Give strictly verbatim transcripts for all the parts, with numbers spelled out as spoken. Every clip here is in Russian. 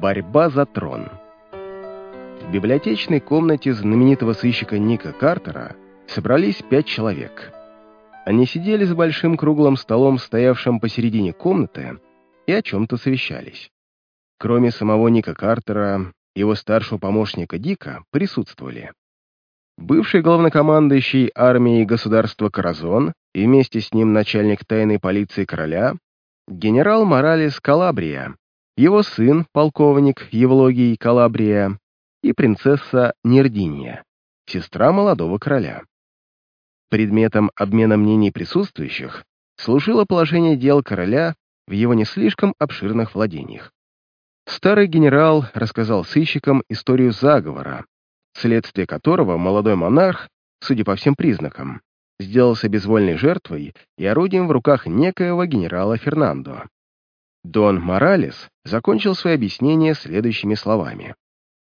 Борьба за трон. В библиотечной комнате знаменитого сыщика Ника Картера собрались пять человек. Они сидели за большим круглым столом, стоявшим посередине комнаты, и о чем-то совещались. Кроме самого Ника Картера, его старшего помощника Дика присутствовали бывший главнокомандующий армией государства Коразон и вместе с ним начальник тайной полиции короля, генерал Моралес Калабрия, его сын, полковник Евлогий Калабрия, и принцесса Нердиния, сестра молодого короля. Предметом обмена мнений присутствующих служило положение дел короля в его не слишком обширных владениях. Старый генерал рассказал сыщикам историю заговора, вследствие которого молодой монарх, судя по всем признакам, сделался безвольной жертвой и орудием в руках некоего генерала Фернандо. Дон Моралес закончил свои объяснения следующими словами.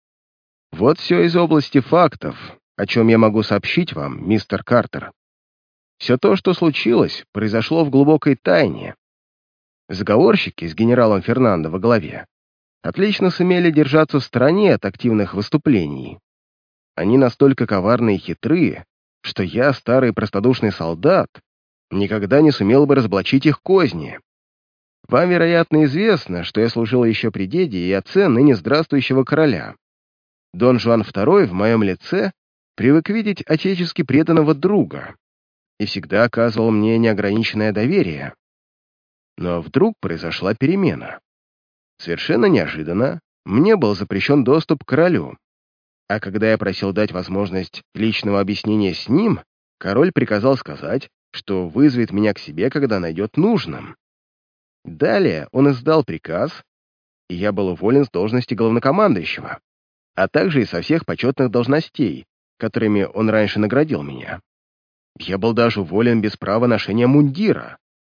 «Вот все из области фактов, о чем я могу сообщить вам, мистер Картер. Все то, что случилось, произошло в глубокой тайне. Заговорщики с генералом Фернандо во главе отлично сумели держаться в стороне от активных выступлений. Они настолько коварны и хитры, что я, старый простодушный солдат, никогда не сумел бы разоблачить их козни. Вам, вероятно, известно, что я служил еще при деде и отце ныне здравствующего короля. Дон Жуан второй в моем лице привык видеть отечески преданного друга и всегда оказывал мне неограниченное доверие. Но вдруг произошла перемена. Совершенно неожиданно мне был запрещен доступ к королю, а когда я просил дать возможность личного объяснения с ним, король приказал сказать, что вызовет меня к себе, когда найдет нужным. Далее он издал приказ, и я был уволен с должности главнокомандующего, а также и со всех почетных должностей, которыми он раньше наградил меня. Я был даже уволен без права ношения мундира.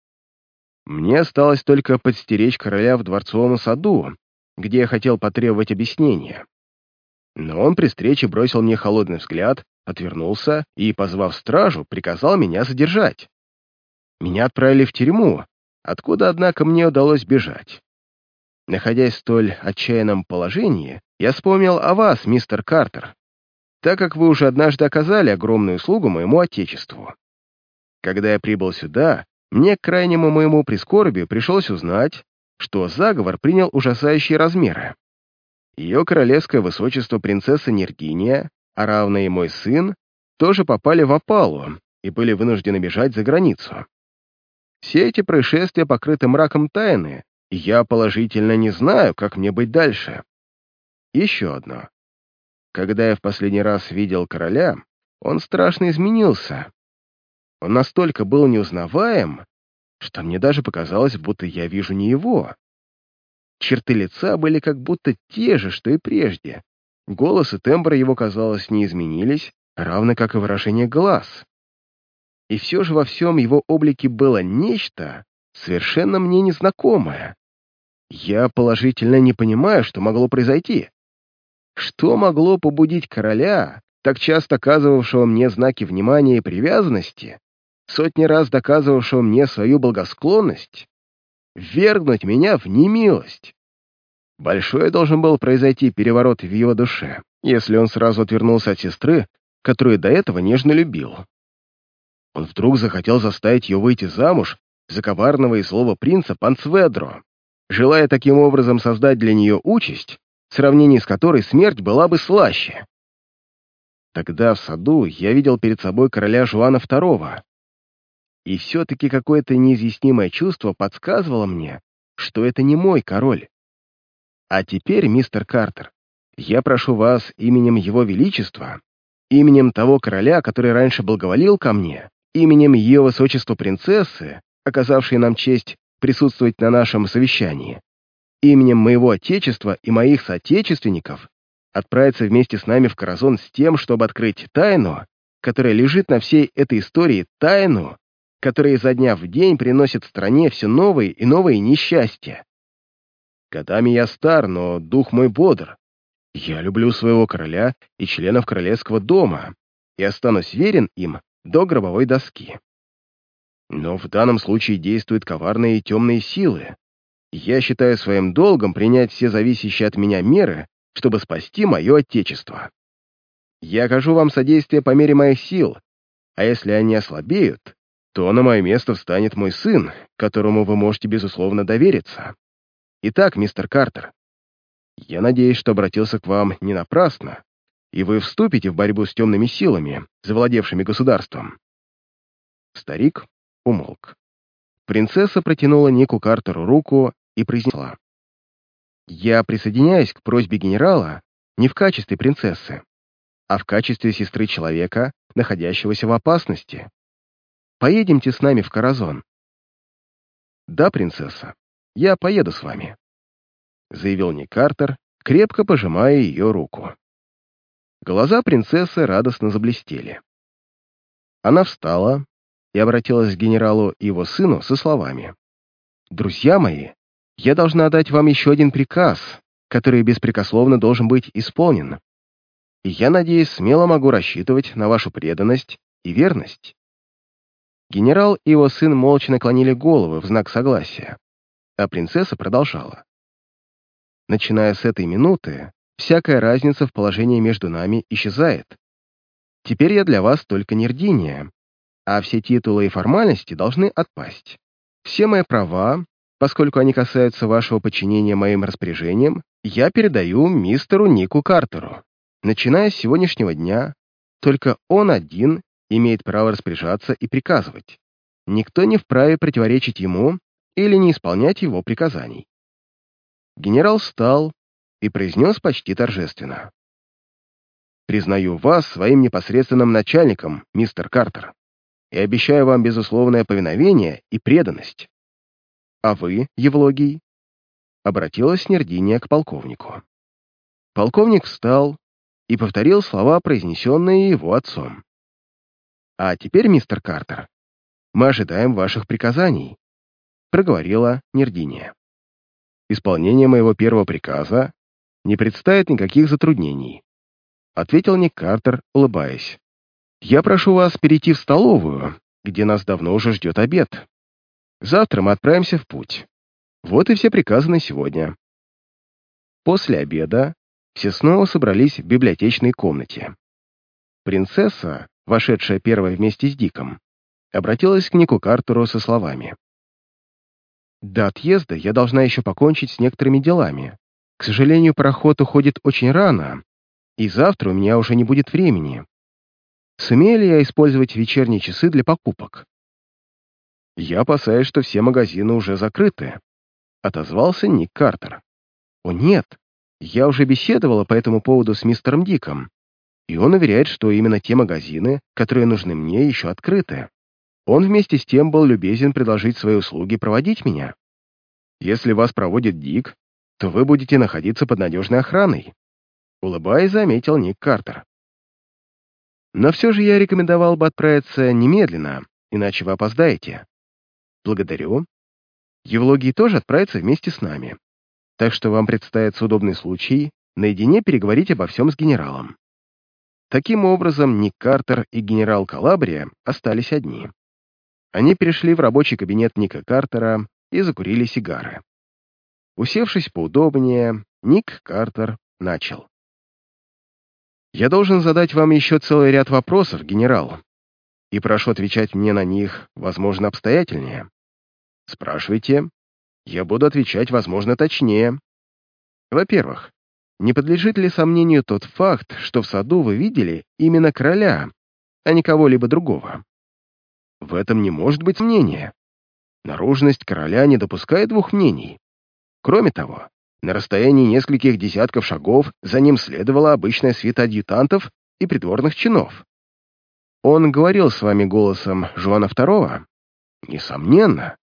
Мне осталось только подстеречь короля в дворцовом саду, где я хотел потребовать объяснения. Но он при встрече бросил мне холодный взгляд, отвернулся и, позвав стражу, приказал меня задержать. Меня отправили в тюрьму, откуда, однако, мне удалось бежать. Находясь в столь отчаянном положении, я вспомнил о вас, мистер Картер, так как вы уже однажды оказали огромную услугу моему отечеству. Когда я прибыл сюда, мне, к крайнему моему прискорбию, пришлось узнать, что заговор принял ужасающие размеры. Ее королевское высочество принцесса Нердиния, а равно и мой сын, тоже попали в опалу и были вынуждены бежать за границу. Все эти происшествия покрыты мраком тайны, и я положительно не знаю, как мне быть дальше. Еще одно. Когда я в последний раз видел короля, он страшно изменился. Он настолько был неузнаваем, что мне даже показалось, будто я вижу не его. Черты лица были как будто те же, что и прежде. Голос и тембр его, казалось, не изменились, равно как и выражение глаз. И все же во всем его облике было нечто, совершенно мне незнакомое. Я положительно не понимаю, что могло произойти. Что могло побудить короля, так часто оказывавшего мне знаки внимания и привязанности, сотни раз доказывавшего мне свою благосклонность, ввергнуть меня в немилость? Большой должен был произойти переворот в его душе, если он сразу отвернулся от сестры, которую до этого нежно любил. Он вдруг захотел заставить ее выйти замуж за коварного и злого принца Пансведро, желая таким образом создать для нее участь, в сравнении с которой смерть была бы слаще. Тогда в саду я видел перед собой короля Жуана второго, и все-таки какое-то неизъяснимое чувство подсказывало мне, что это не мой король. А теперь, мистер Картер, я прошу вас именем Его Величества, именем того короля, который раньше благоволил ко мне, именем Ее Высочества принцессы, оказавшей нам честь присутствовать на нашем совещании, именем моего отечества и моих соотечественников, отправиться вместе с нами в Коразон с тем, чтобы открыть тайну, которая лежит на всей этой истории, тайну, которая изо дня в день приносит стране все новые и новые несчастья. Годами я стар, но дух мой бодр. Я люблю своего короля и членов королевского дома и останусь верен им до гробовой доски. Но в данном случае действуют коварные и темные силы. Я считаю своим долгом принять все зависящие от меня меры, чтобы спасти мое отечество. Я окажу вам содействие по мере моих сил, а если они ослабеют, то на мое место встанет мой сын, которому вы можете, безусловно, довериться. Итак, мистер Картер, я надеюсь, что обратился к вам не напрасно, и вы вступите в борьбу с темными силами, завладевшими государством». Старик умолк. Принцесса протянула Нику Картеру руку и произнесла: «Я присоединяюсь к просьбе генерала не в качестве принцессы, а в качестве сестры человека, находящегося в опасности. Поедемте с нами в Коразон». «Да, принцесса, я поеду с вами», — заявил Ник Картер, крепко пожимая ее руку. Глаза принцессы радостно заблестели. Она встала и обратилась к генералу и его сыну со словами: «Друзья мои, я должна дать вам еще один приказ, который беспрекословно должен быть исполнен. И я, надеюсь, смело могу рассчитывать на вашу преданность и верность». Генерал и его сын молча наклонили головы в знак согласия, а принцесса продолжала: «Начиная с этой минуты, всякая разница в положении между нами исчезает. Теперь я для вас только Нердиния, а все титулы и формальности должны отпасть. Все мои права, поскольку они касаются вашего подчинения моим распоряжениям, я передаю мистеру Нику Картеру. Начиная с сегодняшнего дня, только он один имеет право распоряжаться и приказывать. Никто не вправе противоречить ему или не исполнять его приказаний». Генерал встал и произнес почти торжественно: «Признаю вас своим непосредственным начальником, мистер Картер, и обещаю вам безусловное повиновение и преданность. А вы, Евлогий?» — обратилась Нердиния к полковнику. Полковник встал и повторил слова, произнесенные его отцом. «А теперь, мистер Картер, мы ожидаем ваших приказаний», — проговорила Нердиния. «Исполнение моего первого приказа не представит никаких затруднений», — ответил Ник Картер, улыбаясь. «Я прошу вас перейти в столовую, где нас давно уже ждет обед. Завтра мы отправимся в путь. Вот и все приказы на сегодня». После обеда все снова собрались в библиотечной комнате. Принцесса, вошедшая первой вместе с Диком, обратилась к Нику Картеру со словами: «До отъезда я должна еще покончить с некоторыми делами. К сожалению, пароход уходит очень рано, и завтра у меня уже не будет времени. Сумею ли я использовать вечерние часы для покупок?» «Я опасаюсь, что все магазины уже закрыты», — отозвался Ник Картер. «О нет, я уже беседовала по этому поводу с мистером Диком, и он уверяет, что именно те магазины, которые нужны мне, еще открыты. Он вместе с тем был любезен предложить свои услуги проводить меня. Если вас проводит Дик, то вы будете находиться под надежной охраной», — улыбаясь, заметил Ник Картер. «Но все же я рекомендовал бы отправиться немедленно, иначе вы опоздаете». «Благодарю. Евлогий тоже отправится вместе с нами, так что вам представится удобный случай наедине переговорить обо всем с генералом». Таким образом, Ник Картер и генерал Калабрия остались одни. Они перешли в рабочий кабинет Ника Картера и закурили сигары. Усевшись поудобнее, Ник Картер начал: «Я должен задать вам еще целый ряд вопросов, генерал, и прошу отвечать мне на них, возможно, обстоятельнее. Спрашивайте, я буду отвечать, возможно, точнее. Во-первых, не подлежит ли сомнению тот факт, что в саду вы видели именно короля, а не кого-либо другого? В этом не может быть сомнения. Наружность короля не допускает двух мнений. Кроме того, на расстоянии нескольких десятков шагов за ним следовала обычная свита адъютантов и придворных чинов. Он говорил с вами голосом Жуана второго? Несомненно.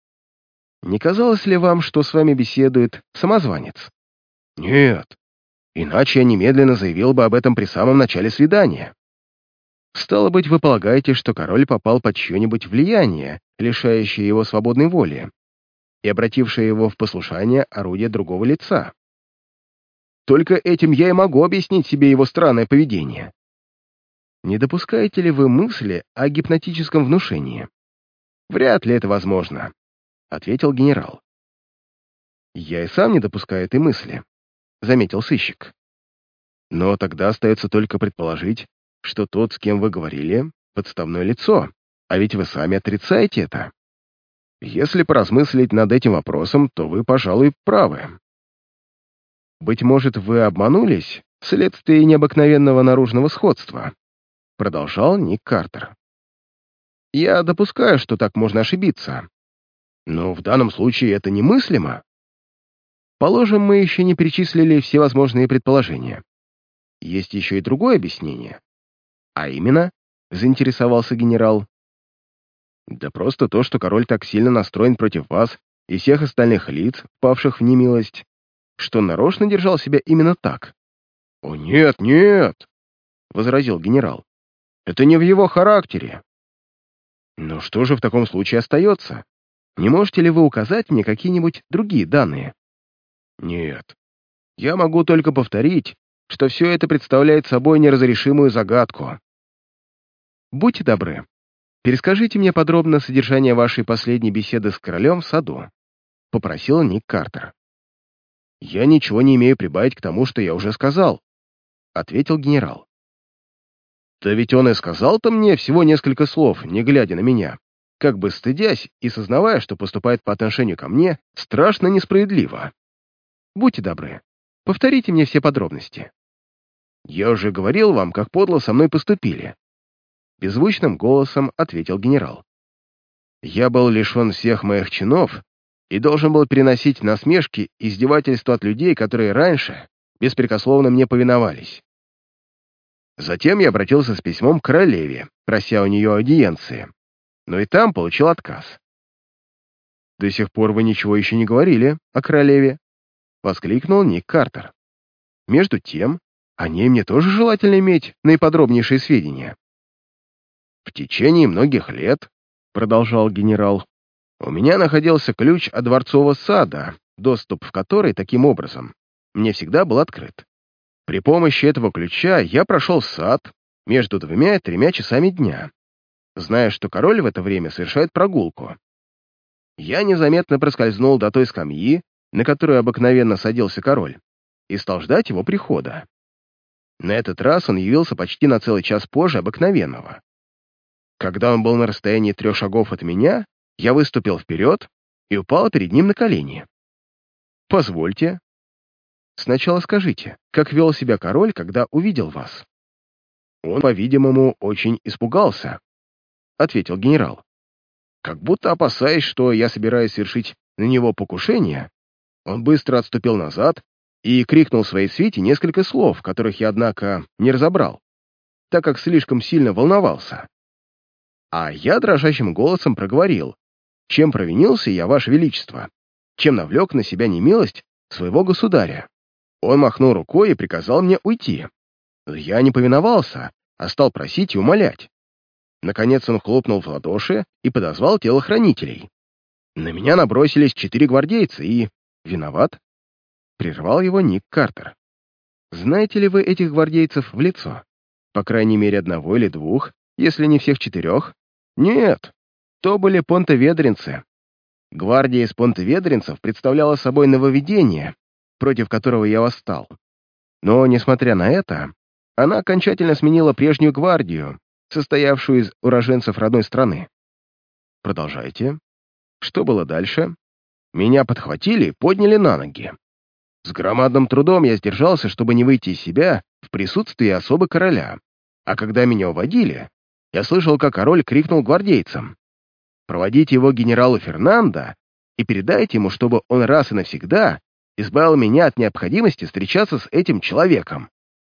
Не казалось ли вам, что с вами беседует самозванец? Нет. Иначе я немедленно заявил бы об этом при самом начале свидания. Стало быть, вы полагаете, что король попал под чье-нибудь влияние, лишающее его свободной воли, и обратившее его в послушание орудие другого лица. Только этим я и могу объяснить себе его странное поведение. Не допускаете ли вы мысли о гипнотическом внушении? Вряд ли это возможно, — ответил генерал. Я и сам не допускаю этой мысли, — заметил сыщик. Но тогда остается только предположить, что тот, с кем вы говорили, подставное лицо, а ведь вы сами отрицаете это. Если поразмыслить над этим вопросом, то вы, пожалуй, правы. Быть может, вы обманулись вследствие необыкновенного наружного сходства, продолжал Ник Картер. Я допускаю, что так можно ошибиться, но в данном случае это немыслимо. Положим, мы еще не перечислили все возможные предположения. Есть еще и другое объяснение. А именно, заинтересовался генерал. Да просто то, что король так сильно настроен против вас и всех остальных лиц, впавших в немилость, что нарочно держал себя именно так. «О, нет, нет!» — возразил генерал. «Это не в его характере». «Но что же в таком случае остается? Не можете ли вы указать мне какие-нибудь другие данные?» «Нет. Я могу только повторить, что все это представляет собой неразрешимую загадку». «Будьте добры, перескажите мне подробно содержание вашей последней беседы с королем в саду», — попросил Ник Картер. «Я ничего не имею прибавить к тому, что я уже сказал», — ответил генерал. «Да ведь он и сказал-то мне всего несколько слов, не глядя на меня, как бы стыдясь и сознавая, что поступает по отношению ко мне страшно несправедливо. Будьте добры, повторите мне все подробности». «Я уже говорил вам, как подло со мной поступили», — беззвучным голосом ответил генерал. «Я был лишен всех моих чинов и должен был переносить насмешки и издевательства от людей, которые раньше беспрекословно мне повиновались. Затем я обратился с письмом к королеве, прося у нее аудиенции, но и там получил отказ». «До сих пор вы ничего еще не говорили о королеве», — воскликнул Ник Картер. «Между тем, о ней мне тоже желательно иметь наиподробнейшие сведения». «В течение многих лет, — продолжал генерал, — у меня находился ключ от дворцового сада, доступ в который, таким образом, мне всегда был открыт. При помощи этого ключа я прошел в сад между двумя и тремя часами дня, зная, что король в это время совершает прогулку. Я незаметно проскользнул до той скамьи, на которую обыкновенно садился король, и стал ждать его прихода. На этот раз он явился почти на целый час позже обыкновенного. Когда он был на расстоянии трех шагов от меня, я выступил вперед и упал перед ним на колени. «Позвольте. Сначала скажите, как вел себя король, когда увидел вас?» «Он, по-видимому, очень испугался», — ответил генерал. «Как будто опасаясь, что я собираюсь совершить на него покушение, он быстро отступил назад и крикнул своей свите несколько слов, которых я, однако, не разобрал, так как слишком сильно волновался. А я дрожащим голосом проговорил, чем провинился я, Ваше Величество, чем навлек на себя немилость своего государя. Он махнул рукой и приказал мне уйти. Я не повиновался, а стал просить и умолять. Наконец он хлопнул в ладоши и подозвал телохранителей. На меня набросились четыре гвардейца и... Виноват?» Прервал его Ник Картер. «Знаете ли вы этих гвардейцев в лицо? По крайней мере, одного или двух, если не всех четырех?» «Нет, то были понтоведринцы. Гвардия из понтоведринцев представляла собой нововведение, против которого я восстал. Но, несмотря на это, она окончательно сменила прежнюю гвардию, состоявшую из уроженцев родной страны». «Продолжайте. Что было дальше?» «Меня подхватили и подняли на ноги. С громадным трудом я сдержался, чтобы не выйти из себя в присутствии особы короля, а когда меня уводили, я слышал, как король крикнул гвардейцам: «Проводите его к генералу Фернандо и передайте ему, чтобы он раз и навсегда избавил меня от необходимости встречаться с этим человеком».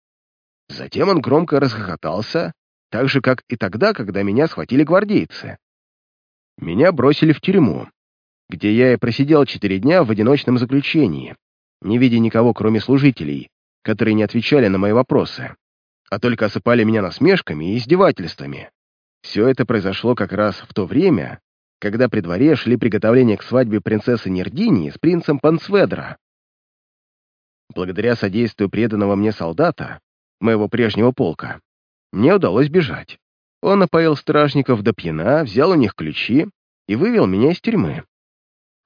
Затем он громко расхохотался, так же, как и тогда, когда меня схватили гвардейцы. Меня бросили в тюрьму, где я и просидел четыре дня в одиночном заключении, не видя никого, кроме служителей, которые не отвечали на мои вопросы, а только осыпали меня насмешками и издевательствами. Все это произошло как раз в то время, когда при дворе шли приготовления к свадьбе принцессы Нердини с принцем Пансведро. Благодаря содействию преданного мне солдата, моего прежнего полка, мне удалось бежать. Он напоил стражников до пьяна, взял у них ключи и вывел меня из тюрьмы.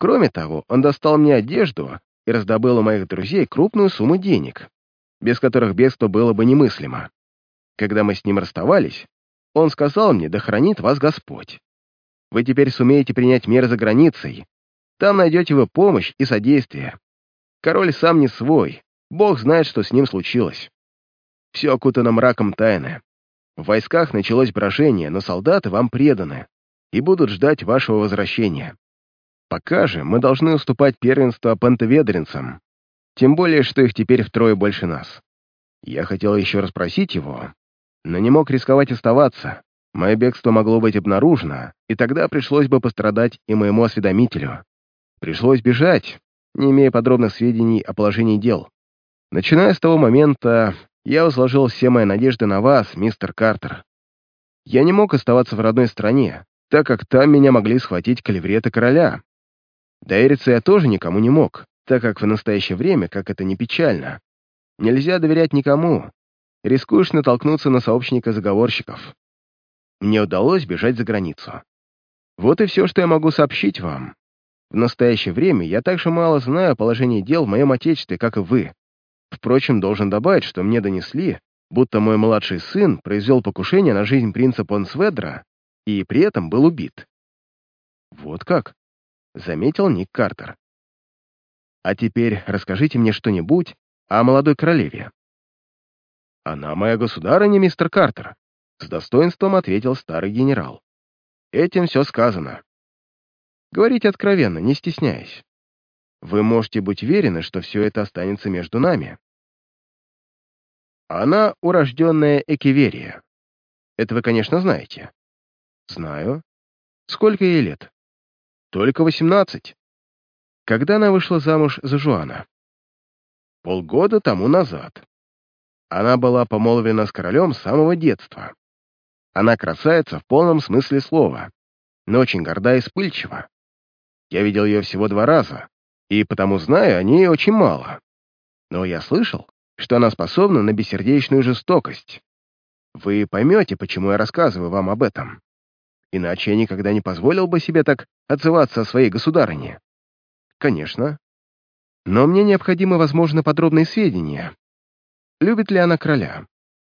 Кроме того, он достал мне одежду и раздобыл у моих друзей крупную сумму денег, без которых бегство было бы немыслимо. Когда мы с ним расставались, он сказал мне: «Да хранит вас Господь. Вы теперь сумеете принять меры за границей. Там найдете вы помощь и содействие. Король сам не свой, Бог знает, что с ним случилось. Все окутано мраком тайны. В войсках началось брожение, но солдаты вам преданы и будут ждать вашего возвращения. Пока же мы должны уступать первенство пантоведринцам, тем более, что их теперь втрое больше нас. Я хотел еще расспросить его, но не мог рисковать оставаться. Мое бегство могло быть обнаружено, и тогда пришлось бы пострадать и моему осведомителю. Пришлось бежать, не имея подробных сведений о положении дел. Начиная с того момента, я возложил все мои надежды на вас, мистер Картер. Я не мог оставаться в родной стране, так как там меня могли схватить клевреты короля. Довериться я тоже никому не мог, так как в настоящее время, как это ни печально, нельзя доверять никому, рискуешь натолкнуться на сообщника заговорщиков. Мне удалось бежать за границу. Вот и все, что я могу сообщить вам. В настоящее время я так же мало знаю о положении дел в моем отечестве, как и вы. Впрочем, должен добавить, что мне донесли, будто мой младший сын произвел покушение на жизнь принца Понсведра и при этом был убит. Вот как? Заметил Ник Картер. А теперь расскажите мне что-нибудь о молодой королеве. Она моя государыня, мистер Картер, с достоинством ответил старый генерал. Этим все сказано. Говорите откровенно, не стесняясь. Вы можете быть уверены, что все это останется между нами. Она урожденная Экиверия. Это вы, конечно, знаете. Знаю. Сколько ей лет? Только восемнадцать. Когда она вышла замуж за Жуана? Полгода тому назад. Она была помолвлена с королем с самого детства. Она красавица в полном смысле слова, но очень горда и вспыльчива. Я видел ее всего два раза, и потому знаю о ней очень мало. Но я слышал, что она способна на бессердечную жестокость. Вы поймете, почему я рассказываю вам об этом. Иначе я никогда не позволил бы себе так отзываться о своей государыне. Конечно. Но мне необходимы, возможно, подробные сведения. Любит ли она короля?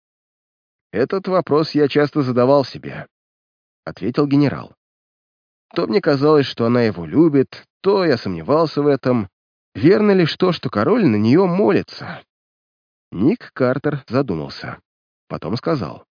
Этот вопрос я часто задавал себе, — ответил генерал. То мне казалось, что она его любит, то я сомневался в этом. Верно ли то, что король на нее молится? Ник Картер задумался. Потом сказал.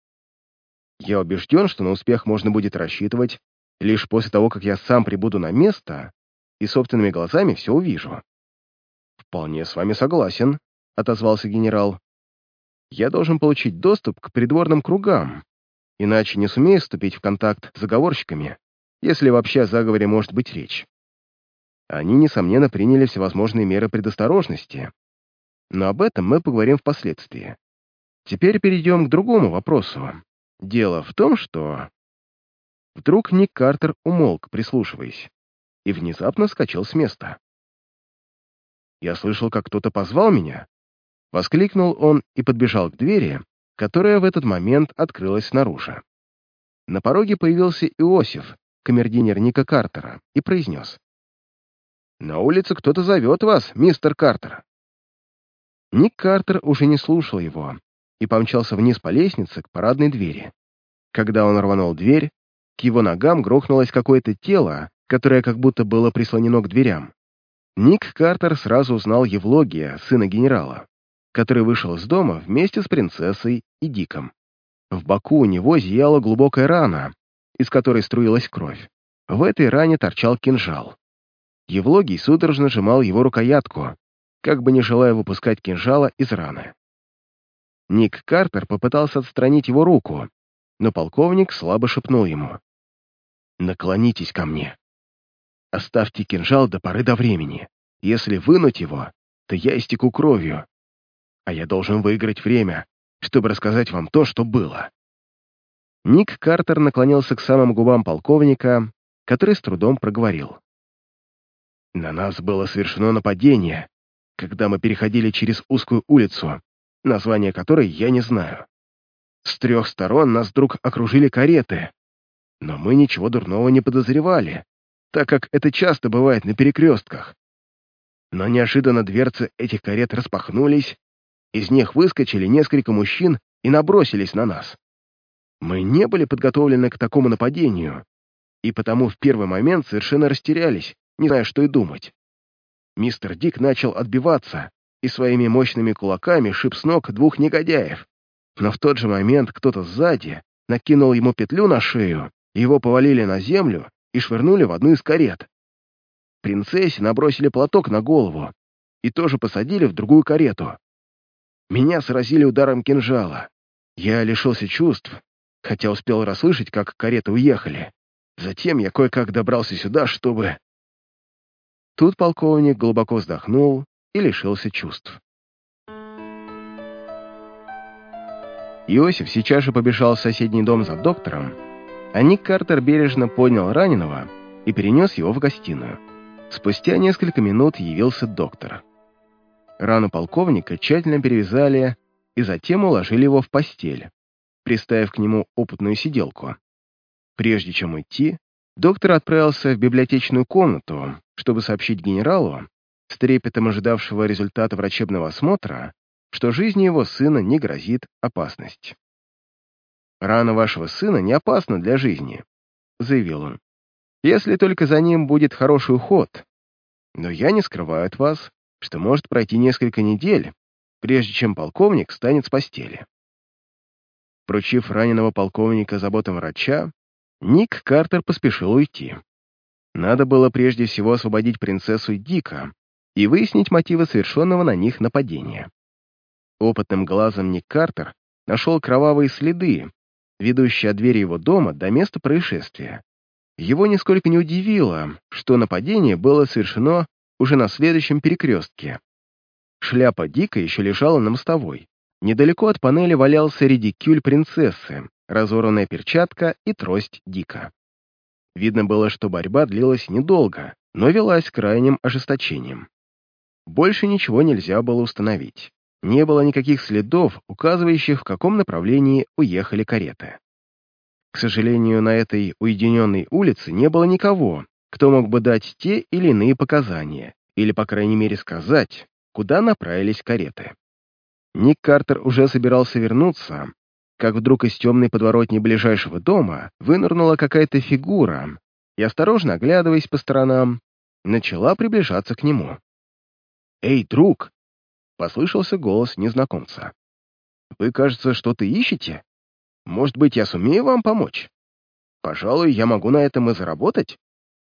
Я убежден, что на успех можно будет рассчитывать лишь после того, как я сам прибуду на место и собственными глазами все увижу. «Вполне с вами согласен», — отозвался генерал. «Я должен получить доступ к придворным кругам, иначе не сумею вступить в контакт с заговорщиками, если вообще о заговоре может быть речь. Они, несомненно, приняли всевозможные меры предосторожности, но об этом мы поговорим впоследствии. Теперь перейдем к другому вопросу. Дело в том, что...» Вдруг Ник Картер умолк, прислушиваясь, и внезапно вскочил с места. «Я слышал, как кто-то позвал меня», — воскликнул он и подбежал к двери, которая в этот момент открылась снаружи. На пороге появился Иосиф, камердинер Ника Картера, и произнес. «На улице кто-то зовет вас, мистер Картер». Ник Картер уже не слушал его и помчался вниз по лестнице к парадной двери. Когда он рванул дверь, к его ногам грохнулось какое-то тело, которое как будто было прислонено к дверям. Ник Картер сразу узнал Евлогия, сына генерала, который вышел из дома вместе с принцессой и Диком. В боку у него зияла глубокая рана, из которой струилась кровь. В этой ране торчал кинжал. Евлогий судорожно сжимал его рукоятку, как бы не желая выпускать кинжала из раны. Ник Картер попытался отстранить его руку, но полковник слабо шепнул ему. «Наклонитесь ко мне. Оставьте кинжал до поры до времени. Если вынуть его, то я истеку кровью, а я должен выиграть время, чтобы рассказать вам то, что было». Ник Картер наклонился к самым губам полковника, который с трудом проговорил. «На нас было совершено нападение, когда мы переходили через узкую улицу, название которой я не знаю. С трех сторон нас вдруг окружили кареты, но мы ничего дурного не подозревали, так как это часто бывает на перекрестках. Но неожиданно дверцы этих карет распахнулись, из них выскочили несколько мужчин и набросились на нас. Мы не были подготовлены к такому нападению, и потому в первый момент совершенно растерялись, не зная, что и думать. Мистер Дик начал отбиваться и своими мощными кулаками шиб с ног двух негодяев. Но в тот же момент кто-то сзади накинул ему петлю на шею, его повалили на землю и швырнули в одну из карет. Принцессе набросили платок на голову и тоже посадили в другую карету. Меня сразили ударом кинжала. Я лишился чувств, хотя успел расслышать, как кареты уехали. Затем я кое-как добрался сюда, чтобы... Тут полковник глубоко вздохнул и лишился чувств. Иосиф сейчас же побежал в соседний дом за доктором, а Ник Картер бережно поднял раненого и перенес его в гостиную. Спустя несколько минут явился доктор. Рану полковника тщательно перевязали и затем уложили его в постель, приставив к нему опытную сиделку. Прежде чем идти, доктор отправился в библиотечную комнату, чтобы сообщить генералу, с трепетом ожидавшего результата врачебного осмотра, что жизни его сына не грозит опасность. «Рана вашего сына не опасна для жизни», — заявил он, «если только за ним будет хороший уход. Но я не скрываю от вас, что может пройти несколько недель, прежде чем полковник встанет с постели». Вручив раненого полковника заботам врача, Ник Картер поспешил уйти. Надо было прежде всего освободить принцессу и Дика и выяснить мотивы совершенного на них нападения. Опытным глазом Ник Картер нашел кровавые следы, ведущие от двери его дома до места происшествия. Его нисколько не удивило, что нападение было совершено уже на следующем перекрестке. Шляпа Дика еще лежала на мостовой. Недалеко от панели валялся редикюль принцессы, разорванная перчатка и трость Дика. Видно было, что борьба длилась недолго, но велась крайним ожесточением. Больше ничего нельзя было установить. Не было никаких следов, указывающих, в каком направлении уехали кареты. К сожалению, на этой уединенной улице не было никого, кто мог бы дать те или иные показания, или, по крайней мере, сказать, куда направились кареты. Ник Картер уже собирался вернуться, как вдруг из темной подворотни ближайшего дома вынырнула какая-то фигура и, осторожно оглядываясь по сторонам, начала приближаться к нему. «Эй, друг!» — послышался голос незнакомца. «Вы, кажется, что-то ищете? Может быть, я сумею вам помочь? Пожалуй, я могу на этом и заработать?»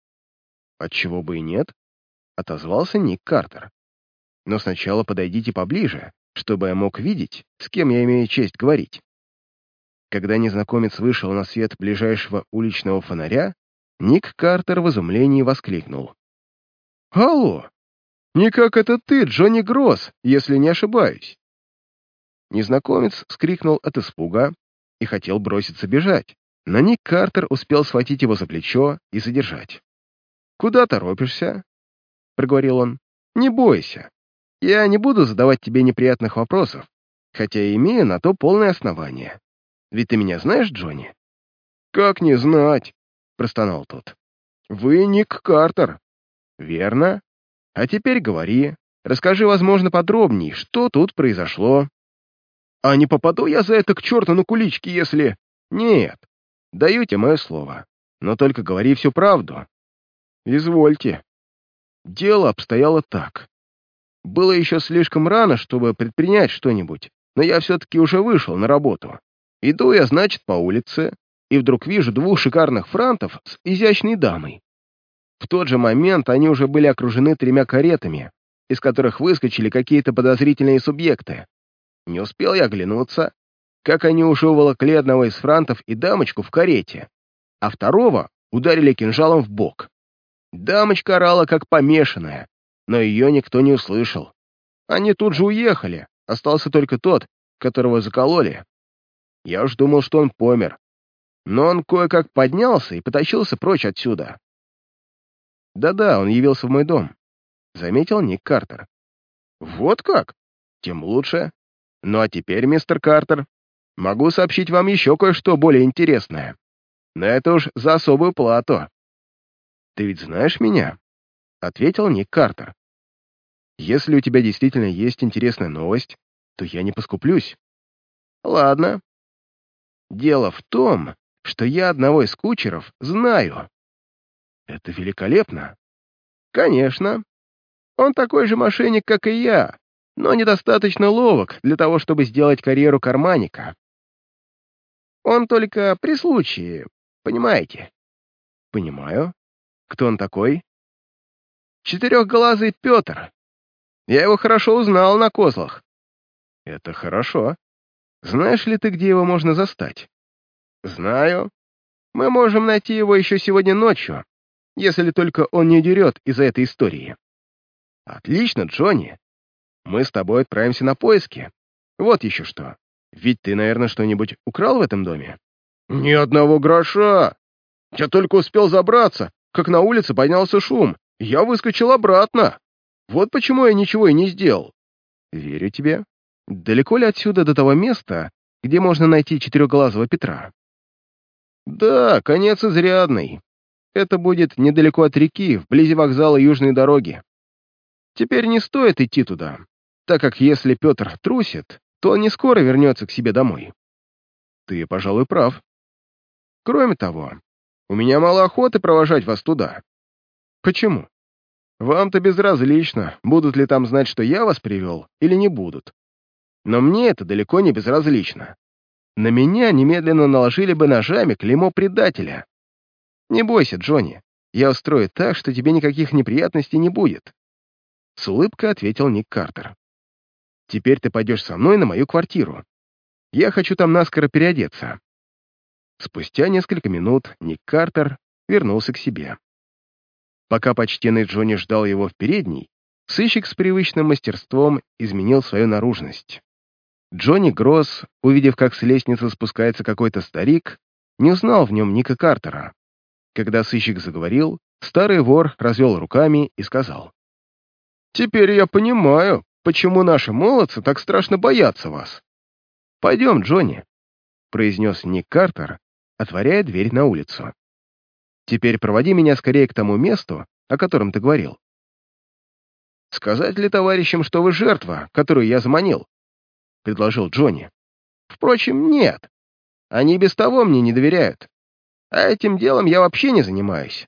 «Отчего бы и нет?» — отозвался Ник Картер. «Но сначала подойдите поближе, чтобы я мог видеть, с кем я имею честь говорить». Когда незнакомец вышел на свет ближайшего уличного фонаря, Ник Картер в изумлении воскликнул. «Алло! Никак это ты, Джонни Гросс, если не ошибаюсь!» Незнакомец вскрикнул от испуга и хотел броситься бежать, но Ник Картер успел схватить его за плечо и задержать. «Куда торопишься?» — проговорил он. «Не бойся. Я не буду задавать тебе неприятных вопросов, хотя и имею на то полное основание. Ведь ты меня знаешь, Джонни?» «Как не знать?» — простонал тот. «Вы Ник Картер». «Верно. А теперь говори. Расскажи, возможно, подробней, что тут произошло». «А не попаду я за это к черту на кулички, если...» «Нет. Даю тебе мое слово. Но только говори всю правду». «Извольте». Дело обстояло так. Было еще слишком рано, чтобы предпринять что-нибудь, но я все-таки уже вышел на работу. Иду я, значит, по улице, и вдруг вижу двух шикарных франтов с изящной дамой. В тот же момент они уже были окружены тремя каретами, из которых выскочили какие-то подозрительные субъекты. Не успел я оглянуться, как они уже уволокли одного из франтов и дамочку в карете, а второго ударили кинжалом в бок. Дамочка орала, как помешанная, но ее никто не услышал. Они тут же уехали, остался только тот, которого закололи. Я уж думал, что он помер, но он кое-как поднялся и потащился прочь отсюда. «Да-да, он явился в мой дом», — заметил Ник Картер. «Вот как? Тем лучше. Ну а теперь, мистер Картер, могу сообщить вам еще кое-что более интересное. Но это уж за особую плату». «Ты ведь знаешь меня?» — ответил Ник Картер. «Если у тебя действительно есть интересная новость, то я не поскуплюсь». «Ладно. Дело в том, что я одного из кучеров знаю». «Это великолепно». «Конечно. Он такой же мошенник, как и я, но недостаточно ловок для того, чтобы сделать карьеру карманника. Он только при случае, понимаете?» «Понимаю. Кто он такой?» «Четырехглазый Петр. Я его хорошо узнал на козлах». «Это хорошо. Знаешь ли ты, где его можно застать?» «Знаю. Мы можем найти его еще сегодня ночью, если только он не дерет из-за этой истории». «Отлично, Джонни. Мы с тобой отправимся на поиски. Вот еще что. Ведь ты, наверное, что-нибудь украл в этом доме?» «Ни одного гроша. Я только успел забраться, как на улице поднялся шум. Я выскочил обратно. Вот почему я ничего и не сделал». «Верю тебе. Далеко ли отсюда до того места, где можно найти четырехглазого Петра?» «Да, конец изрядный. Это будет недалеко от реки, вблизи вокзала Южной дороги. Теперь не стоит идти туда, так как если Петр трусит, то он не скоро вернется к себе домой». «Ты, пожалуй, прав. Кроме того, у меня мало охоты провожать вас туда». «Почему? Вам-то безразлично, будут ли там знать, что я вас привел, или не будут. Но мне это далеко не безразлично. На меня немедленно наложили бы ножами клеймо предателя. Не бойся, Джонни, я устрою так, что тебе никаких неприятностей не будет». С улыбкой ответил Ник Картер. «Теперь ты пойдешь со мной на мою квартиру. Я хочу там наскоро переодеться». Спустя несколько минут Ник Картер вернулся к себе. Пока почтенный Джонни ждал его в передней, сыщик с привычным мастерством изменил свою наружность. Джонни Гросс, увидев, как с лестницы спускается какой-то старик, не узнал в нем Ника Картера. Когда сыщик заговорил, старый вор развел руками и сказал: «Теперь я понимаю, почему наши молодцы так страшно боятся вас. Пойдем, Джонни», — произнес Ник Картер, отворяя дверь на улицу. «Теперь проводи меня скорее к тому месту, о котором ты говорил». «Сказать ли товарищам, что вы жертва, которую я заманил?» — предложил Джонни. «Впрочем, нет. Они без того мне не доверяют. А этим делом я вообще не занимаюсь.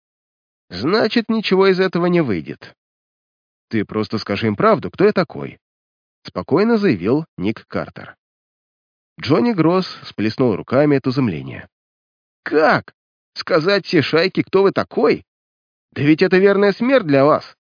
Значит, ничего из этого не выйдет». «Ты просто скажи им правду, кто я такой», — спокойно заявил Ник Картер. Джонни Гросс сплеснул руками от изумления. «Как? Сказать всей шайке, кто вы такой? Да ведь это верная смерть для вас!»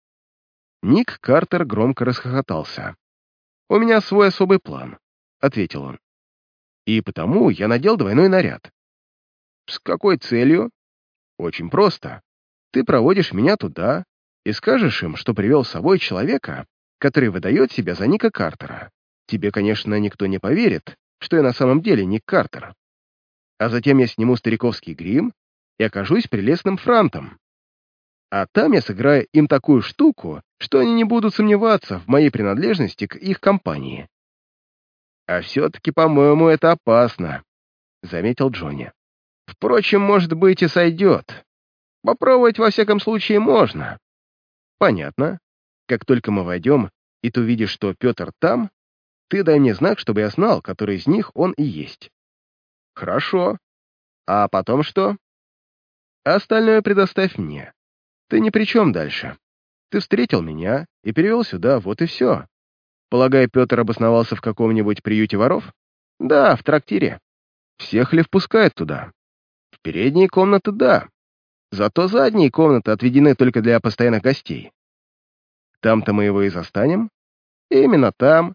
Ник Картер громко расхохотался. «У меня свой особый план», — ответил он. «И потому я надел двойной наряд». «С какой целью?» «Очень просто. Ты проводишь меня туда и скажешь им, что привел с собой человека, который выдает себя за Ника Картера. Тебе, конечно, никто не поверит, что я на самом деле Ник Картер. А затем я сниму стариковский грим и окажусь прелестным франтом. А там я сыграю им такую штуку, что они не будут сомневаться в моей принадлежности к их компании». «А все-таки, по-моему, это опасно», — заметил Джонни. «Впрочем, может быть, и сойдет. Попробовать, во всяком случае, можно». «Понятно. Как только мы войдем, и ты увидишь, что Петр там, ты дай мне знак, чтобы я знал, который из них он и есть». «Хорошо. А потом что?» «Остальное предоставь мне. Ты ни при чем дальше. Ты встретил меня и перевел сюда, вот и все. Полагаю, Петр обосновался в каком-нибудь приюте воров? Да, в трактире. Всех ли впускают туда? В передние комнаты, да. Зато задние комнаты отведены только для постоянных гостей. Там-то мы его и застанем? Именно там.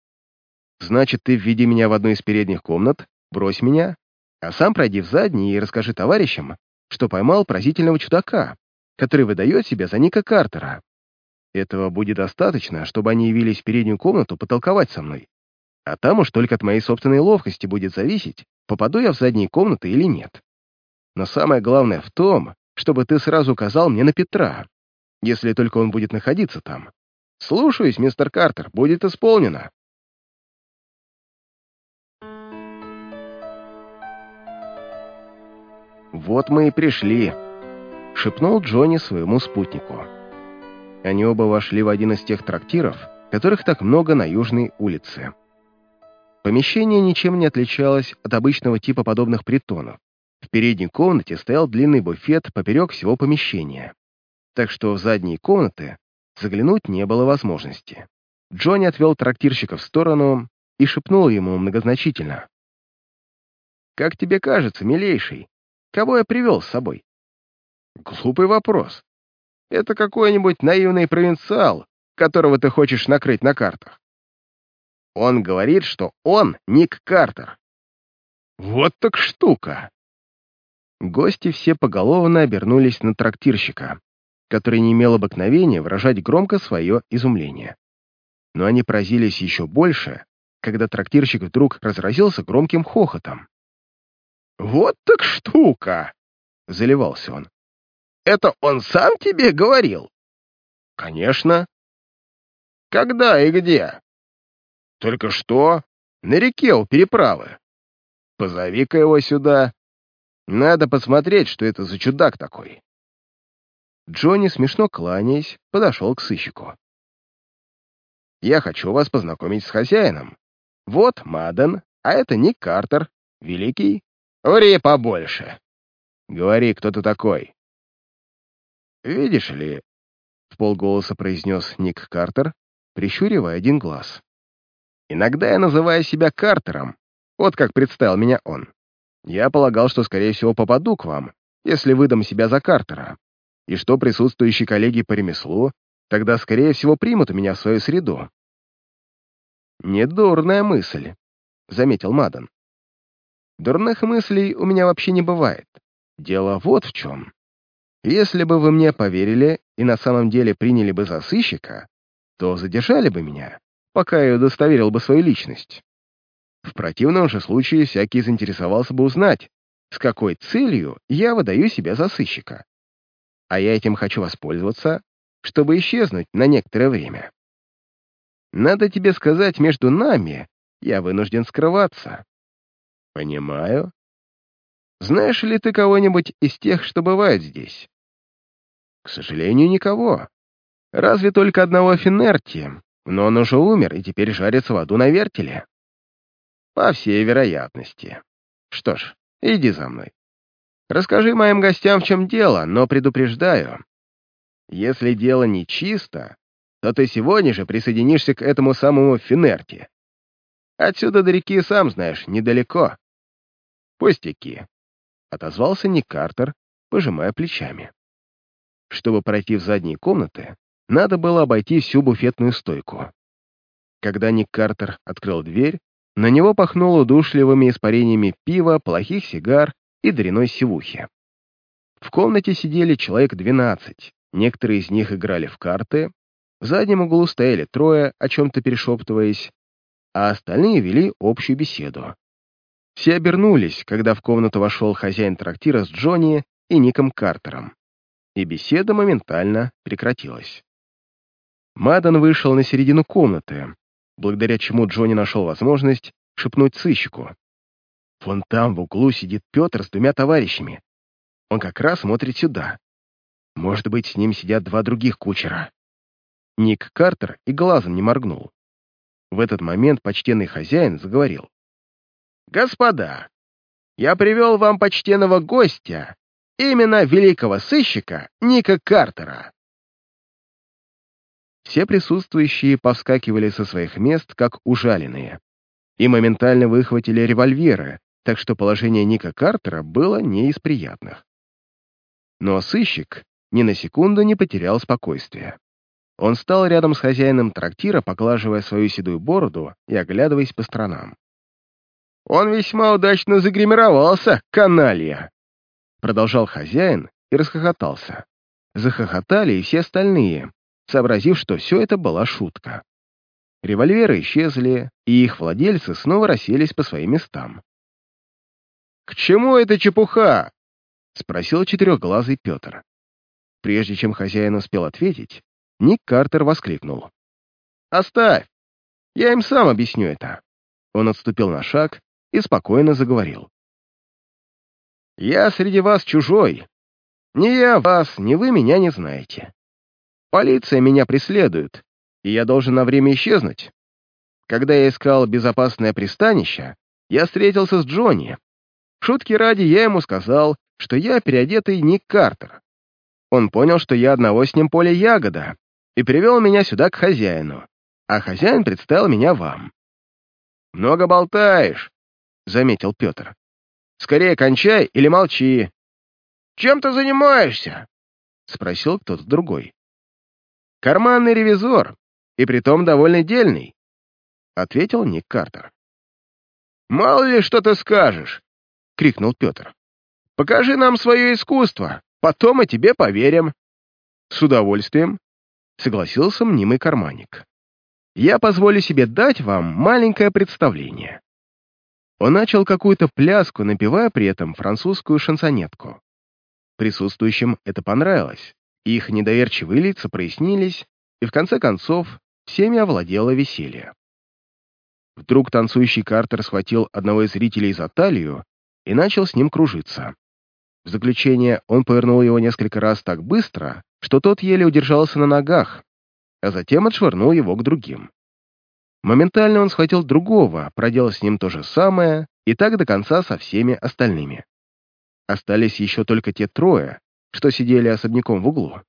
Значит, ты введи меня в одну из передних комнат, брось меня, а сам пройди в задние и расскажи товарищам, что поймал поразительного чудака, который выдает себя за Ника Картера. Этого будет достаточно, чтобы они явились в переднюю комнату потолковать со мной. А там уж только от моей собственной ловкости будет зависеть, попаду я в задние комнаты или нет. Но самое главное в том, чтобы ты сразу указал мне на Петра, если только он будет находиться там. Слушаюсь, мистер Картер, будет исполнено». «Вот мы и пришли», — шепнул Джонни своему спутнику. Они оба вошли в один из тех трактиров, которых так много на Южной улице. Помещение ничем не отличалось от обычного типа подобных притонов. В передней комнате стоял длинный буфет поперек всего помещения, так что в задние комнаты заглянуть не было возможности. Джонни отвел трактирщика в сторону и шепнул ему многозначительно: «Как тебе кажется, милейший, кого я привел с собой?» «Глупый вопрос. Это какой-нибудь наивный провинциал, которого ты хочешь накрыть на картах». «Он говорит, что он Ник Картер». «Вот так штука!» Гости все поголовно обернулись на трактирщика, который не имел обыкновения выражать громко свое изумление. Но они поразились еще больше, когда трактирщик вдруг разразился громким хохотом. «Вот так штука!» — заливался он. «Это он сам тебе говорил?» «Конечно». «Когда и где?» «Только что. На реке у переправы. Позови-ка его сюда. Надо посмотреть, что это за чудак такой». Джонни, смешно кланяясь, подошел к сыщику. «Я хочу вас познакомить с хозяином. Вот Маден, а это Ник Картер, великий. Ври побольше. Говори, кто ты такой». «Видишь ли», — вполголоса произнес Ник Картер, прищуривая один глаз. «Иногда я называю себя Картером, вот как представил меня он. Я полагал, что, скорее всего, попаду к вам, если выдам себя за Картера, и что присутствующие коллеги по ремеслу тогда, скорее всего, примут меня в свою среду». «Недурная мысль», — заметил Маден. «Дурных мыслей у меня вообще не бывает. Дело вот в чем. Если бы вы мне поверили и на самом деле приняли бы за сыщика, то задержали бы меня, пока я удостоверил бы свою личность. В противном же случае всякий заинтересовался бы узнать, с какой целью я выдаю себя за сыщика. А я этим хочу воспользоваться, чтобы исчезнуть на некоторое время. Надо тебе сказать, между нами я вынужден скрываться». «Понимаю. Знаешь ли ты кого-нибудь из тех, что бывают здесь?» «К сожалению, никого. Разве только одного Финерти, но он уже умер и теперь жарится в аду на вертеле». «По всей вероятности. Что ж, иди за мной. Расскажи моим гостям, в чем дело, но предупреждаю. Если дело нечисто, то ты сегодня же присоединишься к этому самому Финерти. Отсюда до реки, сам знаешь, недалеко». «Пустяки», — отозвался Ник Картер, пожимая плечами. Чтобы пройти в задние комнаты, надо было обойти всю буфетную стойку. Когда Ник Картер открыл дверь, на него пахнуло удушливыми испарениями пива, плохих сигар и дряной сивухи. В комнате сидели человек двенадцать, некоторые из них играли в карты, в заднем углу стояли трое, о чем-то перешептываясь, а остальные вели общую беседу. Все обернулись, когда в комнату вошел хозяин трактира с Джонни и Ником Картером, и беседа моментально прекратилась. Маден вышел на середину комнаты, благодаря чему Джонни нашел возможность шепнуть сыщику. «Вон там в углу сидит Петр с двумя товарищами. Он как раз смотрит сюда. Может быть, с ним сидят два других кучера». Ник Картер и глазом не моргнул. В этот момент почтенный хозяин заговорил. «Господа, я привел вам почтенного гостя, именно великого сыщика Ника Картера». Все присутствующие повскакивали со своих мест, как ужаленные, и моментально выхватили револьверы, так что положение Ника Картера было не из приятных. Но сыщик ни на секунду не потерял спокойствия. Он стал рядом с хозяином трактира, поглаживая свою седую бороду и оглядываясь по сторонам. «Он весьма удачно загримировался, каналья!» Продолжал хозяин и расхохотался. Захохотали и все остальные, сообразив, что все это была шутка. Револьверы исчезли, и их владельцы снова расселись по своим местам. «К чему эта чепуха?» — спросил четырехглазый Петр. Прежде чем хозяин успел ответить, Ник Картер воскликнул. «Оставь! Я им сам объясню это». Он отступил на шаг и спокойно заговорил. «Я среди вас чужой. Ни я вас, ни вы меня не знаете. Полиция меня преследует, и я должен на время исчезнуть. Когда я искал безопасное пристанище, я встретился с Джонни. Шутки ради я ему сказал, что я переодетый Ник Картер. Он понял, что я одного с ним поле ягода, и привел меня сюда к хозяину, а хозяин представил меня вам. «Много болтаешь», — заметил Петр. «Скорее кончай или молчи». «Чем ты занимаешься?» — спросил кто-то другой. «Карманный ревизор, и притом довольно дельный», — ответил Ник Картер. «Мало ли, что ты скажешь», — крикнул Петр. «Покажи нам свое искусство, потом мы тебе поверим». «С удовольствием», — согласился мнимый карманник. «Я позволю себе дать вам маленькое представление». Он начал какую-то пляску, напевая при этом французскую шансонетку. Присутствующим это понравилось, и их недоверчивые лица прояснились, и в конце концов всеми овладело веселье. Вдруг танцующий Картер схватил одного из зрителей за талию и начал с ним кружиться. В заключение он повернул его несколько раз так быстро, что тот еле удержался на ногах, а затем отшвырнул его к другим. Моментально он схватил другого, проделал с ним то же самое, и так до конца со всеми остальными. Остались еще только те трое, что сидели особняком в углу.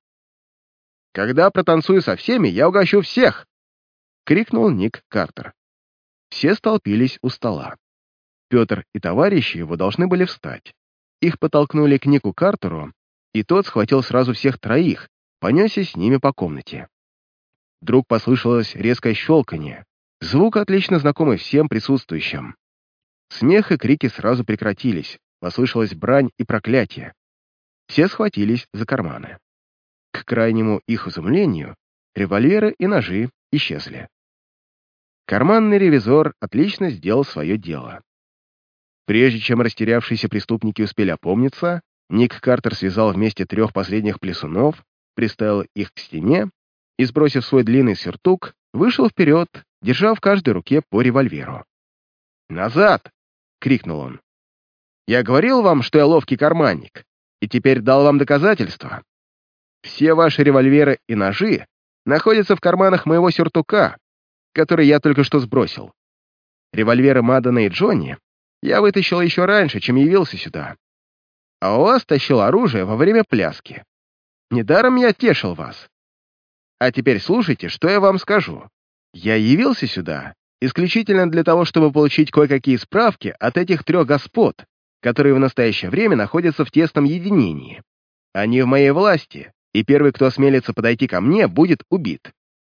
«Когда протанцую со всеми, я угощу всех!» — крикнул Ник Картер. Все столпились у стола. Петр и товарищи его должны были встать. Их подтолкнули к Нику Картеру, и тот схватил сразу всех троих, понесся с ними по комнате. Вдруг послышалось резкое щелканье, звук, отлично знакомый всем присутствующим. Смех и крики сразу прекратились, послышалась брань и проклятие. Все схватились за карманы. К крайнему их изумлению, револьверы и ножи исчезли. Карманный ревизор отлично сделал свое дело. Прежде чем растерявшиеся преступники успели опомниться, Ник Картер связал вместе трех последних плесунов, приставил их к стене и, сбросив свой длинный сюртук, вышел вперед, держа в каждой руке по револьверу. «Назад!» — крикнул он. «Я говорил вам, что я ловкий карманник, и теперь дал вам доказательства. Все ваши револьверы и ножи находятся в карманах моего сюртука, который я только что сбросил. Револьверы Маддена и Джонни я вытащил еще раньше, чем явился сюда. А у вас тащил оружие во время пляски. Недаром я тешил вас. А теперь слушайте, что я вам скажу. Я явился сюда исключительно для того, чтобы получить кое-какие справки от этих трех господ, которые в настоящее время находятся в тесном единении. Они в моей власти, и первый, кто осмелится подойти ко мне, будет убит».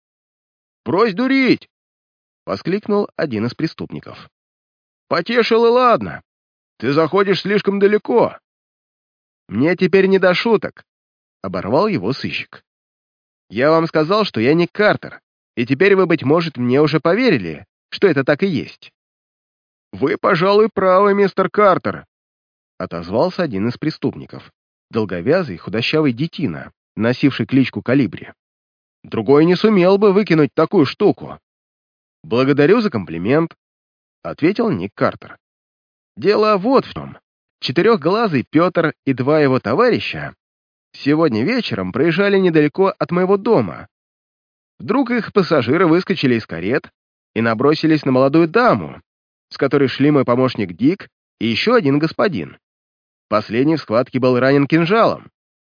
«Брось дурить!» — воскликнул один из преступников. «Потешил и ладно. Ты заходишь слишком далеко». «Мне теперь не до шуток», — оборвал его сыщик. «Я вам сказал, что я не Картер, и теперь вы, быть может, мне уже поверили, что это так и есть». «Вы, пожалуй, правы, мистер Картер», — отозвался один из преступников, долговязый, худощавый детина, носивший кличку Калибри. «Другой не сумел бы выкинуть такую штуку». «Благодарю за комплимент», — ответил Ник Картер. «Дело вот в том. Четырехглазый Петр и два его товарища сегодня вечером проезжали недалеко от моего дома. Вдруг их пассажиры выскочили из карет и набросились на молодую даму, с которой шли мой помощник Дик и еще один господин. Последний в схватке был ранен кинжалом».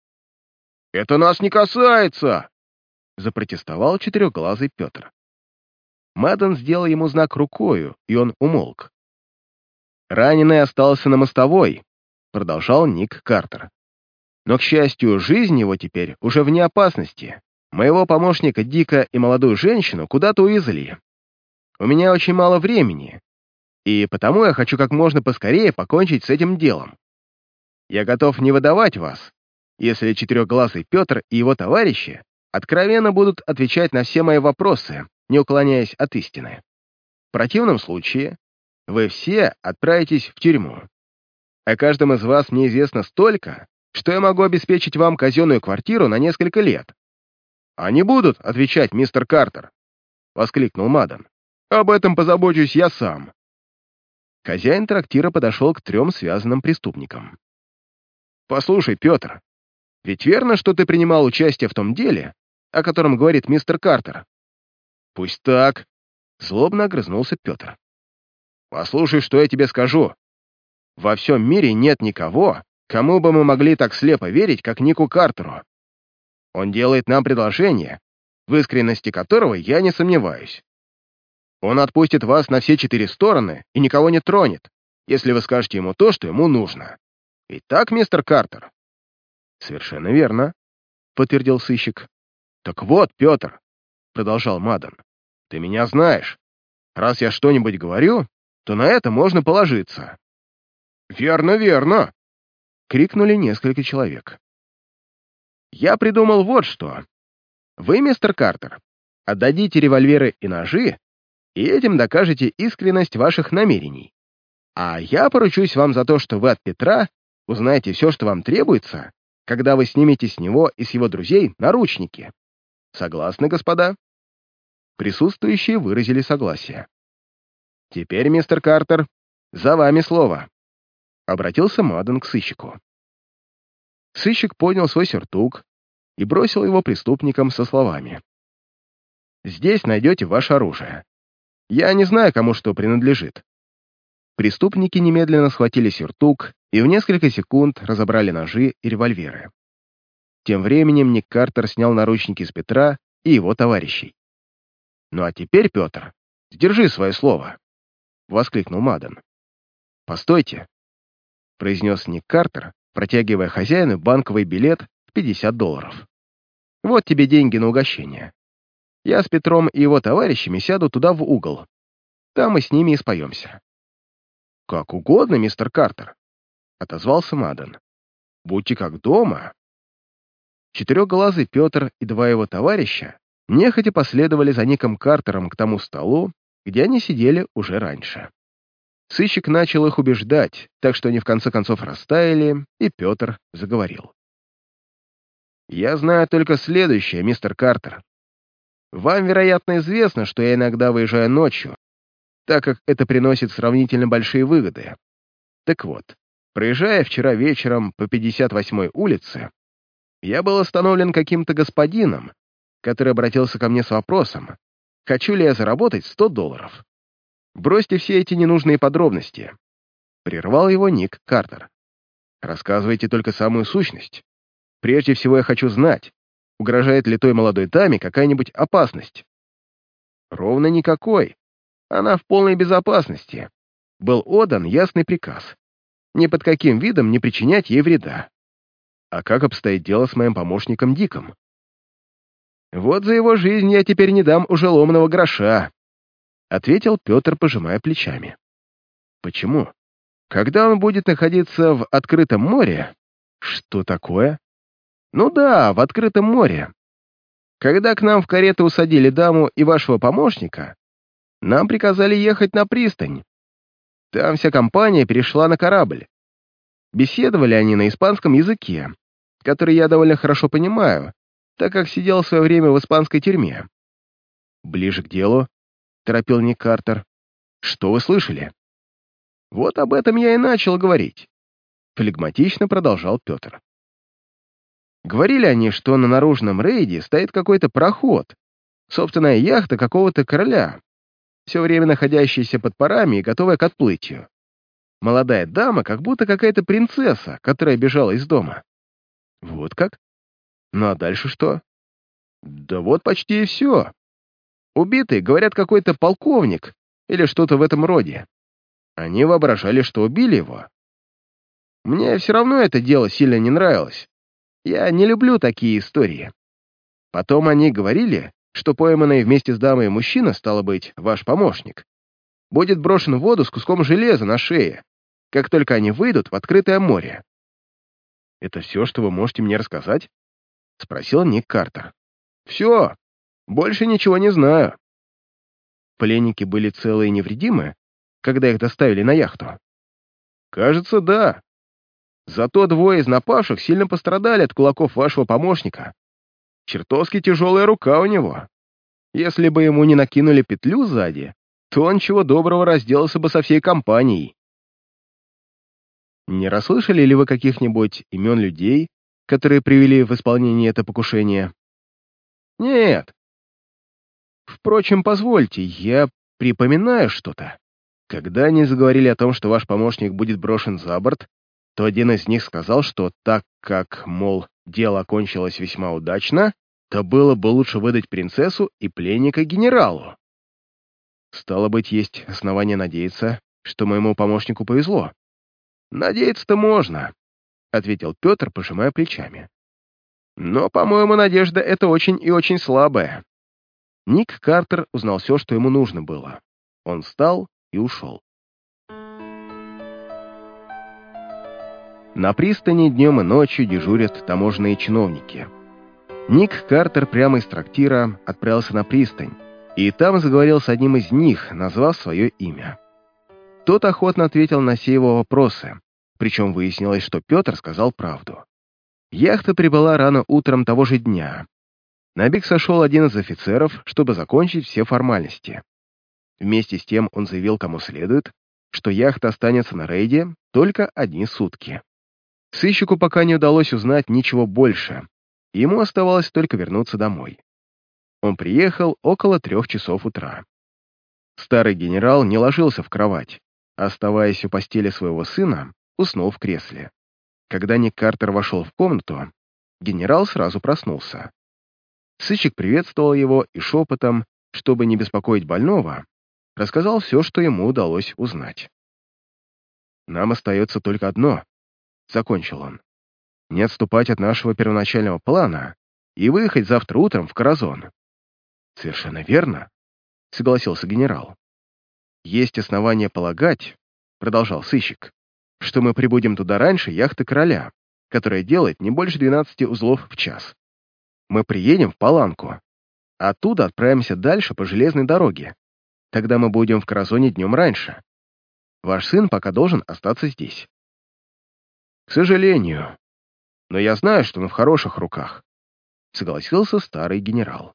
«Это нас не касается!» — запротестовал четырехглазый Петр. Мадден сделал ему знак рукою, и он умолк. «Раненый остался на мостовой», — продолжал Ник Картер. «Но, к счастью, жизнь его теперь уже вне опасности. Моего помощника Дика и молодую женщину куда-то увезли. У меня очень мало времени, и потому я хочу как можно поскорее покончить с этим делом. Я готов не выдавать вас, если четырехглазый Петр и его товарищи откровенно будут отвечать на все мои вопросы, не уклоняясь от истины. В противном случае вы все отправитесь в тюрьму. О каждом из вас мне известно столько, что я могу обеспечить вам казенную квартиру на несколько лет». «Они будут отвечать, мистер Картер», — воскликнул Мадден. «Об этом позабочусь я сам». Хозяин трактира подошел к трем связанным преступникам. «Послушай, Петр, Ведь верно, что ты принимал участие в том деле, о котором говорит мистер Картер?» «Пусть так», — злобно огрызнулся Петр. «Послушай, что я тебе скажу. Во всем мире нет никого, кому бы мы могли так слепо верить, как Нику Картеру. Он делает нам предложение, в искренности которого я не сомневаюсь. Он отпустит вас на все четыре стороны и никого не тронет, если вы скажете ему то, что ему нужно. Итак, мистер Картер?» «Совершенно верно», — подтвердил сыщик. «Так вот, Петр», — продолжал Мадден, — «ты меня знаешь. Раз я что-нибудь говорю, то на это можно положиться». «Верно, верно!» — крикнули несколько человек. «Я придумал вот что. Вы, мистер Картер, отдадите револьверы и ножи, и этим докажете искренность ваших намерений. А я поручусь вам за то, что вы от Петра узнаете все, что вам требуется, когда вы снимете с него и с его друзей наручники. Согласны, господа?» Присутствующие выразили согласие. «Теперь, мистер Картер, за вами слово», — обратился Мадден к сыщику. Сыщик поднял свой сюртук и бросил его преступникам со словами: «Здесь найдете ваше оружие. Я не знаю, кому что принадлежит». Преступники немедленно схватили сюртук и в несколько секунд разобрали ножи и револьверы. Тем временем Ник Картер снял наручники с Петра и его товарищей. «Ну а теперь, Петр, сдержи свое слово», — воскликнул Мадден. «Постойте», — произнес Ник Картер, протягивая хозяину банковый билет в пятьдесят долларов. «Вот тебе деньги на угощение. Я с Петром и его товарищами сяду туда в угол. Там мы с ними и споемся». «Как угодно, мистер Картер», — отозвался Мадден. «Будьте как дома». Четырехглазый Петр и два его товарища нехотя последовали за Ником Картером к тому столу, где они сидели уже раньше. Сыщик начал их убеждать, так что они в конце концов растаяли, и Петр заговорил. «Я знаю только следующее, мистер Картер. Вам, вероятно, известно, что я иногда выезжаю ночью, так как это приносит сравнительно большие выгоды. Так вот, проезжая вчера вечером по пятьдесят восьмой улице, я был остановлен каким-то господином, который обратился ко мне с вопросом, хочу ли я заработать сто долларов. Бросьте все эти ненужные подробности. Прервал его Ник Картер. Рассказывайте только самую сущность. Прежде всего я хочу знать, угрожает ли той молодой даме какая-нибудь опасность. Ровно никакой. Она в полной безопасности. Был отдан ясный приказ. Ни под каким видом не причинять ей вреда. А как обстоит дело с моим помощником Диком? Вот за его жизнь я теперь не дам уже ломаного гроша, ответил Петр, пожимая плечами. Почему? Когда он будет находиться в открытом море... Что такое? Ну да, в открытом море. Когда к нам в карету усадили даму и вашего помощника, нам приказали ехать на пристань. Там вся компания перешла на корабль. Беседовали они на испанском языке, который я довольно хорошо понимаю, так как сидел в свое время в испанской тюрьме. «Ближе к делу», — торопил Ник Картер. «Что вы слышали?» «Вот об этом я и начал говорить», — флегматично продолжал Петр. «Говорили они, что на наружном рейде стоит какой-то пароход, собственная яхта какого-то короля, все время находящаяся под парами и готовая к отплытию. Молодая дама, как будто какая-то принцесса, которая бежала из дома». «Вот как? Ну а дальше что?» «Да вот почти и все. Убитый, говорят, какой-то полковник или что-то в этом роде. Они воображали, что убили его. Мне все равно это дело сильно не нравилось. Я не люблю такие истории. Потом они говорили, что пойманный вместе с дамой мужчина, стало быть, ваш помощник, будет брошен в воду с куском железа на шее, как только они выйдут в открытое море». «Это все, что вы можете мне рассказать?» — спросил Ник Картер. «Все. Больше ничего не знаю». «Пленники были целы и невредимы, когда их доставили на яхту?» «Кажется, да. Зато двое из напавших сильно пострадали от кулаков вашего помощника. Чертовски тяжелая рука у него. Если бы ему не накинули петлю сзади, то он чего доброго разделался бы со всей компанией». «Не расслышали ли вы каких-нибудь имен людей, которые привели в исполнение это покушение? Нет. Впрочем, позвольте, я припоминаю что-то. Когда они заговорили о том, что ваш помощник будет брошен за борт, то один из них сказал, что так как, мол, дело окончилось весьма удачно, то было бы лучше выдать принцессу и пленника генералу. Стало быть, есть основания надеяться, что моему помощнику повезло. Надеяться-то можно, — ответил Петр, пожимая плечами. Но, по-моему, надежда — это очень и очень слабая. Ник Картер узнал все, что ему нужно было. Он встал и ушел. На пристани днем и ночью дежурят таможенные чиновники. Ник Картер прямо из трактира отправился на пристань, и там заговорил с одним из них, назвав свое имя. Тот охотно ответил на все его вопросы, причем выяснилось, что Петр сказал правду. Яхта прибыла рано утром того же дня. На берег сошел один из офицеров, чтобы закончить все формальности. Вместе с тем он заявил кому следует, что яхта останется на рейде только одни сутки. Сыщику пока не удалось узнать ничего больше, и ему оставалось только вернуться домой. Он приехал около трех часов утра. Старый генерал не ложился в кровать, оставаясь у постели своего сына, уснул в кресле. Когда Ник Картер вошел в комнату, генерал сразу проснулся. Сыщик приветствовал его и шепотом, чтобы не беспокоить больного, рассказал все, что ему удалось узнать. «Нам остается только одно», — закончил он, — «не отступать от нашего первоначального плана и выехать завтра утром в Коразон». «Совершенно верно», — согласился генерал. «Есть основания полагать», — продолжал сыщик, «что мы прибудем туда раньше яхты короля, которая делает не больше двенадцати узлов в час. Мы приедем в Паланку, а оттуда отправимся дальше по железной дороге. Тогда мы будем в Коразоне днем раньше. Ваш сын пока должен остаться здесь». «К сожалению, но я знаю, что он в хороших руках», — согласился старый генерал.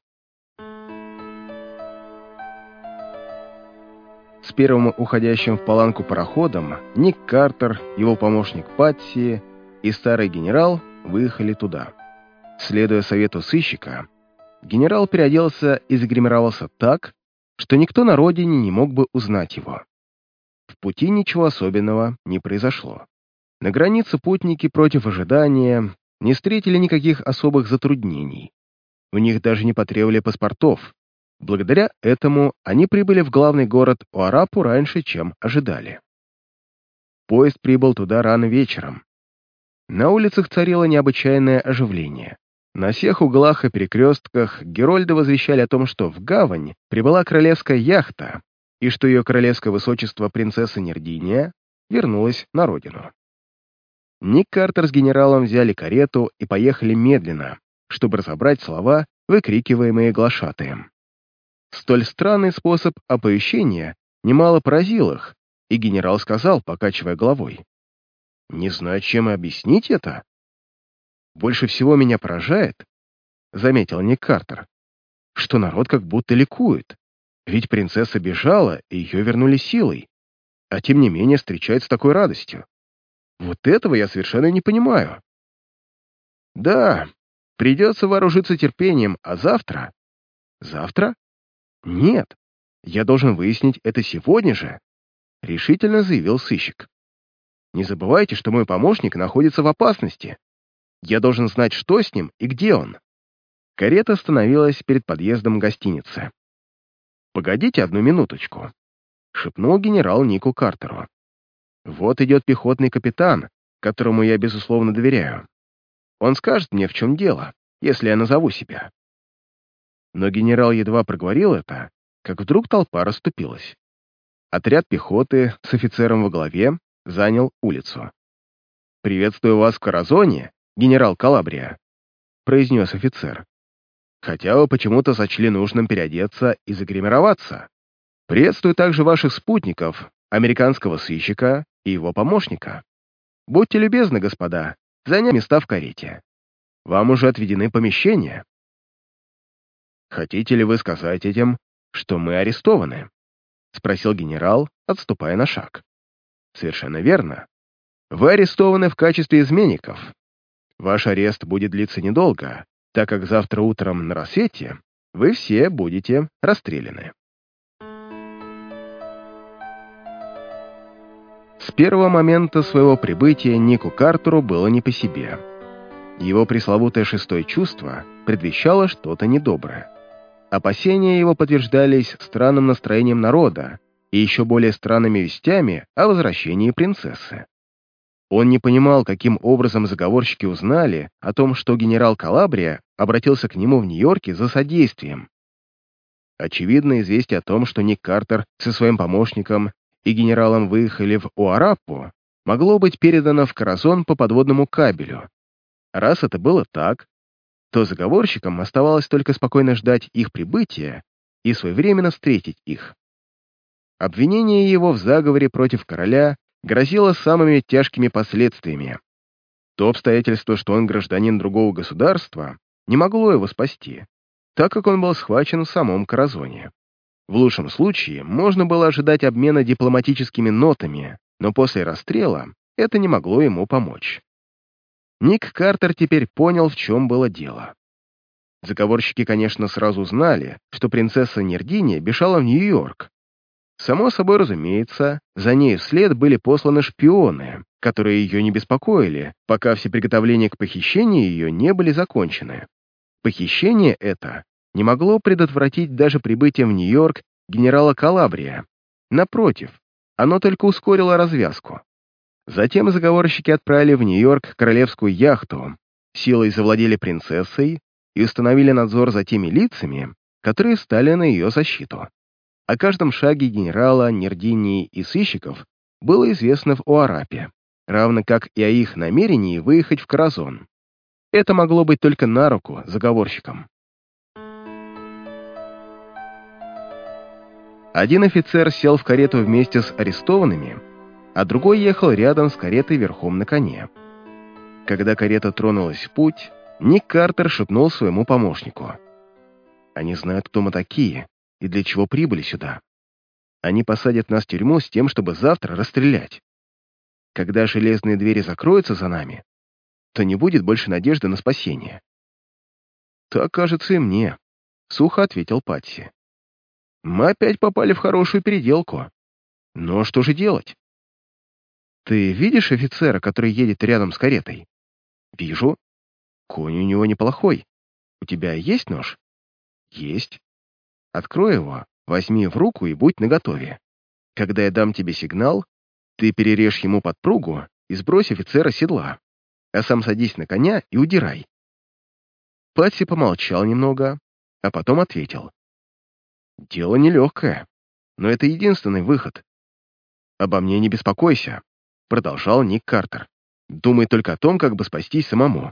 С первым уходящим в Паланку пароходом Ник Картер, его помощник Патси и старый генерал выехали туда. Следуя совету сыщика, генерал переоделся и загримировался так, что никто на родине не мог бы узнать его. В пути ничего особенного не произошло. На границе путники против ожидания не встретили никаких особых затруднений. У них даже не потребовали паспортов. Благодаря этому они прибыли в главный город Уарапу раньше, чем ожидали. Поезд прибыл туда рано вечером. На улицах царило необычайное оживление. На всех углах и перекрестках герольды возвещали о том, что в гавань прибыла королевская яхта и что ее королевское высочество принцесса Нердиния вернулась на родину. Ник Картер с генералом взяли карету и поехали медленно, чтобы разобрать слова, выкрикиваемые глашатаем. Столь странный способ оповещения немало поразил их, и генерал сказал, покачивая головой: «Не знаю, чем и объяснить это. Больше всего меня поражает, — заметил Ник Картер, — что народ как будто ликует, ведь принцесса бежала, и ее вернули силой, а тем не менее встречают с такой радостью. Вот этого я совершенно не понимаю. Да, придется вооружиться терпением, а завтра... Завтра? Нет, я должен выяснить это сегодня же, — решительно заявил сыщик. Не забывайте, что мой помощник находится в опасности. Я должен знать, что с ним и где он. Карета остановилась перед подъездом гостиницы. «Погодите одну минуточку», — шепнул генерал Нику Картеру. «Вот идет пехотный капитан, которому я, безусловно, доверяю. Он скажет мне, в чем дело, если я назову себя». Но генерал едва проговорил это, как вдруг толпа расступилась. Отряд пехоты с офицером во главе занял улицу. «Приветствую вас в Коразоне, генерал Калабрия», — произнес офицер. «Хотя вы почему-то сочли нужным переодеться и загримироваться. Приветствую также ваших спутников, американского сыщика и его помощника. Будьте любезны, господа, занять места в карете. Вам уже отведены помещения». «Хотите ли вы сказать этим, что мы арестованы?» — спросил генерал, отступая на шаг. «Совершенно верно. Вы арестованы в качестве изменников. Ваш арест будет длиться недолго, так как завтра утром на рассвете вы все будете расстреляны. С первого момента своего прибытия Нику Картеру было не по себе. Его пресловутое шестое чувство предвещало что-то недоброе. Опасения его подтверждались странным настроением народа и еще более странными вестями о возвращении принцессы. Он не понимал, каким образом заговорщики узнали о том, что генерал Калабрия обратился к нему в Нью-Йорке за содействием. Очевидно, известие о том, что Ник Картер со своим помощником и генералом выехали в Уараппу, могло быть передано в Коразон по подводному кабелю. Раз это было так, то заговорщикам оставалось только спокойно ждать их прибытия и своевременно встретить их. Обвинение его в заговоре против короля грозило самыми тяжкими последствиями. То обстоятельство, что он гражданин другого государства, не могло его спасти, так как он был схвачен в самом Коразоне. В лучшем случае можно было ожидать обмена дипломатическими нотами, но после расстрела это не могло ему помочь. Ник Картер теперь понял, в чем было дело. Заговорщики, конечно, сразу знали, что принцесса Нердиния бежала в Нью-Йорк. Само собой разумеется, за ней вслед были посланы шпионы, которые ее не беспокоили, пока все приготовления к похищению ее не были закончены. Похищение это не могло предотвратить даже прибытие в Нью-Йорк генерала Калабрия. Напротив, оно только ускорило развязку. Затем заговорщики отправили в Нью-Йорк королевскую яхту, силой завладели принцессой и установили надзор за теми лицами, которые встали на ее защиту. О каждом шаге генерала, Нердинии и сыщиков было известно в Уарапе, равно как и о их намерении выехать в Коразон. Это могло быть только на руку заговорщикам. Один офицер сел в карету вместе с арестованными, а другой ехал рядом с каретой верхом на коне. Когда карета тронулась в путь, Ник Картер шепнул своему помощнику: «Они знают, кто мы такие и для чего прибыли сюда. Они посадят нас в тюрьму с тем, чтобы завтра расстрелять. Когда железные двери закроются за нами, то не будет больше надежды на спасение». «Так кажется и мне», — сухо ответил Патси. «Мы опять попали в хорошую переделку. Но что же делать?» «Ты видишь офицера, который едет рядом с каретой?» «Вижу. Конь у него неплохой. У тебя есть нож?» «Есть. Открой его, возьми в руку и будь наготове. Когда я дам тебе сигнал, ты перережь ему подпругу и сбрось офицера с седла, а сам садись на коня и удирай». Патси помолчал немного, а потом ответил: «Дело нелегкое, но это единственный выход». «Обо мне не беспокойся», — продолжал Ник Картер. «Думай только о том, как бы спастись самому».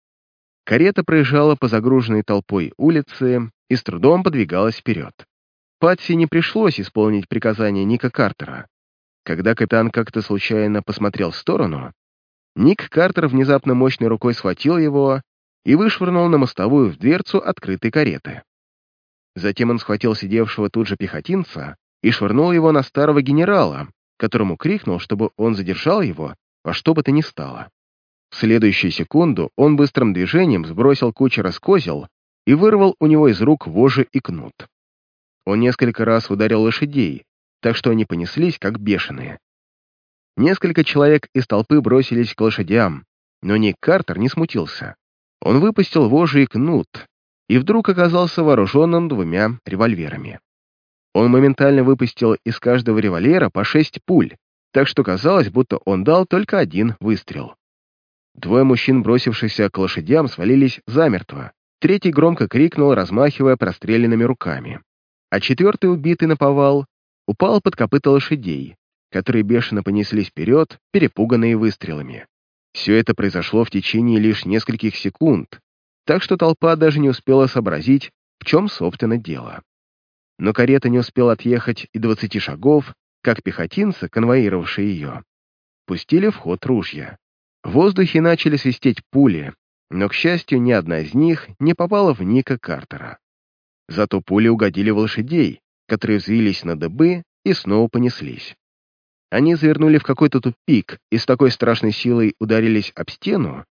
Карета проезжала по загруженной толпой улице и с трудом подвигалась вперед. Патси не пришлось исполнить приказание Ника Картера. Когда капитан как-то случайно посмотрел в сторону, Ник Картер внезапно мощной рукой схватил его и вышвырнул на мостовую в дверцу открытой кареты. Затем он схватил сидевшего тут же пехотинца и швырнул его на старого генерала, которому крикнул, чтобы он задержал его во что бы то ни стало. В следующую секунду он быстрым движением сбросил кучера с козел и вырвал у него из рук вожжи и кнут. Он несколько раз ударил лошадей, так что они понеслись, как бешеные. Несколько человек из толпы бросились к лошадям, но Ник Картер не смутился. Он выпустил вожжи и кнут и вдруг оказался вооруженным двумя револьверами. Он моментально выпустил из каждого револьвера по шесть пуль, так что казалось, будто он дал только один выстрел. Двое мужчин, бросившихся к лошадям, свалились замертво. Третий громко крикнул, размахивая простреленными руками. А четвертый, убитый наповал, упал под копыта лошадей, которые бешено понеслись вперед, перепуганные выстрелами. Все это произошло в течение лишь нескольких секунд, так что толпа даже не успела сообразить, в чем, собственно, дело. Но карета не успела отъехать и двадцати шагов, как пехотинцы, конвоировавшие ее, пустили в ход ружья. В воздухе начали свистеть пули, но, к счастью, ни одна из них не попала в Ника Картера. Зато пули угодили в лошадей, которые взвились на дыбы и снова понеслись. Они завернули в какой-то тупик и с такой страшной силой ударились об стену,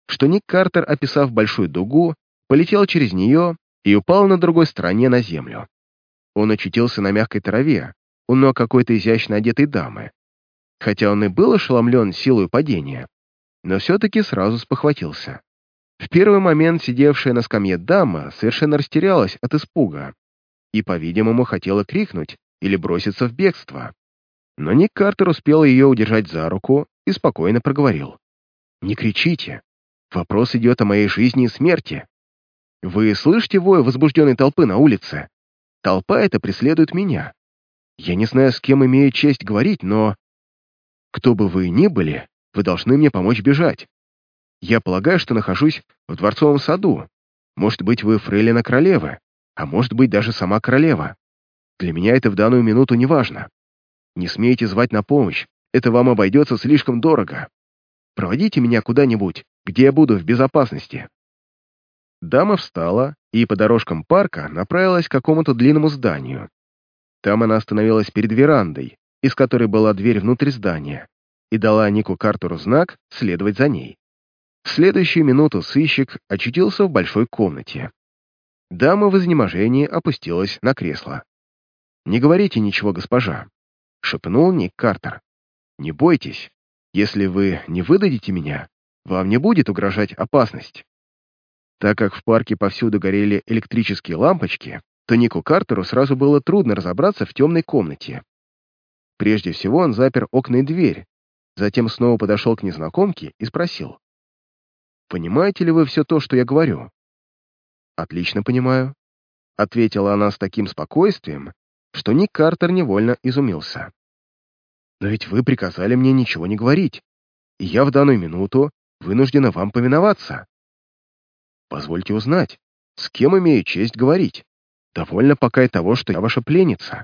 что Ник Картер, описав большую дугу, полетел через нее и упал на другой стороне на землю. Он очутился на мягкой траве, у ног какой-то изящно одетой дамы. Хотя он и был ошеломлен силой падения, но все-таки сразу спохватился. В первый момент сидевшая на скамье дама совершенно растерялась от испуга и, по-видимому, хотела крикнуть или броситься в бегство. Но Ник Картер успел ее удержать за руку и спокойно проговорил. «Не кричите. Вопрос идет о моей жизни и смерти. Вы слышите вой возбужденной толпы на улице? Толпа эта преследует меня. Я не знаю, с кем имею честь говорить, но... Кто бы вы ни были, вы должны мне помочь бежать. Я полагаю, что нахожусь в дворцовом саду. Может быть, вы фрейлина королевы, а может быть, даже сама королева. Для меня это в данную минуту не важно. Не смейте звать на помощь, это вам обойдется слишком дорого. Проводите меня куда-нибудь, где я буду в безопасности». Дама встала и по дорожкам парка направилась к какому-то длинному зданию. Там она остановилась перед верандой, из которой была дверь внутрь здания, и дала Нику Картеру знак следовать за ней. В следующую минуту сыщик очутился в большой комнате. Дама в изнеможении опустилась на кресло. «Не говорите ничего, госпожа», — шепнул Ник Картер. «Не бойтесь. Если вы не выдадите меня, вам не будет угрожать опасность». Так как в парке повсюду горели электрические лампочки, то Нику Картеру сразу было трудно разобраться в темной комнате. Прежде всего он запер окна и дверь, затем снова подошел к незнакомке и спросил. «Понимаете ли вы все то, что я говорю?» «Отлично понимаю», — ответила она с таким спокойствием, что Ник Картер невольно изумился. «Но ведь вы приказали мне ничего не говорить, и я в данную минуту вынуждена вам повиноваться. Позвольте узнать, с кем имею честь говорить. Довольно пока и того, что я ваша пленница».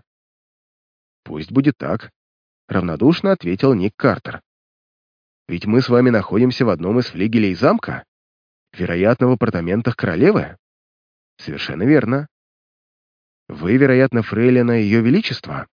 «Пусть будет так», — равнодушно ответил Ник Картер. «Ведь мы с вами находимся в одном из флигелей замка, вероятно, в апартаментах королевы». «Совершенно верно. Вы, вероятно, фрейлина Ее Величества?»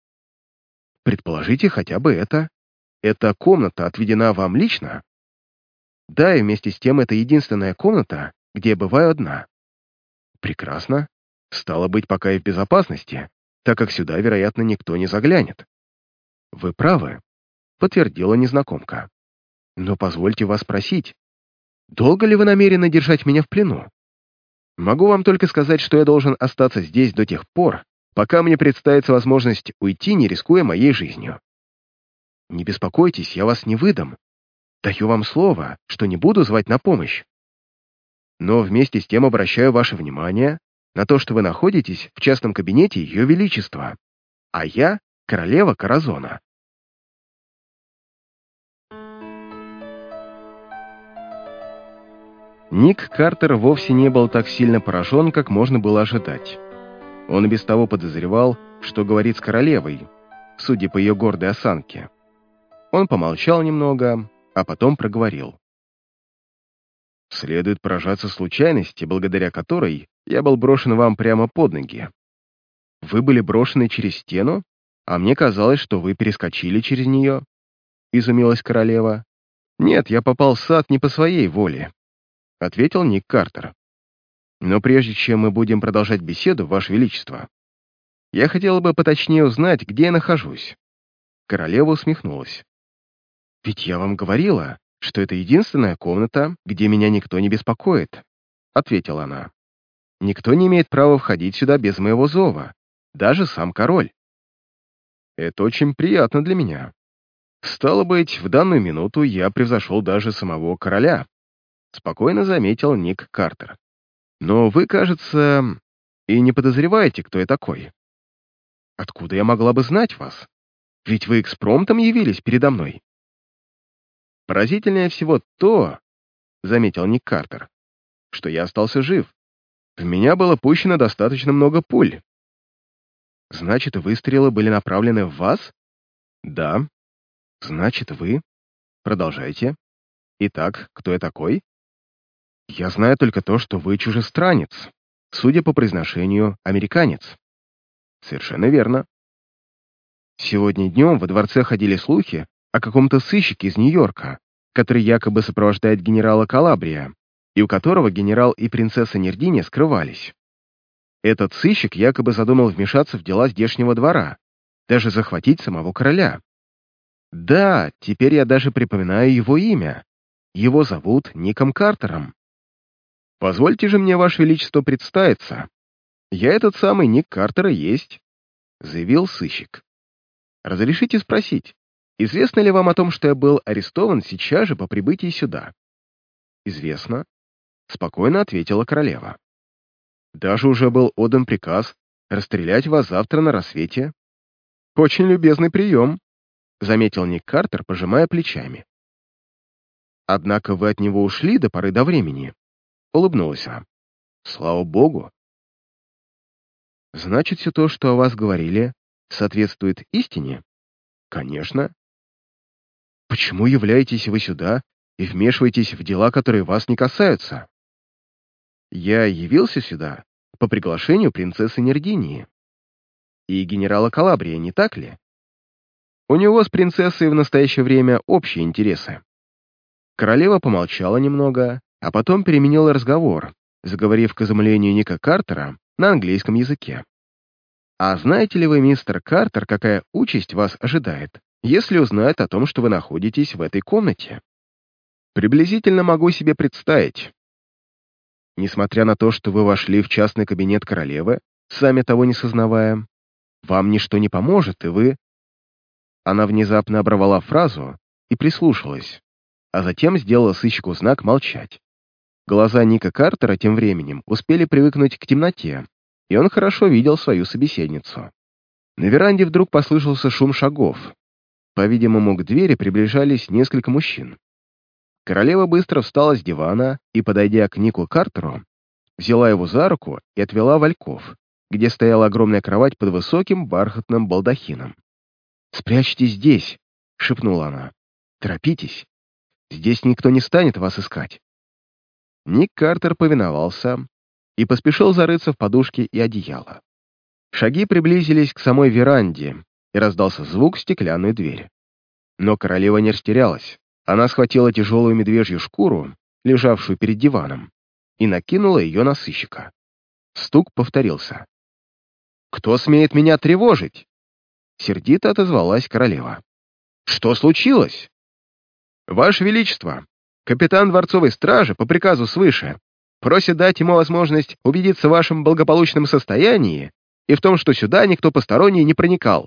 «Предположите хотя бы это. Эта комната отведена вам лично?» «Да, и вместе с тем это единственная комната, где я бываю одна». «Прекрасно. Стало быть, пока и в безопасности, так как сюда, вероятно, никто не заглянет». «Вы правы», — подтвердила незнакомка. «Но позвольте вас спросить, долго ли вы намерены держать меня в плену? Могу вам только сказать, что я должен остаться здесь до тех пор, пока мне представится возможность уйти, не рискуя моей жизнью. Не беспокойтесь, я вас не выдам. Даю вам слово, что не буду звать на помощь. Но вместе с тем обращаю ваше внимание на то, что вы находитесь в частном кабинете Ее Величества, а я — королева Коразона». Ник Картер вовсе не был так сильно поражен, как можно было ожидать. Он и без того подозревал, что говорит с королевой, судя по ее гордой осанке. Он помолчал немного, а потом проговорил. «Следует поражаться случайности, благодаря которой я был брошен вам прямо под ноги. Вы были брошены через стену, а мне казалось, что вы перескочили через нее», — изумилась королева. «Нет, я попал в сад не по своей воле», — ответил Ник Картер. «Но прежде чем мы будем продолжать беседу, Ваше Величество, я хотела бы поточнее узнать, где я нахожусь». Королева усмехнулась. «Ведь я вам говорила, что это единственная комната, где меня никто не беспокоит», — ответила она. «Никто не имеет права входить сюда без моего зова, даже сам король». «Это очень приятно для меня. Стало быть, в данную минуту я превзошел даже самого короля», — спокойно заметил Ник Картер. «Но вы, кажется, и не подозреваете, кто я такой. Откуда я могла бы знать вас? Ведь вы экспромтом явились передо мной». «Поразительнее всего то, — заметил Ник Картер, — что я остался жив. В меня было пущено достаточно много пуль». «Значит, выстрелы были направлены в вас?» «Да». «Значит, вы...» «Продолжайте. Итак, кто я такой?» «Я знаю только то, что вы чужестранец, судя по произношению, американец». «Совершенно верно». «Сегодня днем во дворце ходили слухи о каком-то сыщике из Нью-Йорка, который якобы сопровождает генерала Калабрия, и у которого генерал и принцесса Нердини скрывались. Этот сыщик якобы задумал вмешаться в дела здешнего двора, даже захватить самого короля. Да, теперь я даже припоминаю его имя. Его зовут Ником Картером. Позвольте же мне, Ваше Величество, представиться. Я этот самый Ник Картер и есть, заявил сыщик. Разрешите спросить, известно ли вам о том, что я был арестован сейчас же по прибытии сюда? Известно, спокойно ответила королева. Даже уже был отдан приказ расстрелять вас завтра на рассвете. Очень любезный прием, заметил Ник Картер, пожимая плечами. Однако вы от него ушли до поры до времени, улыбнулась она. Слава богу. Значит, все то, что о вас говорили, соответствует истине? Конечно. Почему являетесь вы сюда и вмешиваетесь в дела, которые вас не касаются? Я явился сюда по приглашению принцессы Нердинии и генерала Калабрия, не так ли? У него с принцессой в настоящее время общие интересы. Королева помолчала немного, а потом переменила разговор, заговорив к изумлению Ника Картера на английском языке. «А знаете ли вы, мистер Картер, какая участь вас ожидает, если узнают о том, что вы находитесь в этой комнате? Приблизительно могу себе представить. Несмотря на то, что вы вошли в частный кабинет королевы, сами того не сознавая, вам ничто не поможет, и вы...» Она внезапно оборвала фразу и прислушалась, а затем сделала сыщику знак молчать. Глаза Ника Картера тем временем успели привыкнуть к темноте, и он хорошо видел свою собеседницу. На веранде вдруг послышался шум шагов. По-видимому, к двери приближались несколько мужчин. Королева быстро встала с дивана и, подойдя к Нику Картеру, взяла его за руку и отвела в альков, где стояла огромная кровать под высоким бархатным балдахином. «Спрячьтесь здесь», — шепнула она. «Торопитесь. Здесь никто не станет вас искать». Ник Картер повиновался и поспешил зарыться в подушки и одеяло. Шаги приблизились к самой веранде, и раздался звук в стеклянную дверь. Но королева не растерялась. Она схватила тяжелую медвежью шкуру, лежавшую перед диваном, и накинула ее на сыщика. Стук повторился. «Кто смеет меня тревожить?» Сердито отозвалась королева. «Что случилось?» «Ваше Величество, капитан дворцовой стражи по приказу свыше просит дать ему возможность убедиться в вашем благополучном состоянии и в том, что сюда никто посторонний не проникал».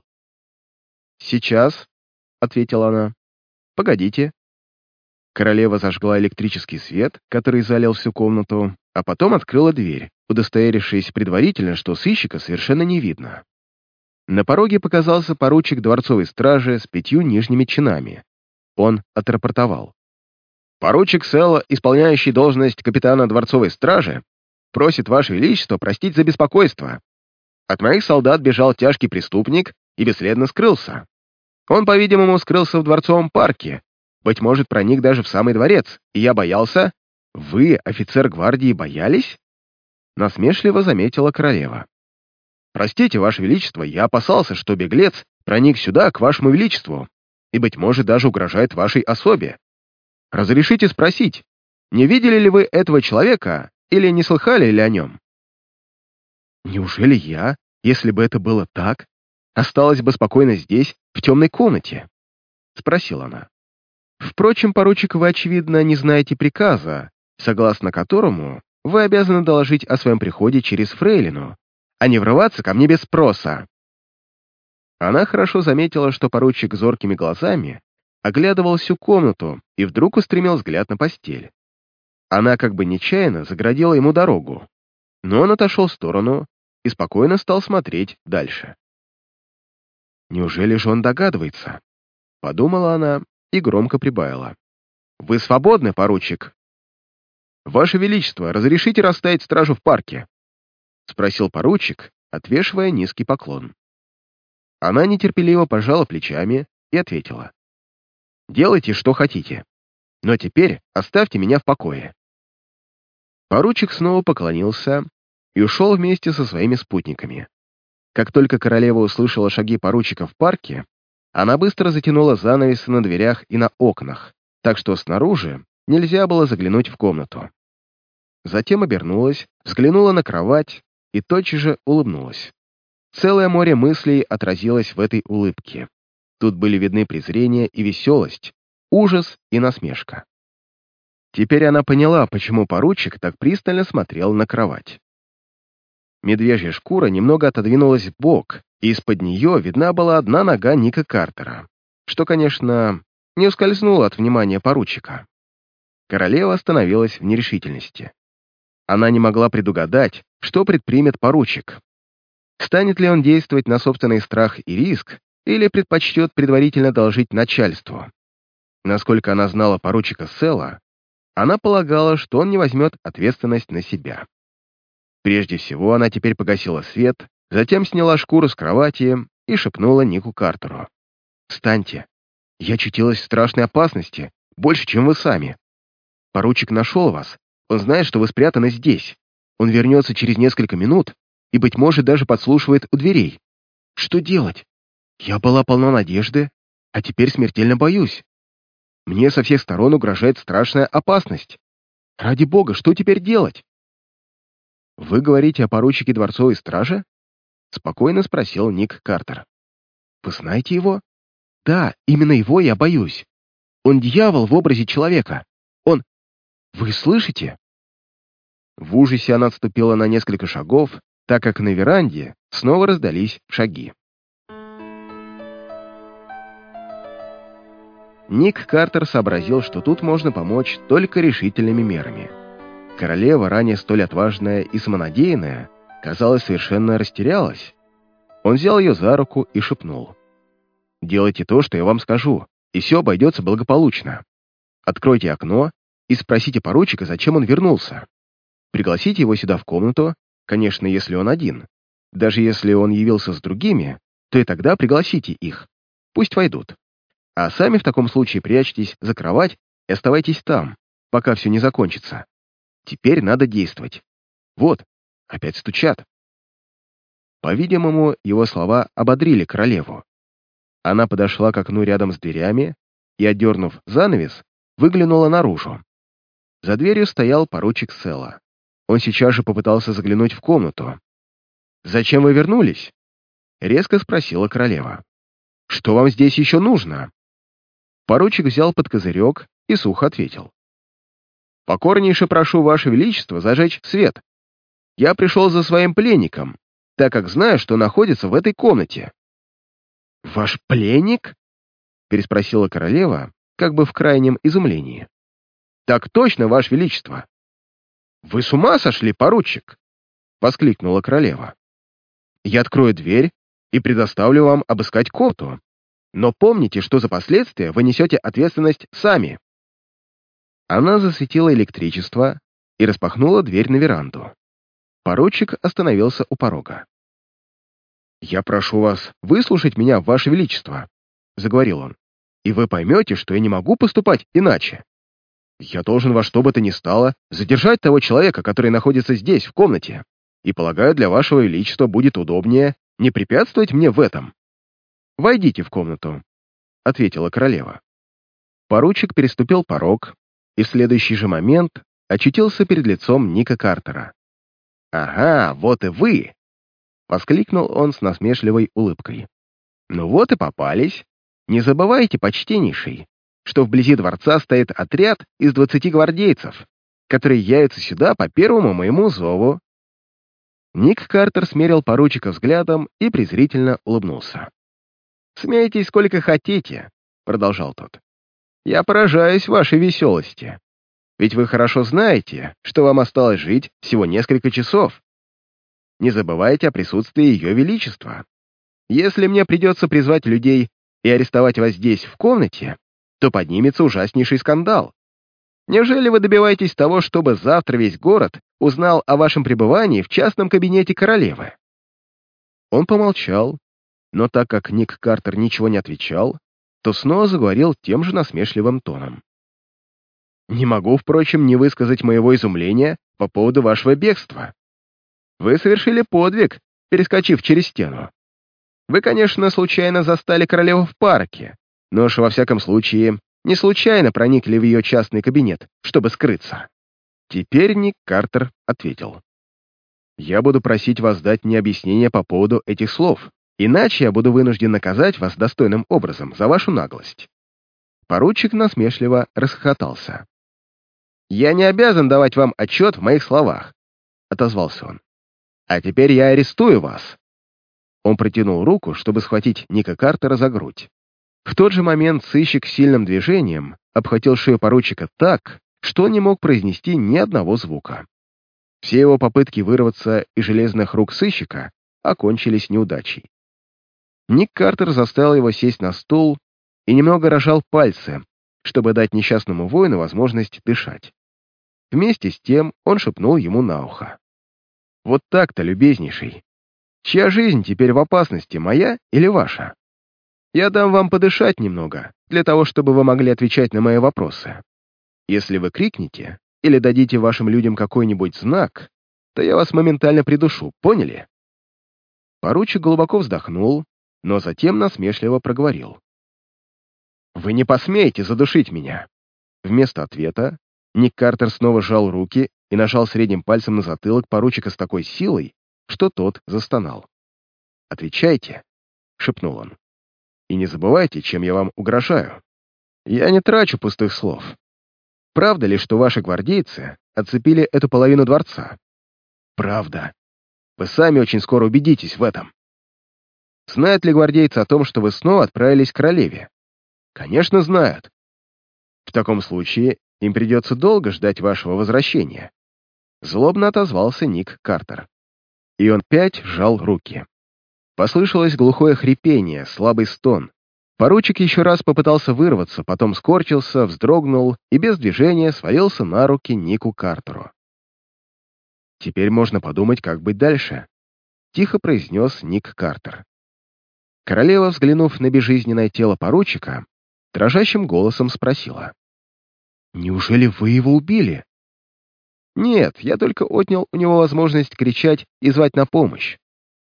«Сейчас», — ответила она. «Погодите». Королева зажгла электрический свет, который залил всю комнату, а потом открыла дверь, удостоверившись предварительно, что сыщика совершенно не видно. На пороге показался поручик дворцовой стражи с пятью нижними чинами. Он отрапортовал. «Поручик Селла, исполняющий должность капитана дворцовой стражи, просит Ваше Величество простить за беспокойство. От моих солдат бежал тяжкий преступник и бесследно скрылся. Он, по-видимому, скрылся в дворцовом парке, быть может, проник даже в самый дворец, и я боялся...» «Вы, офицер гвардии, боялись?» Насмешливо заметила королева. «Простите, Ваше Величество, я опасался, что беглец проник сюда, к Вашему Величеству, и, быть может, даже угрожает вашей особе. Разрешите спросить, не видели ли вы этого человека или не слыхали ли о нем?» «Неужели я, если бы это было так, осталась бы спокойно здесь, в темной комнате?» — спросила она. «Впрочем, поручик, вы, очевидно, не знаете приказа, согласно которому вы обязаны доложить о своем приходе через фрейлину, а не врываться ко мне без спроса». Она хорошо заметила, что поручик зоркими глазами оглядывал всю комнату и вдруг устремил взгляд на постель. Она как бы нечаянно заградила ему дорогу, но он отошел в сторону и спокойно стал смотреть дальше. «Неужели же он догадывается?» — подумала она и громко прибавила. «Вы свободны, поручик?» «Ваше Величество, разрешите расставить стражу в парке?» — спросил поручик, отвешивая низкий поклон. Она нетерпеливо пожала плечами и ответила. «Делайте, что хотите, но теперь оставьте меня в покое». Поручик снова поклонился и ушел вместе со своими спутниками. Как только королева услышала шаги поручика в парке, она быстро затянула занавесы на дверях и на окнах, так что снаружи нельзя было заглянуть в комнату. Затем обернулась, взглянула на кровать и тотчас же улыбнулась. Целое море мыслей отразилось в этой улыбке. Тут были видны презрение и веселость, ужас и насмешка. Теперь она поняла, почему поручик так пристально смотрел на кровать. Медвежья шкура немного отодвинулась в бок, и из-под нее видна была одна нога Ника Картера, что, конечно, не ускользнуло от внимания поручика. Королева остановилась в нерешительности. Она не могла предугадать, что предпримет поручик. Станет ли он действовать на собственный страх и риск, или предпочтет предварительно доложить начальству. Насколько она знала поручика Села, она полагала, что он не возьмет ответственность на себя. Прежде всего, она теперь погасила свет, затем сняла шкуру с кровати и шепнула Нику Картеру. «Встаньте. Я очутилась в страшной опасности, больше, чем вы сами. Поручик нашел вас, он знает, что вы спрятаны здесь. Он вернется через несколько минут и, быть может, даже подслушивает у дверей. Что делать? Я была полна надежды, а теперь смертельно боюсь. Мне со всех сторон угрожает страшная опасность. Ради бога, что теперь делать?» «Вы говорите о поручике дворцовой стражи?» — спокойно спросил Ник Картер. «Вы знаете его?» «Да, именно его я боюсь. Он дьявол в образе человека. Он... Вы слышите?» В ужасе она отступила на несколько шагов, так как на веранде снова раздались шаги. Ник Картер сообразил, что тут можно помочь только решительными мерами. Королева, ранее столь отважная и самонадеянная, казалось, совершенно растерялась. Он взял ее за руку и шепнул. «Делайте то, что я вам скажу, и все обойдется благополучно. Откройте окно и спросите поручика, зачем он вернулся. Пригласите его сюда в комнату, конечно, если он один. Даже если он явился с другими, то и тогда пригласите их. Пусть войдут. А сами в таком случае прячьтесь за кровать и оставайтесь там, пока все не закончится. Теперь надо действовать. Вот, опять стучат». По-видимому, его слова ободрили королеву. Она подошла к окну рядом с дверями и, отдернув занавес, выглянула наружу. За дверью стоял поручик Села. Он сейчас же попытался заглянуть в комнату. «Зачем вы вернулись?» — резко спросила королева. «Что вам здесь еще нужно?» Поручик взял под козырек и сухо ответил. «Покорнейше прошу, Ваше Величество, зажечь свет. Я пришел за своим пленником, так как знаю, что находится в этой комнате». «Ваш пленник?» — переспросила королева, как бы в крайнем изумлении. «Так точно, Ваше Величество». «Вы с ума сошли, поручик?» — воскликнула королева. «Я открою дверь и предоставлю вам обыскать комнату. Но помните, что за последствия вы несете ответственность сами». Она засветила электричество и распахнула дверь на веранду. Поручик остановился у порога. «Я прошу вас выслушать меня, Ваше Величество», — заговорил он, «и вы поймете, что я не могу поступать иначе. Я должен во что бы то ни стало задержать того человека, который находится здесь, в комнате, и, полагаю, для Вашего Величества будет удобнее не препятствовать мне в этом». «Войдите в комнату», — ответила королева. Поручик переступил порог и в следующий же момент очутился перед лицом Ника Картера. «Ага, вот и вы!» — воскликнул он с насмешливой улыбкой. «Ну вот и попались. Не забывайте, почтеннейший, что вблизи дворца стоит отряд из двадцати гвардейцев, которые явятся сюда по первому моему зову». Ник Картер смерил поручика взглядом и презрительно улыбнулся. «Смейтесь сколько хотите», — продолжал тот. «Я поражаюсь вашей веселости. Ведь вы хорошо знаете, что вам осталось жить всего несколько часов. Не забывайте о присутствии Ее Величества. Если мне придется призвать людей и арестовать вас здесь, в комнате, то поднимется ужаснейший скандал. Неужели вы добиваетесь того, чтобы завтра весь город узнал о вашем пребывании в частном кабинете королевы?» Он помолчал, но так как Ник Картер ничего не отвечал, то снова заговорил тем же насмешливым тоном. «Не могу, впрочем, не высказать моего изумления по поводу вашего бегства. Вы совершили подвиг, перескочив через стену. Вы, конечно, случайно застали королеву в парке, но уж во всяком случае не случайно проникли в ее частный кабинет, чтобы скрыться. Теперь Ник Картер ответил. «Я буду просить вас дать мне объяснение по поводу этих слов, иначе я буду вынужден наказать вас достойным образом за вашу наглость». Поручик насмешливо расхохотался. «Я не обязан давать вам отчет в моих словах», — отозвался он. «А теперь я арестую вас». Он протянул руку, чтобы схватить Ника Картера за грудь. В тот же момент сыщик сильным движением обхватил шею поручика так, что он не мог произнести ни одного звука. Все его попытки вырваться из железных рук сыщика окончились неудачей. Ник Картер заставил его сесть на стул и немного разжал пальцы, чтобы дать несчастному воину возможность дышать. Вместе с тем он шепнул ему на ухо. «Вот так-то, любезнейший. Чья жизнь теперь в опасности, моя или ваша? Я дам вам подышать немного, для того, чтобы вы могли отвечать на мои вопросы. Если вы крикнете или дадите вашим людям какой-нибудь знак, то я вас моментально придушу, поняли?» Поручик глубоко вздохнул, но затем насмешливо проговорил. «Вы не посмеете задушить меня!» Вместо ответа Ник Картер снова сжал руки и нажал средним пальцем на затылок поручика с такой силой, что тот застонал. «Отвечайте», — шепнул он. «И не забывайте, чем я вам угрожаю. Я не трачу пустых слов. Правда ли, что ваши гвардейцы оцепили эту половину дворца?» «Правда. Вы сами очень скоро убедитесь в этом». «Знают ли гвардейцы о том, что вы снова отправились к королеве?» «Конечно, знают. В таком случае им придется долго ждать вашего возвращения». Злобно отозвался Ник Картер. И он опять сжал руки. Послышалось глухое хрипение, слабый стон. Поручик еще раз попытался вырваться, потом скорчился, вздрогнул и без движения свалился на руки Нику Картеру. «Теперь можно подумать, как быть дальше», — тихо произнес Ник Картер. Королева, взглянув на безжизненное тело поручика, дрожащим голосом спросила. «Неужели вы его убили?» «Нет, я только отнял у него возможность кричать и звать на помощь».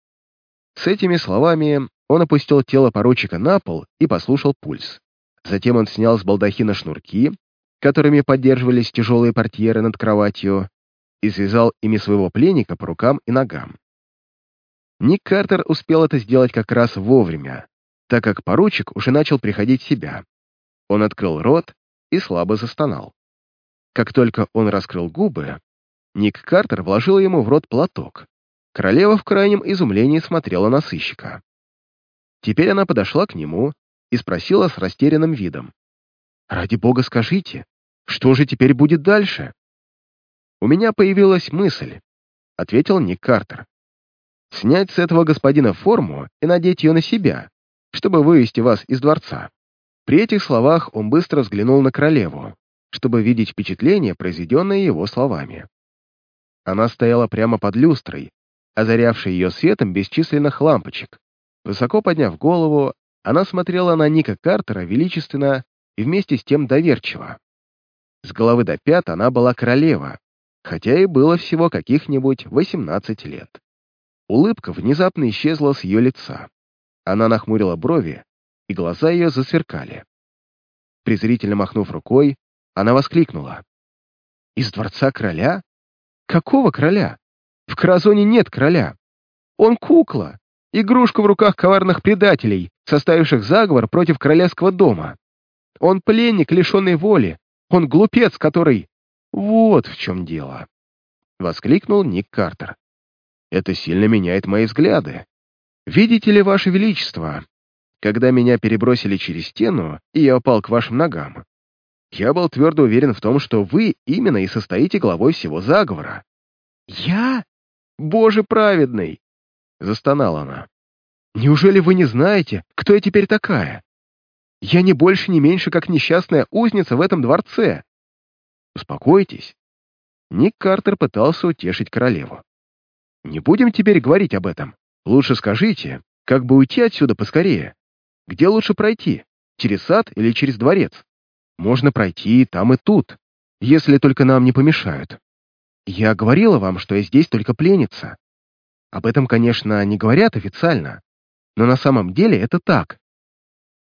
С этими словами он опустил тело поручика на пол и послушал пульс. Затем он снял с балдахина шнурки, которыми поддерживались тяжелые портьеры над кроватью, и связал ими своего пленника по рукам и ногам. Ник Картер успел это сделать как раз вовремя, так как поручик уже начал приходить в себя. Он открыл рот и слабо застонал. Как только он раскрыл губы, Ник Картер вложил ему в рот платок. Королева в крайнем изумлении смотрела на сыщика. Теперь она подошла к нему и спросила с растерянным видом. «Ради бога, скажите, что же теперь будет дальше?» «У меня появилась мысль», — ответил Ник Картер. «Снять с этого господина форму и надеть ее на себя, чтобы вывести вас из дворца». При этих словах он быстро взглянул на королеву, чтобы видеть впечатление, произведенное его словами. Она стояла прямо под люстрой, озарявшей ее светом бесчисленных лампочек. Высоко подняв голову, она смотрела на Ника Картера величественно и вместе с тем доверчиво. С головы до пят она была королева, хотя и было всего каких-нибудь восемнадцать лет. Улыбка внезапно исчезла с ее лица. Она нахмурила брови, и глаза ее засверкали. Презрительно махнув рукой, она воскликнула. «Из дворца короля? Какого короля? В Каразоне нет короля. Он кукла, игрушка в руках коварных предателей, составивших заговор против королевского дома. Он пленник, лишенный воли. Он глупец, который... Вот в чем дело!» — воскликнул Ник Картер. «Это сильно меняет мои взгляды. Видите ли, Ваше Величество, когда меня перебросили через стену, и я упал к вашим ногам, я был твердо уверен в том, что вы именно и состоите главой всего заговора». «Я? Боже праведный!» — застонала она. «Неужели вы не знаете, кто я теперь такая? Я не больше, не меньше, как несчастная узница в этом дворце». «Успокойтесь». Ник Картер пытался утешить королеву. «Не будем теперь говорить об этом. Лучше скажите, как бы уйти отсюда поскорее. Где лучше пройти? Через сад или через дворец? Можно пройти и там, и тут, если только нам не помешают. Я говорила вам, что я здесь только пленница. Об этом, конечно, не говорят официально, но на самом деле это так».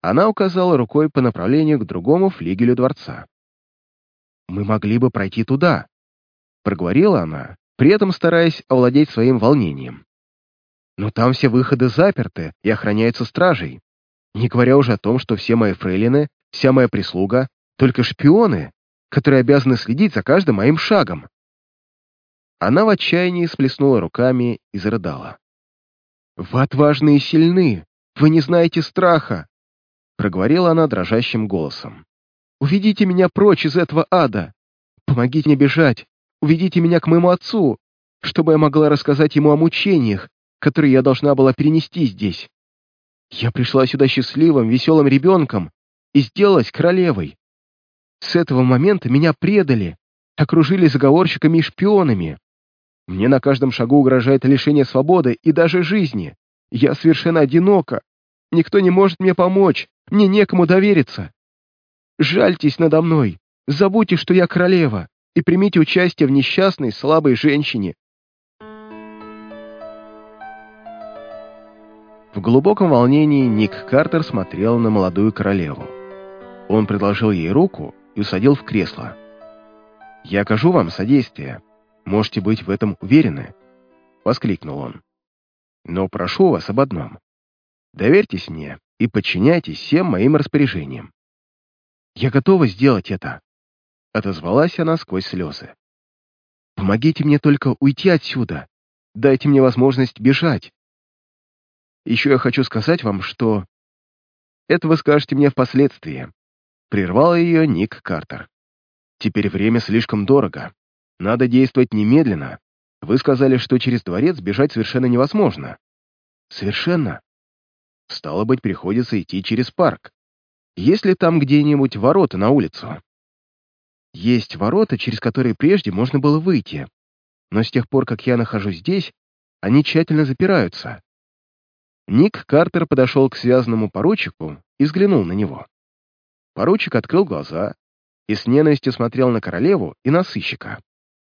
Она указала рукой по направлению к другому флигелю дворца. «Мы могли бы пройти туда», — проговорила она, при этом стараясь овладеть своим волнением. «Но там все выходы заперты и охраняются стражей, не говоря уже о том, что все мои фрейлины, вся моя прислуга — только шпионы, которые обязаны следить за каждым моим шагом». Она в отчаянии сплеснула руками и зарыдала. «Вы отважны и сильны, вы не знаете страха», — проговорила она дрожащим голосом. «Уведите меня прочь из этого ада! Помогите мне бежать! Уведите меня к моему отцу, чтобы я могла рассказать ему о мучениях, которые я должна была перенести здесь. Я пришла сюда счастливым, веселым ребенком и сделалась королевой. С этого момента меня предали, окружили заговорщиками и шпионами. Мне на каждом шагу угрожает лишение свободы и даже жизни. Я совершенно одинока. Никто не может мне помочь, мне некому довериться. Жальтесь надо мной, забудьте, что я королева, и примите участие в несчастной, слабой женщине». В глубоком волнении Ник Картер смотрел на молодую королеву. Он предложил ей руку и усадил в кресло. «Я окажу вам содействие. Можете быть в этом уверены», — воскликнул он. «Но прошу вас об одном. Доверьтесь мне и подчиняйтесь всем моим распоряжениям». «Я готова сделать это», — отозвалась она сквозь слезы. «Помогите мне только уйти отсюда. Дайте мне возможность бежать. Еще я хочу сказать вам, что...» «Это вы скажете мне впоследствии», — прервал ее Ник Картер. «Теперь время слишком дорого. Надо действовать немедленно. Вы сказали, что через дворец бежать совершенно невозможно». «Совершенно. Стало быть, приходится идти через парк. Есть ли там где-нибудь ворота на улицу?» «Есть ворота, через которые прежде можно было выйти, но с тех пор, как я нахожусь здесь, они тщательно запираются». Ник Картер подошел к связанному поручику и взглянул на него. Поручик открыл глаза и с ненавистью смотрел на королеву и на сыщика.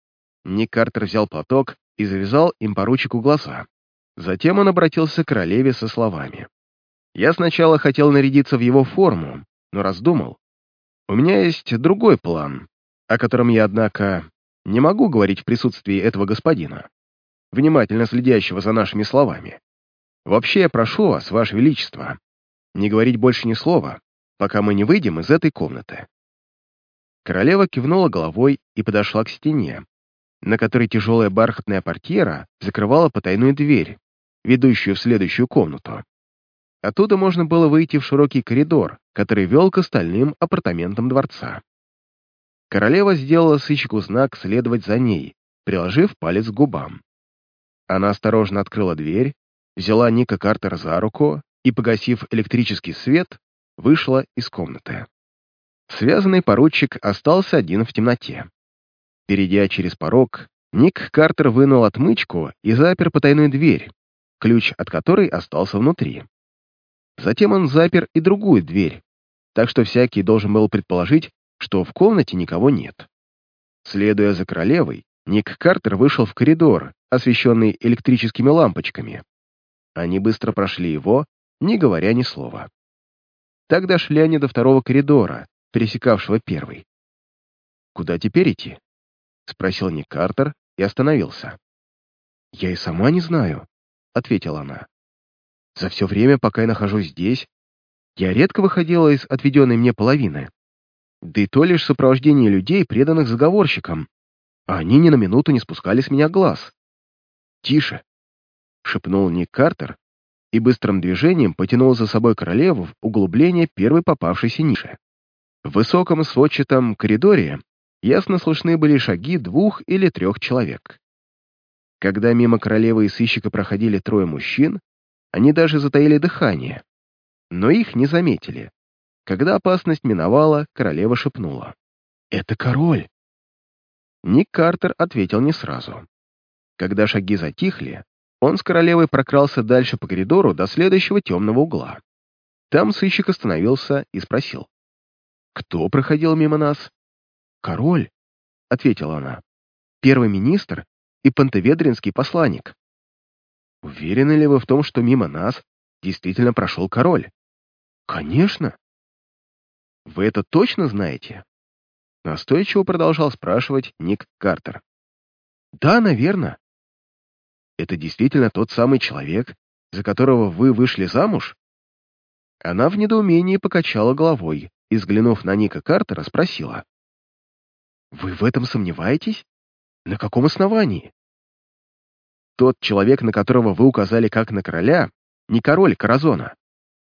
Ник Картер взял платок и завязал им поручику глаза. Затем он обратился к королеве со словами. «Я сначала хотел нарядиться в его форму, но раздумал. У меня есть другой план, о котором я, однако, не могу говорить в присутствии этого господина, внимательно следящего за нашими словами. Вообще, я прошу вас, ваше величество, не говорить больше ни слова, пока мы не выйдем из этой комнаты». Королева кивнула головой и подошла к стене, на которой тяжелая бархатная портьера закрывала потайную дверь, ведущую в следующую комнату. Оттуда можно было выйти в широкий коридор, который вел к остальным апартаментам дворца. Королева сделала сыщику знак следовать за ней, приложив палец к губам. Она осторожно открыла дверь, взяла Ника Картера за руку и, погасив электрический свет, вышла из комнаты. Связанный поручик остался один в темноте. Перейдя через порог, Ник Картер вынул отмычку и запер потайную дверь, ключ от которой остался внутри. Затем он запер и другую дверь, так что всякий должен был предположить, что в комнате никого нет. Следуя за королевой, Ник Картер вышел в коридор, освещенный электрическими лампочками. Они быстро прошли его, не говоря ни слова. Так дошли они до второго коридора, пересекавшего первый. «Куда теперь идти?» — спросил Ник Картер и остановился. «Я и сама не знаю», — ответила она. «За все время, пока я нахожусь здесь, я редко выходила из отведенной мне половины, да и то лишь в сопровождении людей, преданных заговорщикам, а они ни на минуту не спускали с меня глаз». «Тише», — шепнул Ник Картер и быстрым движением потянул за собой королеву в углубление первой попавшейся ниши. В высоком сводчатом коридоре ясно слышны были шаги двух или трех человек. Когда мимо королевы и сыщика проходили трое мужчин, они даже затаили дыхание, но их не заметили. Когда опасность миновала, королева шепнула: «Это король!» Ник Картер ответил не сразу. Когда шаги затихли, он с королевой прокрался дальше по коридору до следующего темного угла. Там сыщик остановился и спросил: «Кто проходил мимо нас?» «Король», — ответила она, — «первый министр и пантеведринский посланник». «Уверены ли вы в том, что мимо нас действительно прошел король?» «Конечно. Вы это точно знаете?» Настойчиво продолжал спрашивать Ник Картер. «Да, наверное. Это действительно тот самый человек, за которого вы вышли замуж?» Она в недоумении покачала головой и, взглянув на Ника Картера, спросила. «Вы в этом сомневаетесь? На каком основании?» «Тот человек, на которого вы указали как на короля, не король Коразона».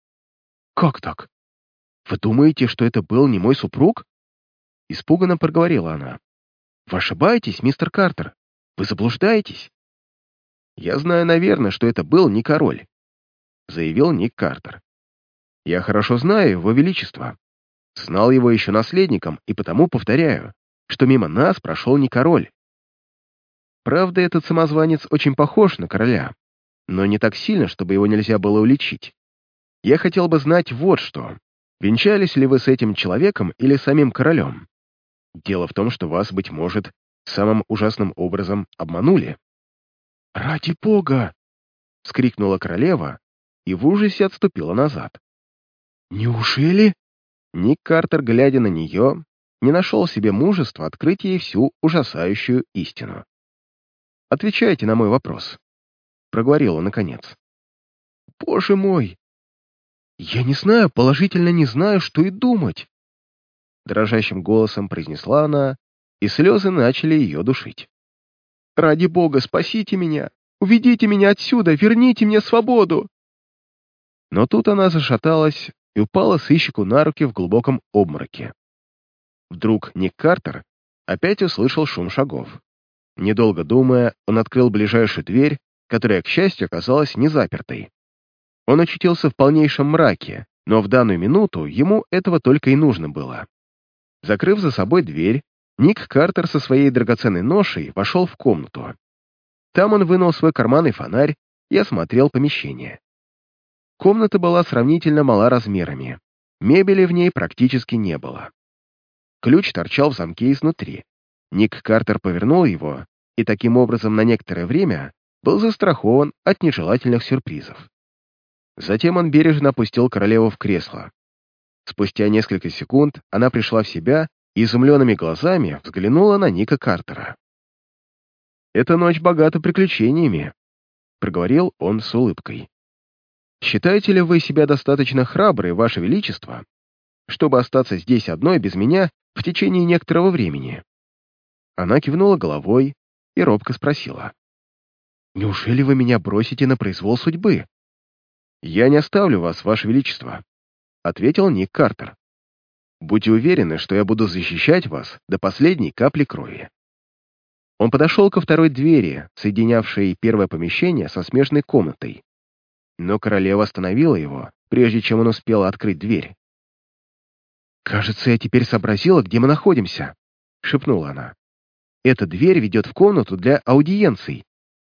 «Как так? Вы думаете, что это был не мой супруг?» Испуганно проговорила она. «Вы ошибаетесь, мистер Картер. Вы заблуждаетесь». «Я знаю, наверное, что это был не король», — заявил Ник Картер. «Я хорошо знаю его величество. Знал его еще наследником, и потому повторяю, что мимо нас прошел не король. Правда, этот самозванец очень похож на короля, но не так сильно, чтобы его нельзя было уличить. Я хотел бы знать вот что. Венчались ли вы с этим человеком или самим королем? Дело в том, что вас, быть может, самым ужасным образом обманули». «Ради бога!» — вскрикнула королева и в ужасе отступила назад. «Неужели?» Ник Картер, глядя на нее, не нашел себе мужества открыть ей всю ужасающую истину. «Отвечайте на мой вопрос», — проговорил он наконец. «Боже мой! Я не знаю, положительно не знаю, что и думать!» Дрожащим голосом произнесла она, и слезы начали ее душить. «Ради бога, спасите меня! Уведите меня отсюда! Верните мне свободу!» Но тут она зашаталась и упала сыщику на руки в глубоком обмороке. Вдруг Ник Картер опять услышал шум шагов. Недолго думая, он открыл ближайшую дверь, которая, к счастью, оказалась не запертой. Он очутился в полнейшем мраке, но в данную минуту ему этого только и нужно было. Закрыв за собой дверь, Ник Картер со своей драгоценной ношей вошел в комнату. Там он вынул свой карманный фонарь и осмотрел помещение. Комната была сравнительно мала размерами. Мебели в ней практически не было. Ключ торчал в замке изнутри. Ник Картер повернул его и таким образом на некоторое время был застрахован от нежелательных сюрпризов. Затем он бережно опустил королеву в кресло. Спустя несколько секунд она пришла в себя и изумленными глазами взглянула на Ника Картера. «Эта ночь богата приключениями», — проговорил он с улыбкой. «Считаете ли вы себя достаточно храброй, Ваше Величество, чтобы остаться здесь одной без меня в течение некоторого времени?» Она кивнула головой и робко спросила. «Неужели вы меня бросите на произвол судьбы?» «Я не оставлю вас, Ваше Величество», — ответил Ник Картер. «Будьте уверены, что я буду защищать вас до последней капли крови». Он подошел ко второй двери, соединявшей первое помещение со смежной комнатой. Но королева остановила его, прежде чем он успел открыть дверь. «Кажется, я теперь сообразила, где мы находимся», — шепнула она. «Эта дверь ведет в комнату для аудиенций».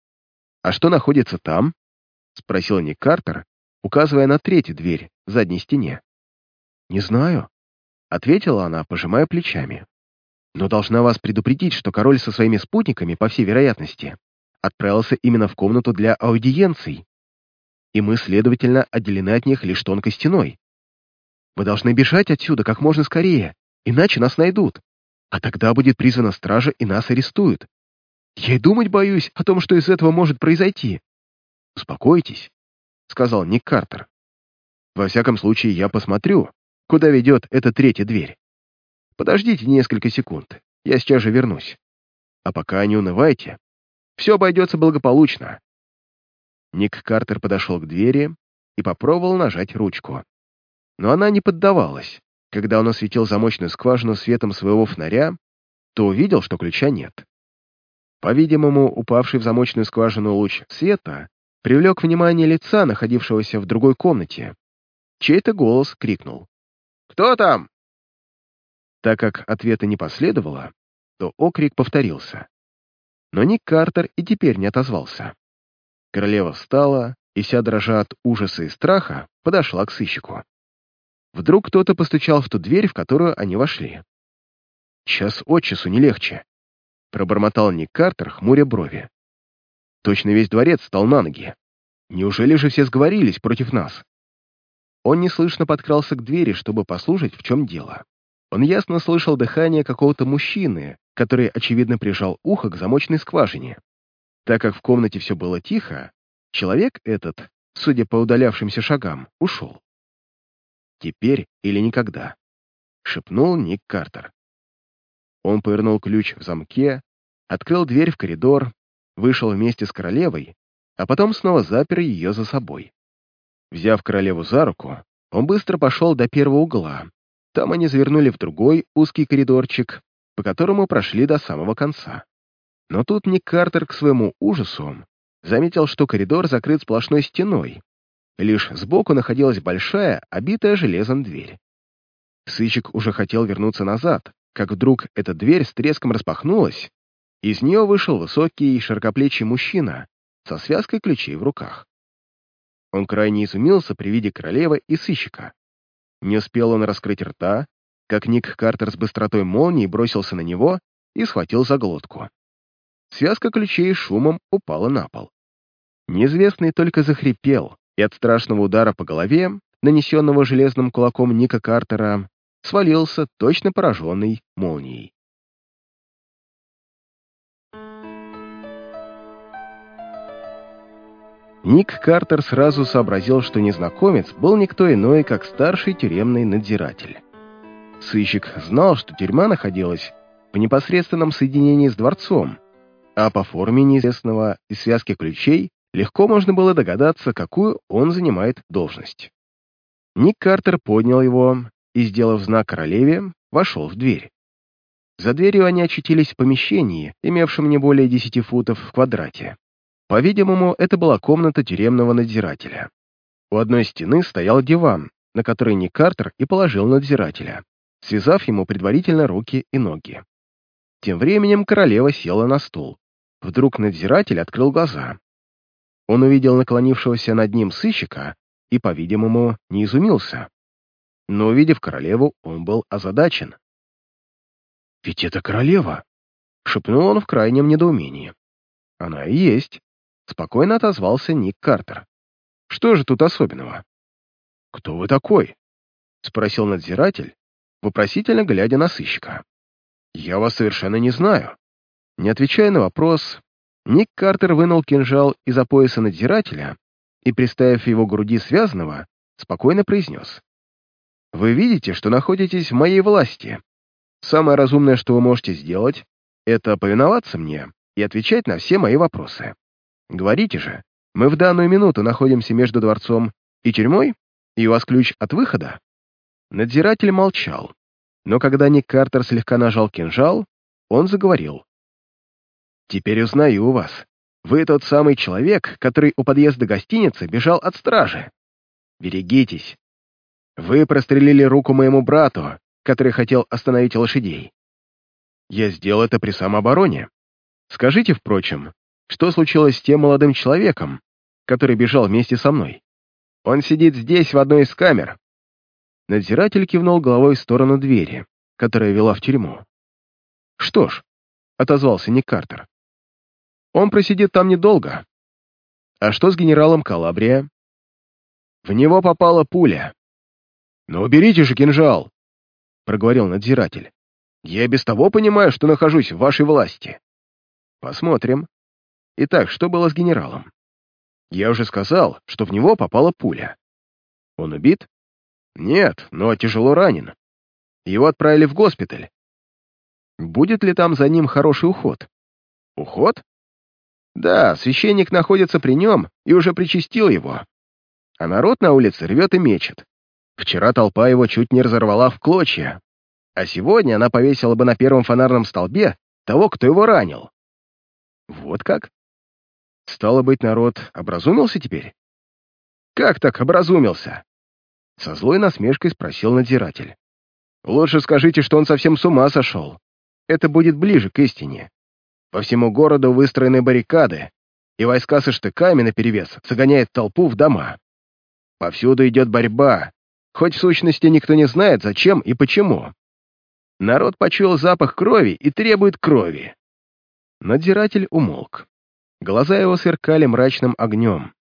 «А что находится там?» — спросил Ник Картер, указывая на третью дверь в задней стене. «Не знаю», — ответила она, пожимая плечами. «Но должна вас предупредить, что король со своими спутниками, по всей вероятности, отправился именно в комнату для аудиенций, и мы, следовательно, отделены от них лишь тонкой стеной. Вы должны бежать отсюда как можно скорее, иначе нас найдут, а тогда будет призвана стража и нас арестуют. Я и думать боюсь о том, что из этого может произойти». «Успокойтесь», — сказал Ник Картер. «Во всяком случае, я посмотрю, куда ведет эта третья дверь. Подождите несколько секунд, я сейчас же вернусь. А пока не унывайте, все обойдется благополучно». Ник Картер подошел к двери и попробовал нажать ручку. Но она не поддавалась. Когда он осветил замочную скважину светом своего фонаря, то увидел, что ключа нет. По-видимому, упавший в замочную скважину луч света привлек внимание лица, находившегося в другой комнате. Чей-то голос крикнул: «Кто там?». Так как ответа не последовало, то окрик повторился. Но Ник Картер и теперь не отозвался. Королева встала и, вся дрожа от ужаса и страха, подошла к сыщику. Вдруг кто-то постучал в ту дверь, в которую они вошли. «Час от часу не легче», — пробормотал Ник Картер, хмуря брови. «Точно весь дворец встал на ноги. Неужели же все сговорились против нас?» он неслышно подкрался к двери, чтобы послушать, в чем дело. Он ясно слышал дыхание какого-то мужчины, который, очевидно, прижал ухо к замочной скважине. Так как в комнате все было тихо, человек этот, судя по удалявшимся шагам, ушел. «Теперь или никогда», — шепнул Ник Картер. Он повернул ключ в замке, открыл дверь в коридор, вышел вместе с королевой, а потом снова запер ее за собой. Взяв королеву за руку, он быстро пошел до первого угла. Там они завернули в другой узкий коридорчик, по которому прошли до самого конца. Но тут Ник Картер, к своему ужасу, заметил, что коридор закрыт сплошной стеной. Лишь сбоку находилась большая, обитая железом дверь. Сыщик уже хотел вернуться назад, как вдруг эта дверь с треском распахнулась, и из нее вышел высокий и широкоплечий мужчина со связкой ключей в руках. Он крайне изумился при виде королевы и сыщика. Не успел он раскрыть рта, как Ник Картер с быстротой молнии бросился на него и схватил за глотку. Связка ключей шумом упала на пол. Неизвестный только захрипел, и от страшного удара по голове, нанесенного железным кулаком Ника Картера, свалился, точно пораженный молнией. Ник Картер сразу сообразил, что незнакомец был никто иной, как старший тюремный надзиратель. Сыщик знал, что тюрьма находилась в непосредственном соединении с дворцом, а по форме неизвестного и связке ключей легко можно было догадаться, какую он занимает должность. Ник Картер поднял его и, сделав знак королеве, вошел в дверь. За дверью они очутились в помещении, имевшем не более десяти футов в квадрате. По-видимому, это была комната тюремного надзирателя. У одной стены стоял диван, на который Ник Картер и положил надзирателя, связав ему предварительно руки и ноги. Тем временем королева села на стул. Вдруг надзиратель открыл глаза. Он увидел наклонившегося над ним сыщика и, по-видимому, не изумился. Но, увидев королеву, он был озадачен. «Ведь это королева!» — шепнул он в крайнем недоумении. «Она и есть», — спокойно отозвался Ник Картер. «Что же тут особенного?» «Кто вы такой?» — спросил надзиратель, вопросительно глядя на сыщика. «Я вас совершенно не знаю». Не отвечая на вопрос, Ник Картер вынул кинжал из-за пояса надзирателя и, приставив его к груди связанного, спокойно произнес: «Вы видите, что находитесь в моей власти. Самое разумное, что вы можете сделать, это повиноваться мне и отвечать на все мои вопросы. Говорите же, мы в данную минуту находимся между дворцом и тюрьмой, и у вас ключ от выхода?» Надзиратель молчал, но когда Ник Картер слегка нажал кинжал, он заговорил. «Теперь узнаю вас. Вы тот самый человек, который у подъезда гостиницы бежал от стражи. Берегитесь. Вы прострелили руку моему брату, который хотел остановить лошадей. Я сделал это при самообороне. Скажите, впрочем, что случилось с тем молодым человеком, который бежал вместе со мной? Он сидит здесь, в одной из камер». Надзиратель кивнул головой в сторону двери, которая вела в тюрьму. «Что ж», — отозвался Ник Картер, — «он просидит там недолго. А что с генералом Калабрия?» «В него попала пуля». «Ну, уберите же кинжал», — проговорил надзиратель. «Я без того понимаю, что нахожусь в вашей власти». «Посмотрим. Итак, что было с генералом?» «Я уже сказал, что в него попала пуля». «Он убит?» «Нет, но тяжело ранен. Его отправили в госпиталь. Будет ли там за ним хороший уход?» «Уход?» «Да, священник находится при нем и уже причастил его. А народ на улице рвет и мечет. Вчера толпа его чуть не разорвала в клочья, а сегодня она повесила бы на первом фонарном столбе того, кто его ранил». «Вот как? Стало быть, народ образумился теперь?» «Как так образумился?» Со злой насмешкой спросил надзиратель. «Лучше скажите, что он совсем с ума сошел. Это будет ближе к истине. По всему городу выстроены баррикады, и войска со штыками наперевес загоняют толпу в дома. Повсюду идет борьба, хоть в сущности никто не знает, зачем и почему. Народ почуял запах крови и требует крови». Надзиратель умолк. Глаза его сверкали мрачным огнем.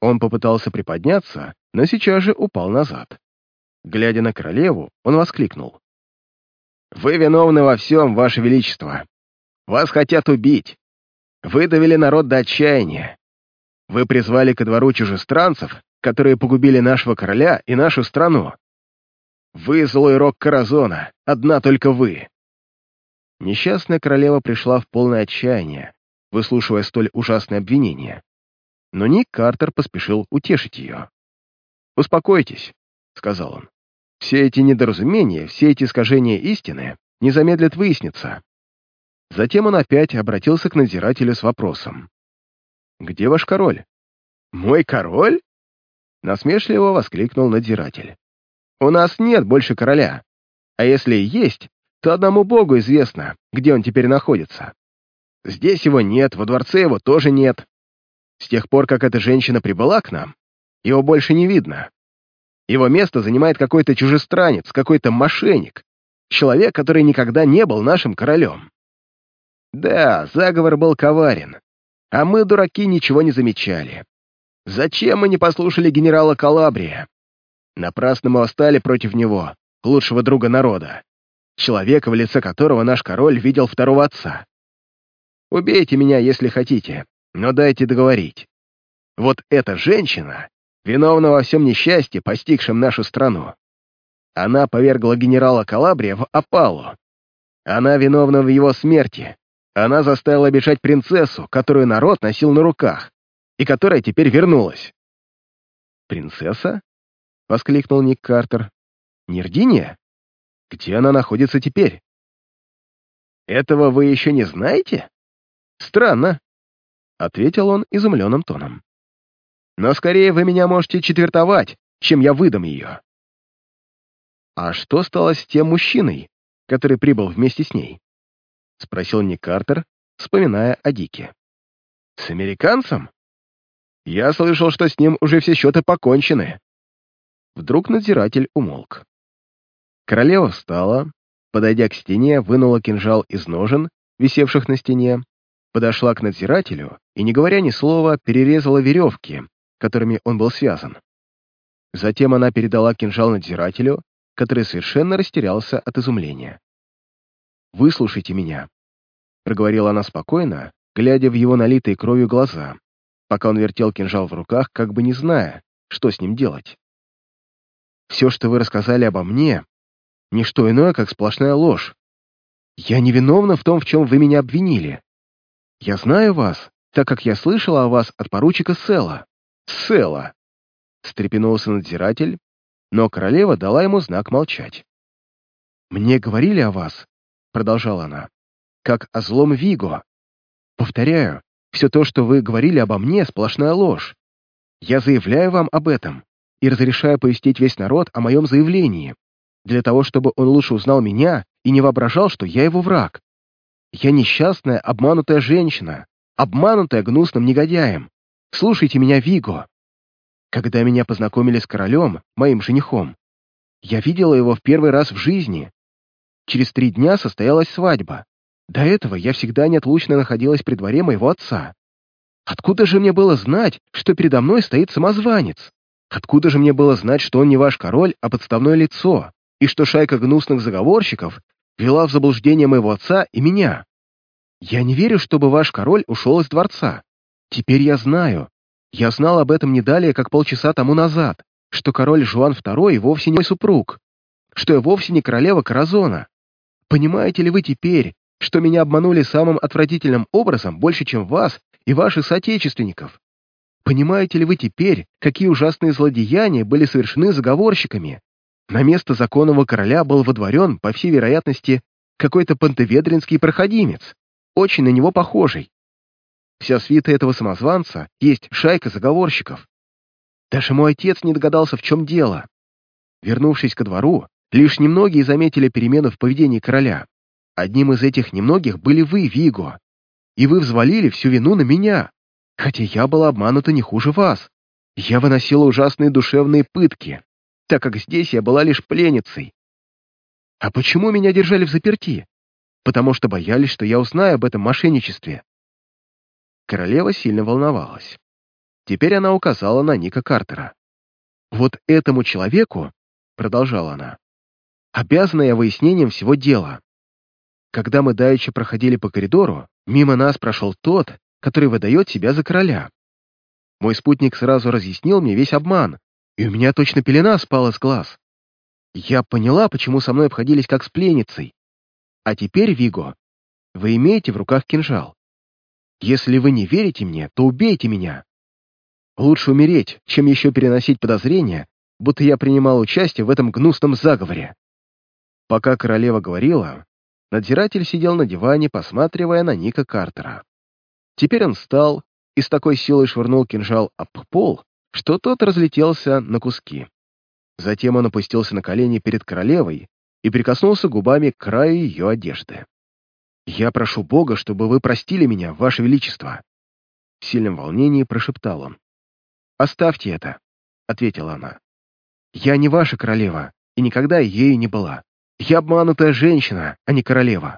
Он попытался приподняться, но сейчас же упал назад. Глядя на королеву, он воскликнул. «Вы виновны во всем, Ваше Величество. Вас хотят убить. Вы довели народ до отчаяния. Вы призвали ко двору чужестранцев, которые погубили нашего короля и нашу страну. Вы злой рок Коразона, одна только вы». Несчастная королева пришла в полное отчаяние, выслушивая столь ужасное обвинение. Но Ник Картер поспешил утешить ее. «Успокойтесь», — сказал он. «Все эти недоразумения, все эти искажения истины не замедлят выясниться». Затем он опять обратился к надзирателю с вопросом. «Где ваш король?» «Мой король?» Насмешливо воскликнул надзиратель. «У нас нет больше короля. А если и есть, то одному богу известно, где он теперь находится. Здесь его нет, во дворце его тоже нет. С тех пор, как эта женщина прибыла к нам, его больше не видно. Его место занимает какой-то чужестранец, какой-то мошенник, человек, который никогда не был нашим королем. Да, заговор был коварен, а мы, дураки, ничего не замечали. Зачем мы не послушали генерала Калабрия? Напрасно мы восстали против него, лучшего друга народа, человека, в лице которого наш король видел второго отца. Убейте меня, если хотите, но дайте договорить. Вот эта женщина виновна во всем несчастье, постигшем нашу страну. Она повергла генерала Калабрия в опалу. Она виновна в его смерти. Она заставила бежать принцессу, которую народ носил на руках, и которая теперь вернулась. «Принцесса?» — воскликнул Ник Картер. «Нердиния? Где она находится теперь?» «Этого вы еще не знаете? Странно», — ответил он изумленным тоном. «Но скорее вы меня можете четвертовать, чем я выдам ее». «А что стало с тем мужчиной, который прибыл вместе с ней?» — спросил Ник Картер, вспоминая о Дике. «С американцем? Я слышал, что с ним уже все счеты покончены». Вдруг надзиратель умолк. Королева встала, подойдя к стене, вынула кинжал из ножен, висевших на стене, подошла к надзирателю и, не говоря ни слова, перерезала веревки, которыми он был связан. Затем она передала кинжал надзирателю, который совершенно растерялся от изумления. «Выслушайте меня», — проговорила она спокойно, глядя в его налитые кровью глаза, пока он вертел кинжал в руках, как бы не зная, что с ним делать. «Все, что вы рассказали обо мне, — не что иное, как сплошная ложь. Я не виновна в том, в чем вы меня обвинили. Я знаю вас, так как я слышала о вас от поручика Села». «Села!» — встрепенулся надзиратель, но королева дала ему знак молчать. «Мне говорили о вас, — продолжала она, — как о злом Виго. Повторяю, все то, что вы говорили обо мне, — сплошная ложь. Я заявляю вам об этом и разрешаю повестить весь народ о моем заявлении, для того, чтобы он лучше узнал меня и не воображал, что я его враг. Я несчастная, обманутая женщина, обманутая гнусным негодяем. Слушайте меня, Виго. Когда меня познакомили с королем, моим женихом, я видела его в первый раз в жизни. Через три дня состоялась свадьба. До этого я всегда неотлучно находилась при дворе моего отца. Откуда же мне было знать, что передо мной стоит самозванец? Откуда же мне было знать, что он не ваш король, а подставное лицо, и что шайка гнусных заговорщиков вела в заблуждение моего отца и меня? Я не верю, чтобы ваш король ушел из дворца. Теперь я знаю. Я знал об этом не далее, как полчаса тому назад, что король Жуан второй вовсе не мой супруг, что я вовсе не королева Коразона. Понимаете ли вы теперь, что меня обманули самым отвратительным образом больше, чем вас и ваших соотечественников? Понимаете ли вы теперь, какие ужасные злодеяния были совершены заговорщиками? На место законного короля был водворен, по всей вероятности, какой-то пантеведринский проходимец, очень на него похожий. Вся свита этого самозванца есть шайка заговорщиков. Даже мой отец не догадался, в чем дело. Вернувшись ко двору, лишь немногие заметили перемену в поведении короля. Одним из этих немногих были вы, Виго, и вы взвалили всю вину на меня, хотя я была обманута не хуже вас. Я выносила ужасные душевные пытки, так как здесь я была лишь пленницей. А почему меня держали взаперти? Потому что боялись, что я узнаю об этом мошенничестве. Королева сильно волновалась. Теперь она указала на Ника Картера. «Вот этому человеку, — продолжала она, — обязана я выяснением всего дела. Когда мы давеча проходили по коридору, мимо нас прошел тот, который выдает себя за короля. Мой спутник сразу разъяснил мне весь обман, и у меня точно пелена спала с глаз. Я поняла, почему со мной обходились как с пленницей. А теперь, Виго, вы имеете в руках кинжал. Если вы не верите мне, то убейте меня. Лучше умереть, чем еще переносить подозрения, будто я принимал участие в этом гнусном заговоре». Пока королева говорила, надзиратель сидел на диване, посматривая на Ника Картера. Теперь он встал и с такой силой швырнул кинжал об пол, что тот разлетелся на куски. Затем он опустился на колени перед королевой и прикоснулся губами к краю ее одежды. «Я прошу Бога, чтобы вы простили меня, Ваше Величество!» В сильном волнении прошептал он. «Оставьте это», — ответила она. «Я не ваша королева и никогда ею не была. Я обманутая женщина, а не королева».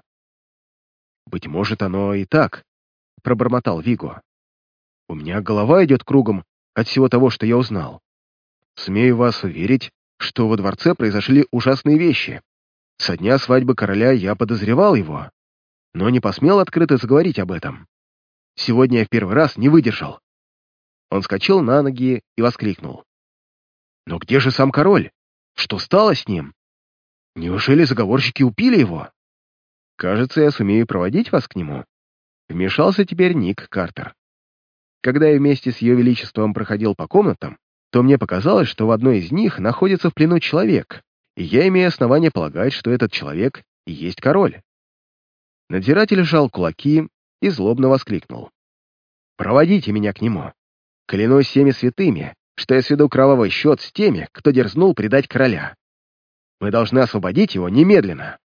«Быть может, оно и так», — пробормотал Виго. «У меня голова идет кругом от всего того, что я узнал. Смею вас уверить, что во дворце произошли ужасные вещи. Со дня свадьбы короля я подозревал его, но не посмел открыто заговорить об этом. Сегодня я в первый раз не выдержал». Он вскочил на ноги и воскликнул. «Но где же сам король? Что стало с ним? Неужели заговорщики убили его?» «Кажется, я сумею проводить вас к нему», — вмешался теперь Ник Картер. «Когда я вместе с Ее Величеством проходил по комнатам, то мне показалось, что в одной из них находится в плену человек, и я имею основание полагать, что этот человек и есть король». Надзиратель сжал кулаки и злобно воскликнул. «Проводите меня к нему. Клянусь всеми святыми, что я сведу кровавый счет с теми, кто дерзнул предать короля. Мы должны освободить его немедленно».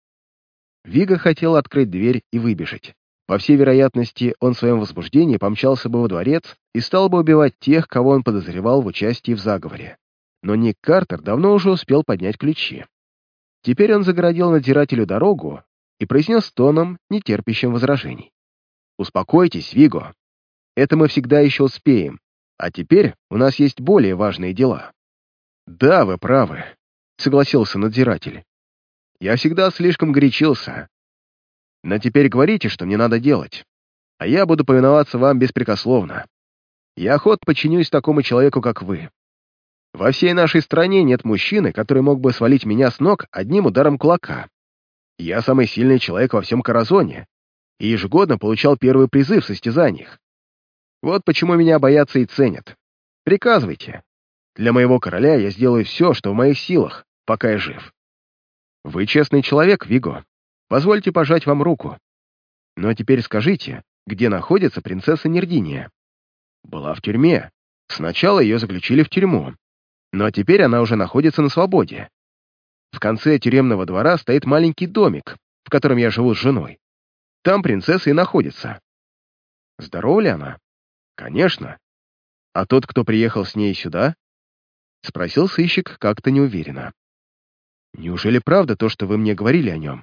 Виго хотел открыть дверь и выбежать. По всей вероятности, он в своем возбуждении помчался бы во дворец и стал бы убивать тех, кого он подозревал в участии в заговоре. Но Ник Картер давно уже успел поднять ключи. Теперь он загородил надзирателю дорогу и произнес тоном, не терпящим возражений. «Успокойтесь, Виго. Это мы всегда еще успеем, а теперь у нас есть более важные дела». «Да, вы правы», — согласился надзиратель. «Я всегда слишком горячился. Но теперь говорите, что мне надо делать, а я буду повиноваться вам беспрекословно. Я охотно подчинюсь такому человеку, как вы. Во всей нашей стране нет мужчины, который мог бы свалить меня с ног одним ударом кулака. Я самый сильный человек во всем Коразоне и ежегодно получал первые призы в состязаниях. Вот почему меня боятся и ценят. Приказывайте. Для моего короля я сделаю все, что в моих силах, пока я жив. Вы честный человек, Виго. Позвольте пожать вам руку. Но теперь скажите, где находится принцесса Нердиния? Была в тюрьме. Сначала ее заключили в тюрьму, но теперь она уже находится на свободе. В конце тюремного двора стоит маленький домик, в котором я живу с женой. Там принцесса и находится. Здорова ли она? Конечно. А тот, кто приехал с ней сюда? Спросил сыщик как-то неуверенно. Неужели правда то, что вы мне говорили о нем?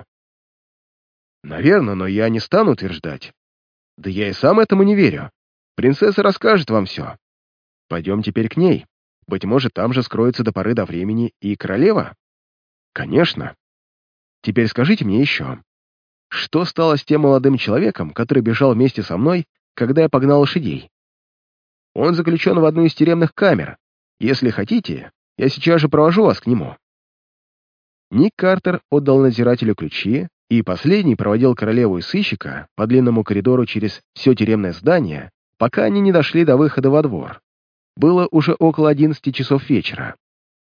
Наверное, но я не стану утверждать. Да я и сам этому не верю. Принцесса расскажет вам все. Пойдем теперь к ней. Быть может, там же скроется до поры до времени и королева? Конечно. Теперь скажите мне еще, что стало с тем молодым человеком, который бежал вместе со мной, когда я погнал лошадей? Он заключен в одну из тюремных камер. Если хотите, я сейчас же провожу вас к нему». Ник Картер отдал надзирателю ключи, и последний проводил королеву и сыщика по длинному коридору через все тюремное здание, пока они не дошли до выхода во двор. Было уже около одиннадцати часов вечера.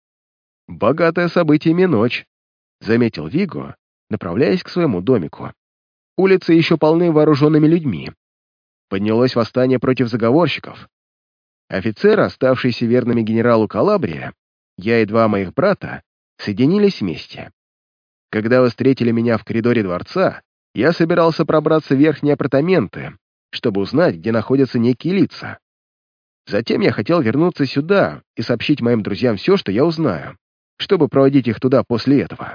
«Богатая событиями ночь», — заметил Виго, направляясь к своему домику. «Улицы еще полны вооруженными людьми. Поднялось восстание против заговорщиков. Офицеры, оставшиеся верными генералу Калабрия, я и два моих брата, соединились вместе. Когда вы встретили меня в коридоре дворца, я собирался пробраться в верхние апартаменты, чтобы узнать, где находятся некие лица. Затем я хотел вернуться сюда и сообщить моим друзьям все, что я узнаю, чтобы проводить их туда после этого».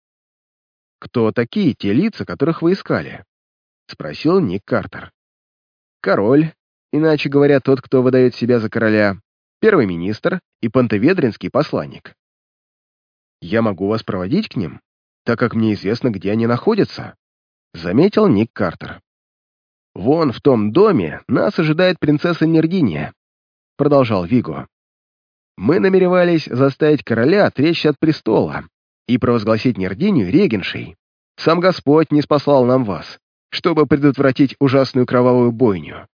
«Кто такие те лица, которых вы искали?» — спросил Ник Картер. «Король, иначе говоря, тот, кто выдает себя за короля, первый министр и пантеведринский посланник. Я могу вас проводить к ним, так как мне известно, где они находятся, заметил Ник Картер. Вон в том доме нас ожидает принцесса Нердиния, продолжал Виго. Мы намеревались заставить короля отречься от престола и провозгласить Нердинию регеншей. Сам Господь не спаслал нам вас, чтобы предотвратить ужасную кровавую бойню.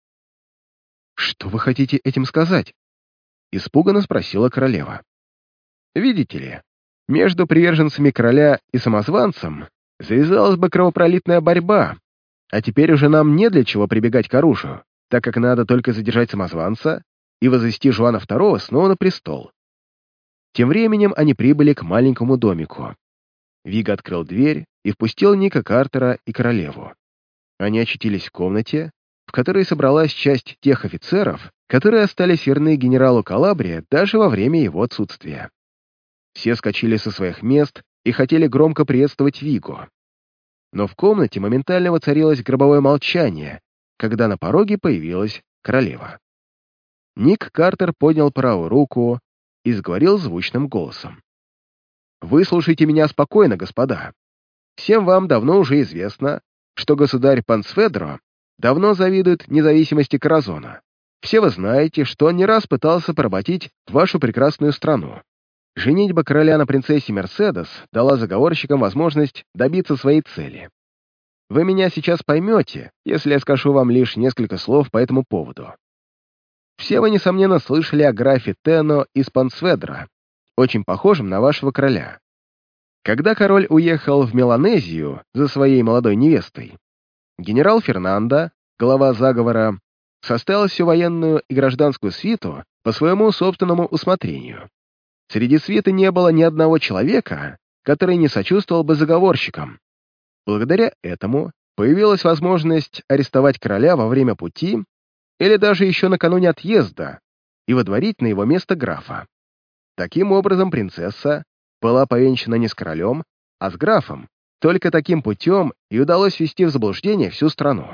Что вы хотите этим сказать? Испуганно спросила королева. Видите ли, между приверженцами короля и самозванцем завязалась бы кровопролитная борьба, а теперь уже нам не для чего прибегать к оружию, так как надо только задержать самозванца и возвести Жуана второго снова на престол. Тем временем они прибыли к маленькому домику. Виго открыл дверь и впустил Ника Картера и королеву. Они очутились в комнате, в которой собралась часть тех офицеров, которые остались верны генералу Калабрия даже во время его отсутствия. Все скочили со своих мест и хотели громко приветствовать Виго. Но в комнате моментально воцарилось гробовое молчание, когда на пороге появилась королева. Ник Картер поднял правую руку и заговорил звучным голосом. «Выслушайте меня спокойно, господа. Всем вам давно уже известно, что государь Пансфедро давно завидует независимости Каразона. Все вы знаете, что он не раз пытался поработить вашу прекрасную страну. Женитьба короля на принцессе Мерседес дала заговорщикам возможность добиться своей цели. Вы меня сейчас поймете, если я скажу вам лишь несколько слов по этому поводу. Все вы, несомненно, слышали о графе Тено из Пансфедро, очень похожем на вашего короля. Когда король уехал в Меланезию за своей молодой невестой, генерал Фернандо, глава заговора, составил всю военную и гражданскую свиту по своему собственному усмотрению. Среди свиты не было ни одного человека, который не сочувствовал бы заговорщикам. Благодаря этому появилась возможность арестовать короля во время пути или даже еще накануне отъезда и водворить на его место графа. Таким образом, принцесса была повенчана не с королем, а с графом. Только таким путем и удалось ввести в заблуждение всю страну.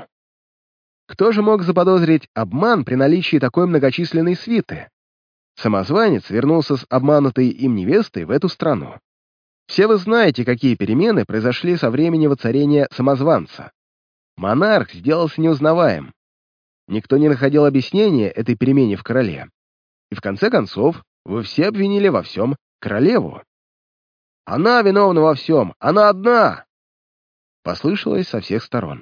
Кто же мог заподозрить обман при наличии такой многочисленной свиты? Самозванец вернулся с обманутой им невестой в эту страну. Все вы знаете, какие перемены произошли со времени воцарения самозванца. Монарх сделался неузнаваем. Никто не находил объяснения этой перемене в короле. И в конце концов, вы все обвинили во всем королеву. «Она виновна во всем! Она одна!» Послышалось со всех сторон.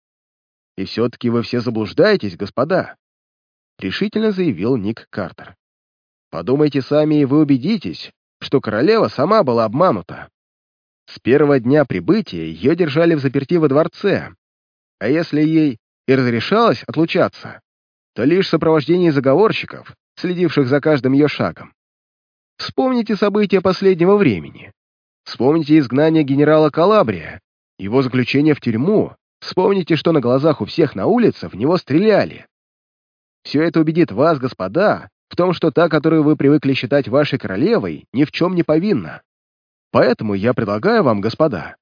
«И все-таки вы все заблуждаетесь, господа», — решительно заявил Ник Картер. «Подумайте сами, и вы убедитесь, что королева сама была обманута. С первого дня прибытия ее держали в заперти во дворце, а если ей и разрешалось отлучаться, то лишь в сопровождении заговорщиков, следивших за каждым ее шагом. Вспомните события последнего времени. Вспомните изгнание генерала Калабрия, его заключение в тюрьму. Вспомните, что на глазах у всех на улице в него стреляли. Все это убедит вас, господа, в том, что та, которую вы привыкли считать вашей королевой, ни в чем не повинна. Поэтому я предлагаю вам, господа».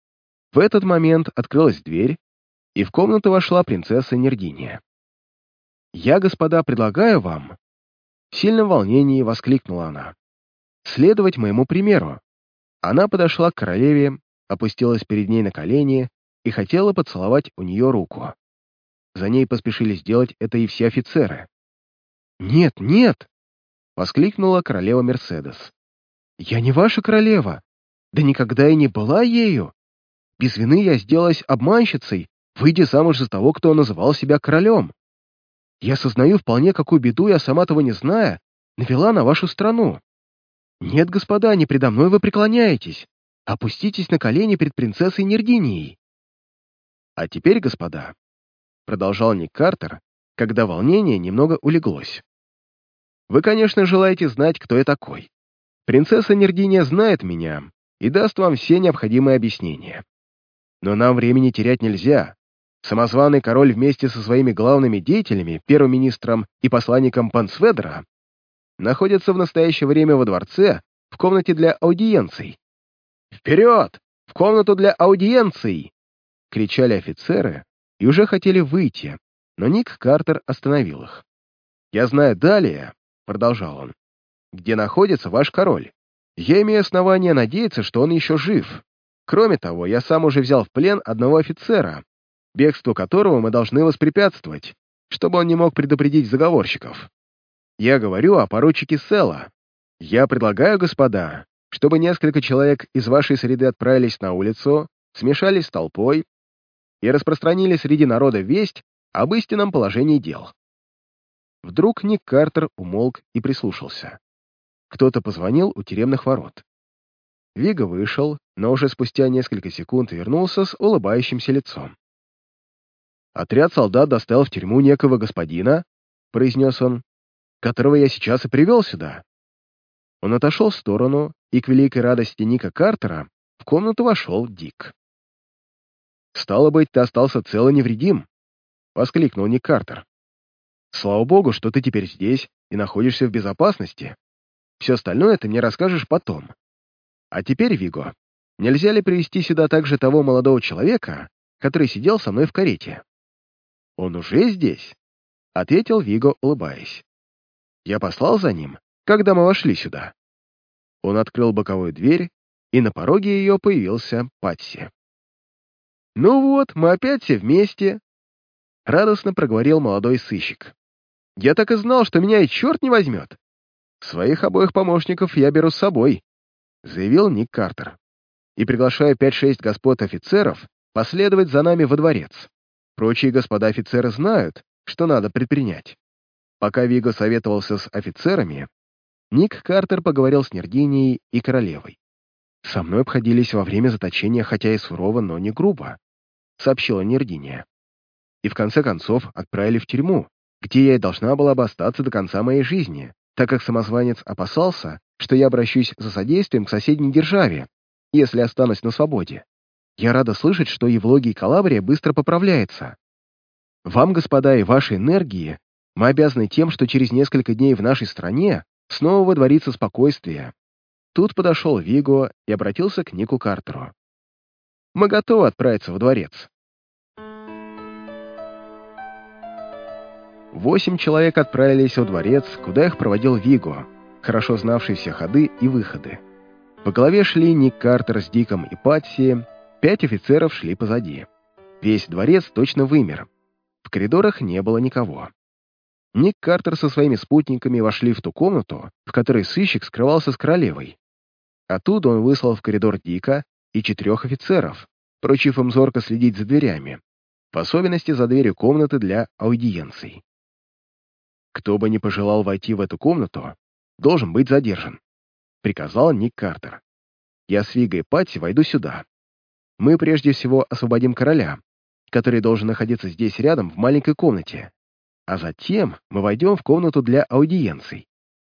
В этот момент открылась дверь, и в комнату вошла принцесса Нердиния. «Я, господа, предлагаю вам...» В сильном волнении воскликнула она. «Следовать моему примеру». Она подошла к королеве, опустилась перед ней на колени и хотела поцеловать у нее руку. За ней поспешили сделать это и все офицеры. «Нет, нет!» — воскликнула королева Мерседес. «Я не ваша королева, да никогда и не была ею. Без вины я сделалась обманщицей, выйдя замуж за того, кто называл себя королем. Я сознаю вполне, какую беду я, сама того не зная, навела на вашу страну. Нет, господа, не предо мной вы преклоняетесь. Опуститесь на колени перед принцессой Нердинией». «А теперь, господа», — продолжал Ник Картер, когда волнение немного улеглось, «вы, конечно, желаете знать, кто я такой. Принцесса Нердиния знает меня и даст вам все необходимые объяснения. Но нам времени терять нельзя. Самозваный король вместе со своими главными деятелями, первым министром и посланником Пансфедро, находятся в настоящее время во дворце в комнате для аудиенций. «Вперед! В комнату для аудиенций!» — кричали офицеры и уже хотели выйти, но Ник Картер остановил их. «Я знаю далее», — продолжал он, — «где находится ваш король. Я имею основания надеяться, что он еще жив. Кроме того, я сам уже взял в плен одного офицера, бегству которого мы должны воспрепятствовать, чтобы он не мог предупредить заговорщиков. Я говорю о поручике Села. Я предлагаю, господа, чтобы несколько человек из вашей среды отправились на улицу, смешались с толпой и распространили среди народа весть об истинном положении дел». Вдруг Ник Картер умолк и прислушался. Кто-то позвонил у тюремных ворот. Виго вышел, но уже спустя несколько секунд вернулся с улыбающимся лицом. «Отряд солдат доставил в тюрьму некого господина», — произнес он, — «которого я сейчас и привел сюда». Он отошел в сторону, и к великой радости Ника Картера в комнату вошел Дик. «Стало быть, ты остался цел и невредим», — воскликнул Ник Картер. «Слава богу, что ты теперь здесь и находишься в безопасности. Все остальное ты мне расскажешь потом. А теперь, Виго, нельзя ли привести сюда также того молодого человека, который сидел со мной в карете?» «Он уже здесь?» — ответил Виго, улыбаясь. «Я послал за ним, когда мы вошли сюда». Он открыл боковую дверь, и на пороге ее появился Патси. «Ну вот, мы опять все вместе», — радостно проговорил молодой сыщик. «Я так и знал, что меня и черт не возьмет. Своих обоих помощников я беру с собой», — заявил Ник Картер. «И приглашаю пять-шесть господ офицеров последовать за нами во дворец. Прочие господа офицеры знают, что надо предпринять». Пока Виго советовался с офицерами, Ник Картер поговорил с Нердинией и королевой. «Со мной обходились во время заточения, хотя и сурово, но не грубо», — сообщила Нердиния. «И в конце концов отправили в тюрьму, где я и должна была бы остаться до конца моей жизни, так как самозванец опасался, что я обращусь за содействием к соседней державе, если останусь на свободе. Я рада слышать, что Евлогий Калабрия быстро поправляется. Вам, господа, и вашей энергии мы обязаны тем, что через несколько дней в нашей стране снова водворится спокойствие». Тут подошел Виго и обратился к Нику Картеру. «Мы готовы отправиться во дворец». Восемь человек отправились во дворец, куда их проводил Виго, хорошо знавший все ходы и выходы. По голове шли Ник Картер с Диком и Патси, пять офицеров шли позади. Весь дворец точно вымер. В коридорах не было никого. Ник Картер со своими спутниками вошли в ту комнату, в которой сыщик скрывался с королевой. Оттуда он выслал в коридор Дика и четырех офицеров, поручив им зорко следить за дверями, в особенности за дверью комнаты для аудиенций. «Кто бы ни пожелал войти в эту комнату, должен быть задержан», — приказал Ник Картер. «Я с Вигой и Патси войду сюда. Мы прежде всего освободим короля, который должен находиться здесь рядом в маленькой комнате, а затем мы войдем в комнату для аудиенций».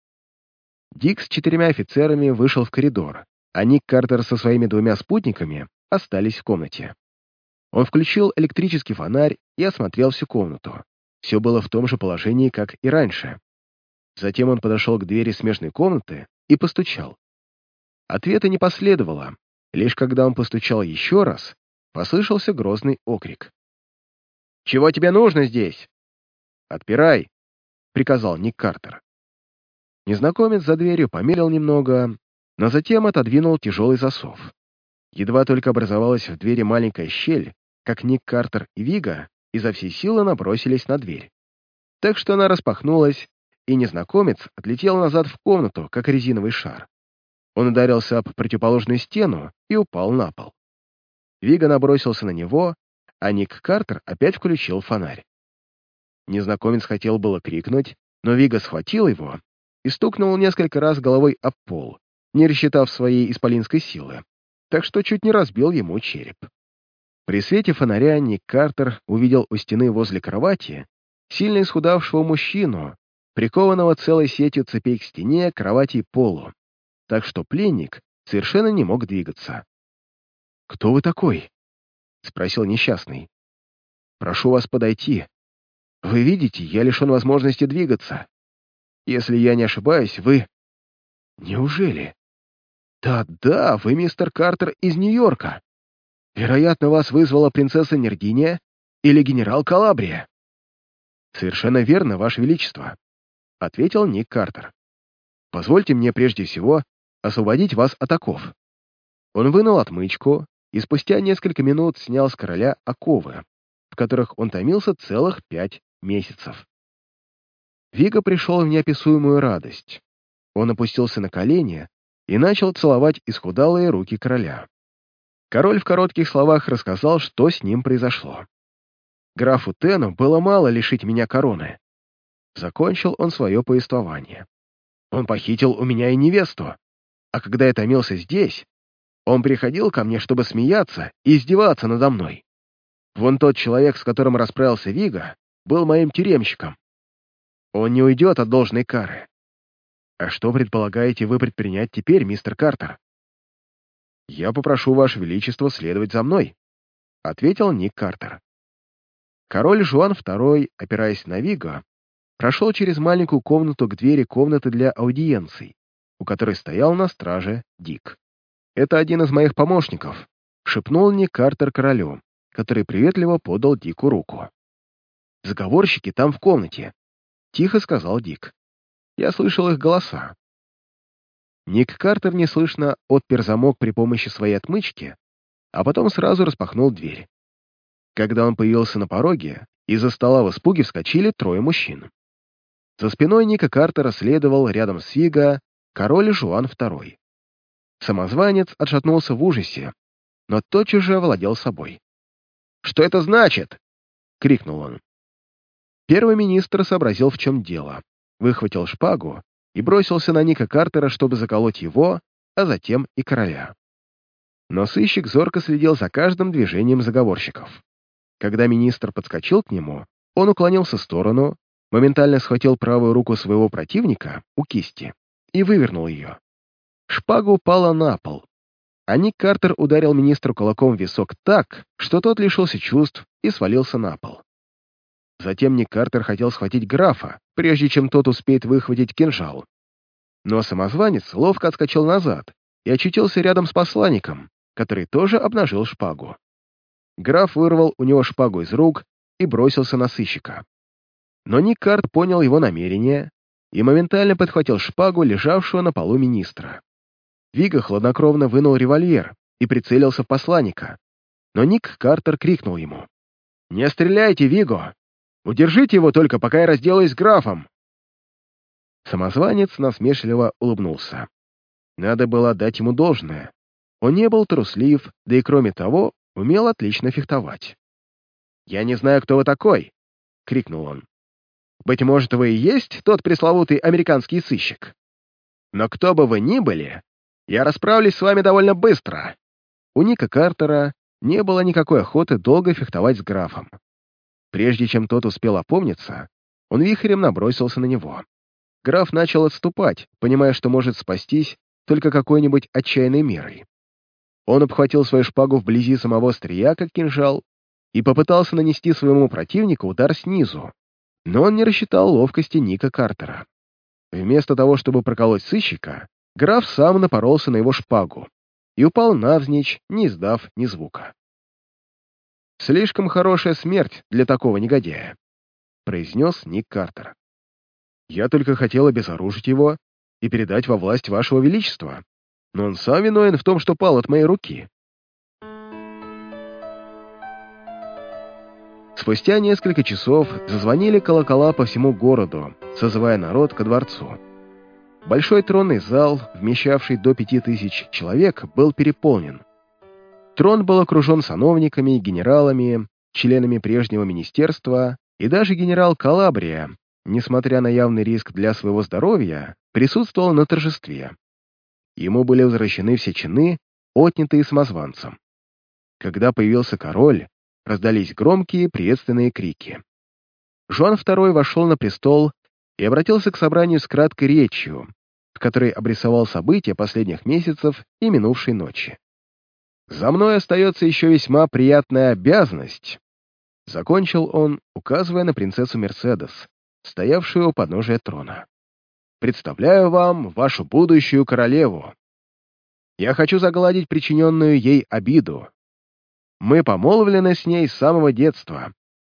Дик с четырьмя офицерами вышел в коридор, а Ник Картер со своими двумя спутниками остались в комнате. Он включил электрический фонарь и осмотрел всю комнату. Все было в том же положении, как и раньше. Затем он подошел к двери смежной комнаты и постучал. Ответа не последовало. Лишь когда он постучал еще раз, послышался грозный окрик. «Чего тебе нужно здесь?» «Отпирай», — приказал Ник Картер. Незнакомец за дверью помедлил немного, но затем отодвинул тяжелый засов. Едва только образовалась в двери маленькая щель, как Ник Картер и Виго изо всей силы набросились на дверь. Так что она распахнулась, и незнакомец отлетел назад в комнату, как резиновый шар. Он ударился об противоположную стену и упал на пол. Виго набросился на него, а Ник Картер опять включил фонарь. Незнакомец хотел было крикнуть, но Виго схватил его и стукнул несколько раз головой об пол, не рассчитав своей исполинской силы, так что чуть не разбил ему череп. При свете фонаря Ник Картер увидел у стены возле кровати сильно исхудавшего мужчину, прикованного целой сетью цепей к стене, кровати и полу, так что пленник совершенно не мог двигаться. «Кто вы такой?» — спросил несчастный. «Прошу вас подойти. Вы видите, я лишен возможности двигаться. Если я не ошибаюсь, вы...» «Неужели?» «Да-да, вы мистер Картер из Нью-Йорка. Вероятно, вас вызвала принцесса Нердиния или генерал Калабрия». «Совершенно верно, Ваше Величество», — ответил Ник Картер. «Позвольте мне прежде всего освободить вас от оков». Он вынул отмычку и спустя несколько минут снял с короля оковы, в которых он томился целых пять месяцев. Виго пришел в неописуемую радость. Он опустился на колени и начал целовать исхудалые руки короля. Король в коротких словах рассказал, что с ним произошло. «Графу Тену было мало лишить меня короны». Закончил он свое повествование. «Он похитил у меня и невесту, а когда я томился здесь, он приходил ко мне, чтобы смеяться и издеваться надо мной. Вон тот человек, с которым расправился Виго, был моим тюремщиком. Он не уйдет от должной кары. А что предполагаете вы предпринять теперь, мистер Картер?» «Я попрошу Ваше Величество следовать за мной», — ответил Ник Картер. Король Жуан второй, опираясь на Виго, прошел через маленькую комнату к двери комнаты для аудиенций, у которой стоял на страже Дик. «Это один из моих помощников», — шепнул Ник Картер королю, который приветливо подал Дику руку. «Заговорщики там в комнате», — тихо сказал Дик. «Я слышал их голоса». Ник Картер неслышно отпер замок при помощи своей отмычки, а потом сразу распахнул дверь. Когда он появился на пороге, из-за стола в испуге вскочили трое мужчин. За спиной Ника Картера следовал рядом с Виго король Жуан второй. Самозванец отшатнулся в ужасе, но тотчас же овладел собой. «Что это значит?» — крикнул он. Первый министр сообразил, в чем дело, выхватил шпагу и бросился на Ника Картера, чтобы заколоть его, а затем и короля. Но сыщик зорко следил за каждым движением заговорщиков. Когда министр подскочил к нему, он уклонился в сторону, моментально схватил правую руку своего противника у кисти и вывернул ее. Шпага упала на пол, а Ник Картер ударил министру кулаком в висок так, что тот лишился чувств и свалился на пол. Затем Ник Картер хотел схватить графа, прежде чем тот успеет выхватить кинжал. Но самозванец ловко отскочил назад и очутился рядом с посланником, который тоже обнажил шпагу. Граф вырвал у него шпагу из рук и бросился на сыщика. Но Ник Карт понял его намерение и моментально подхватил шпагу, лежавшую на полу министра. Виго хладнокровно вынул револьвер и прицелился в посланника, но Ник Картер крикнул ему: «Не стреляйте, Виго! Удержите его только, пока я разделаюсь с графом!» Самозванец насмешливо улыбнулся. Надо было отдать ему должное. Он не был труслив, да и кроме того, умел отлично фехтовать. «Я не знаю, кто вы такой!» — крикнул он. «Быть может, вы и есть тот пресловутый американский сыщик? Но кто бы вы ни были, я расправлюсь с вами довольно быстро!» У Ника Картера не было никакой охоты долго фехтовать с графом. Прежде чем тот успел опомниться, он вихрем набросился на него. Граф начал отступать, понимая, что может спастись только какой-нибудь отчаянной мерой. Он обхватил свою шпагу вблизи самого острия, как кинжал, и попытался нанести своему противнику удар снизу, но он не рассчитал ловкости Ника Картера. Вместо того, чтобы проколоть сыщика, граф сам напоролся на его шпагу и упал навзничь, не издав ни звука. «Слишком хорошая смерть для такого негодяя», — произнес Ник Картер. «Я только хотел обезоружить его и передать во власть вашего величества, но он сам виновен в том, что пал от моей руки». Спустя несколько часов зазвонили колокола по всему городу, созывая народ ко дворцу. Большой тронный зал, вмещавший до пяти тысяч человек, был переполнен. Трон был окружен сановниками, генералами, членами прежнего министерства, и даже генерал Калабрия, несмотря на явный риск для своего здоровья, присутствовал на торжестве. Ему были возвращены все чины, отнятые самозванцем. Когда появился король, раздались громкие приветственные крики. Жуан второй вошел на престол и обратился к собранию с краткой речью, в которой обрисовал события последних месяцев и минувшей ночи. «За мной остается еще весьма приятная обязанность», — закончил он, указывая на принцессу Мерседес, стоявшую у подножия трона. «Представляю вам вашу будущую королеву. Я хочу загладить причиненную ей обиду. Мы помолвлены с ней с самого детства.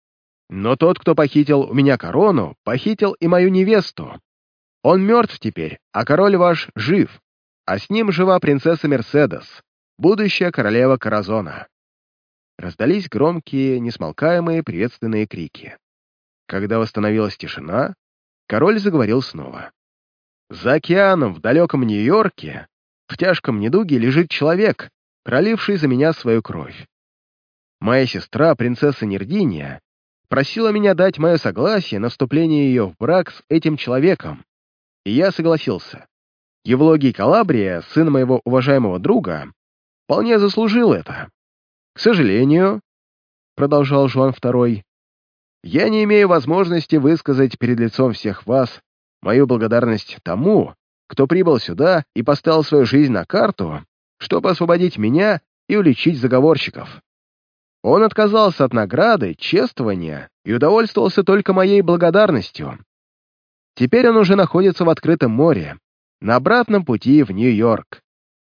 Но тот, кто похитил у меня корону, похитил и мою невесту. Он мертв теперь, а король ваш жив, а с ним жива принцесса Мерседес, будущая королева Коразона». Раздались громкие, несмолкаемые приветственные крики. Когда восстановилась тишина, король заговорил снова. «За океаном, в далеком Нью-Йорке, в тяжком недуге лежит человек, проливший за меня свою кровь. Моя сестра, принцесса Нердиния, просила меня дать мое согласие на вступление ее в брак с этим человеком, и я согласился. Евлогий Калабрия, сын моего уважаемого друга, вполне заслужил это. К сожалению, — продолжал Жуан второй, — я не имею возможности высказать перед лицом всех вас мою благодарность тому, кто прибыл сюда и поставил свою жизнь на карту, чтобы освободить меня и уличить заговорщиков. Он отказался от награды, чествования и удовольствовался только моей благодарностью. Теперь он уже находится в открытом море, на обратном пути в Нью-Йорк».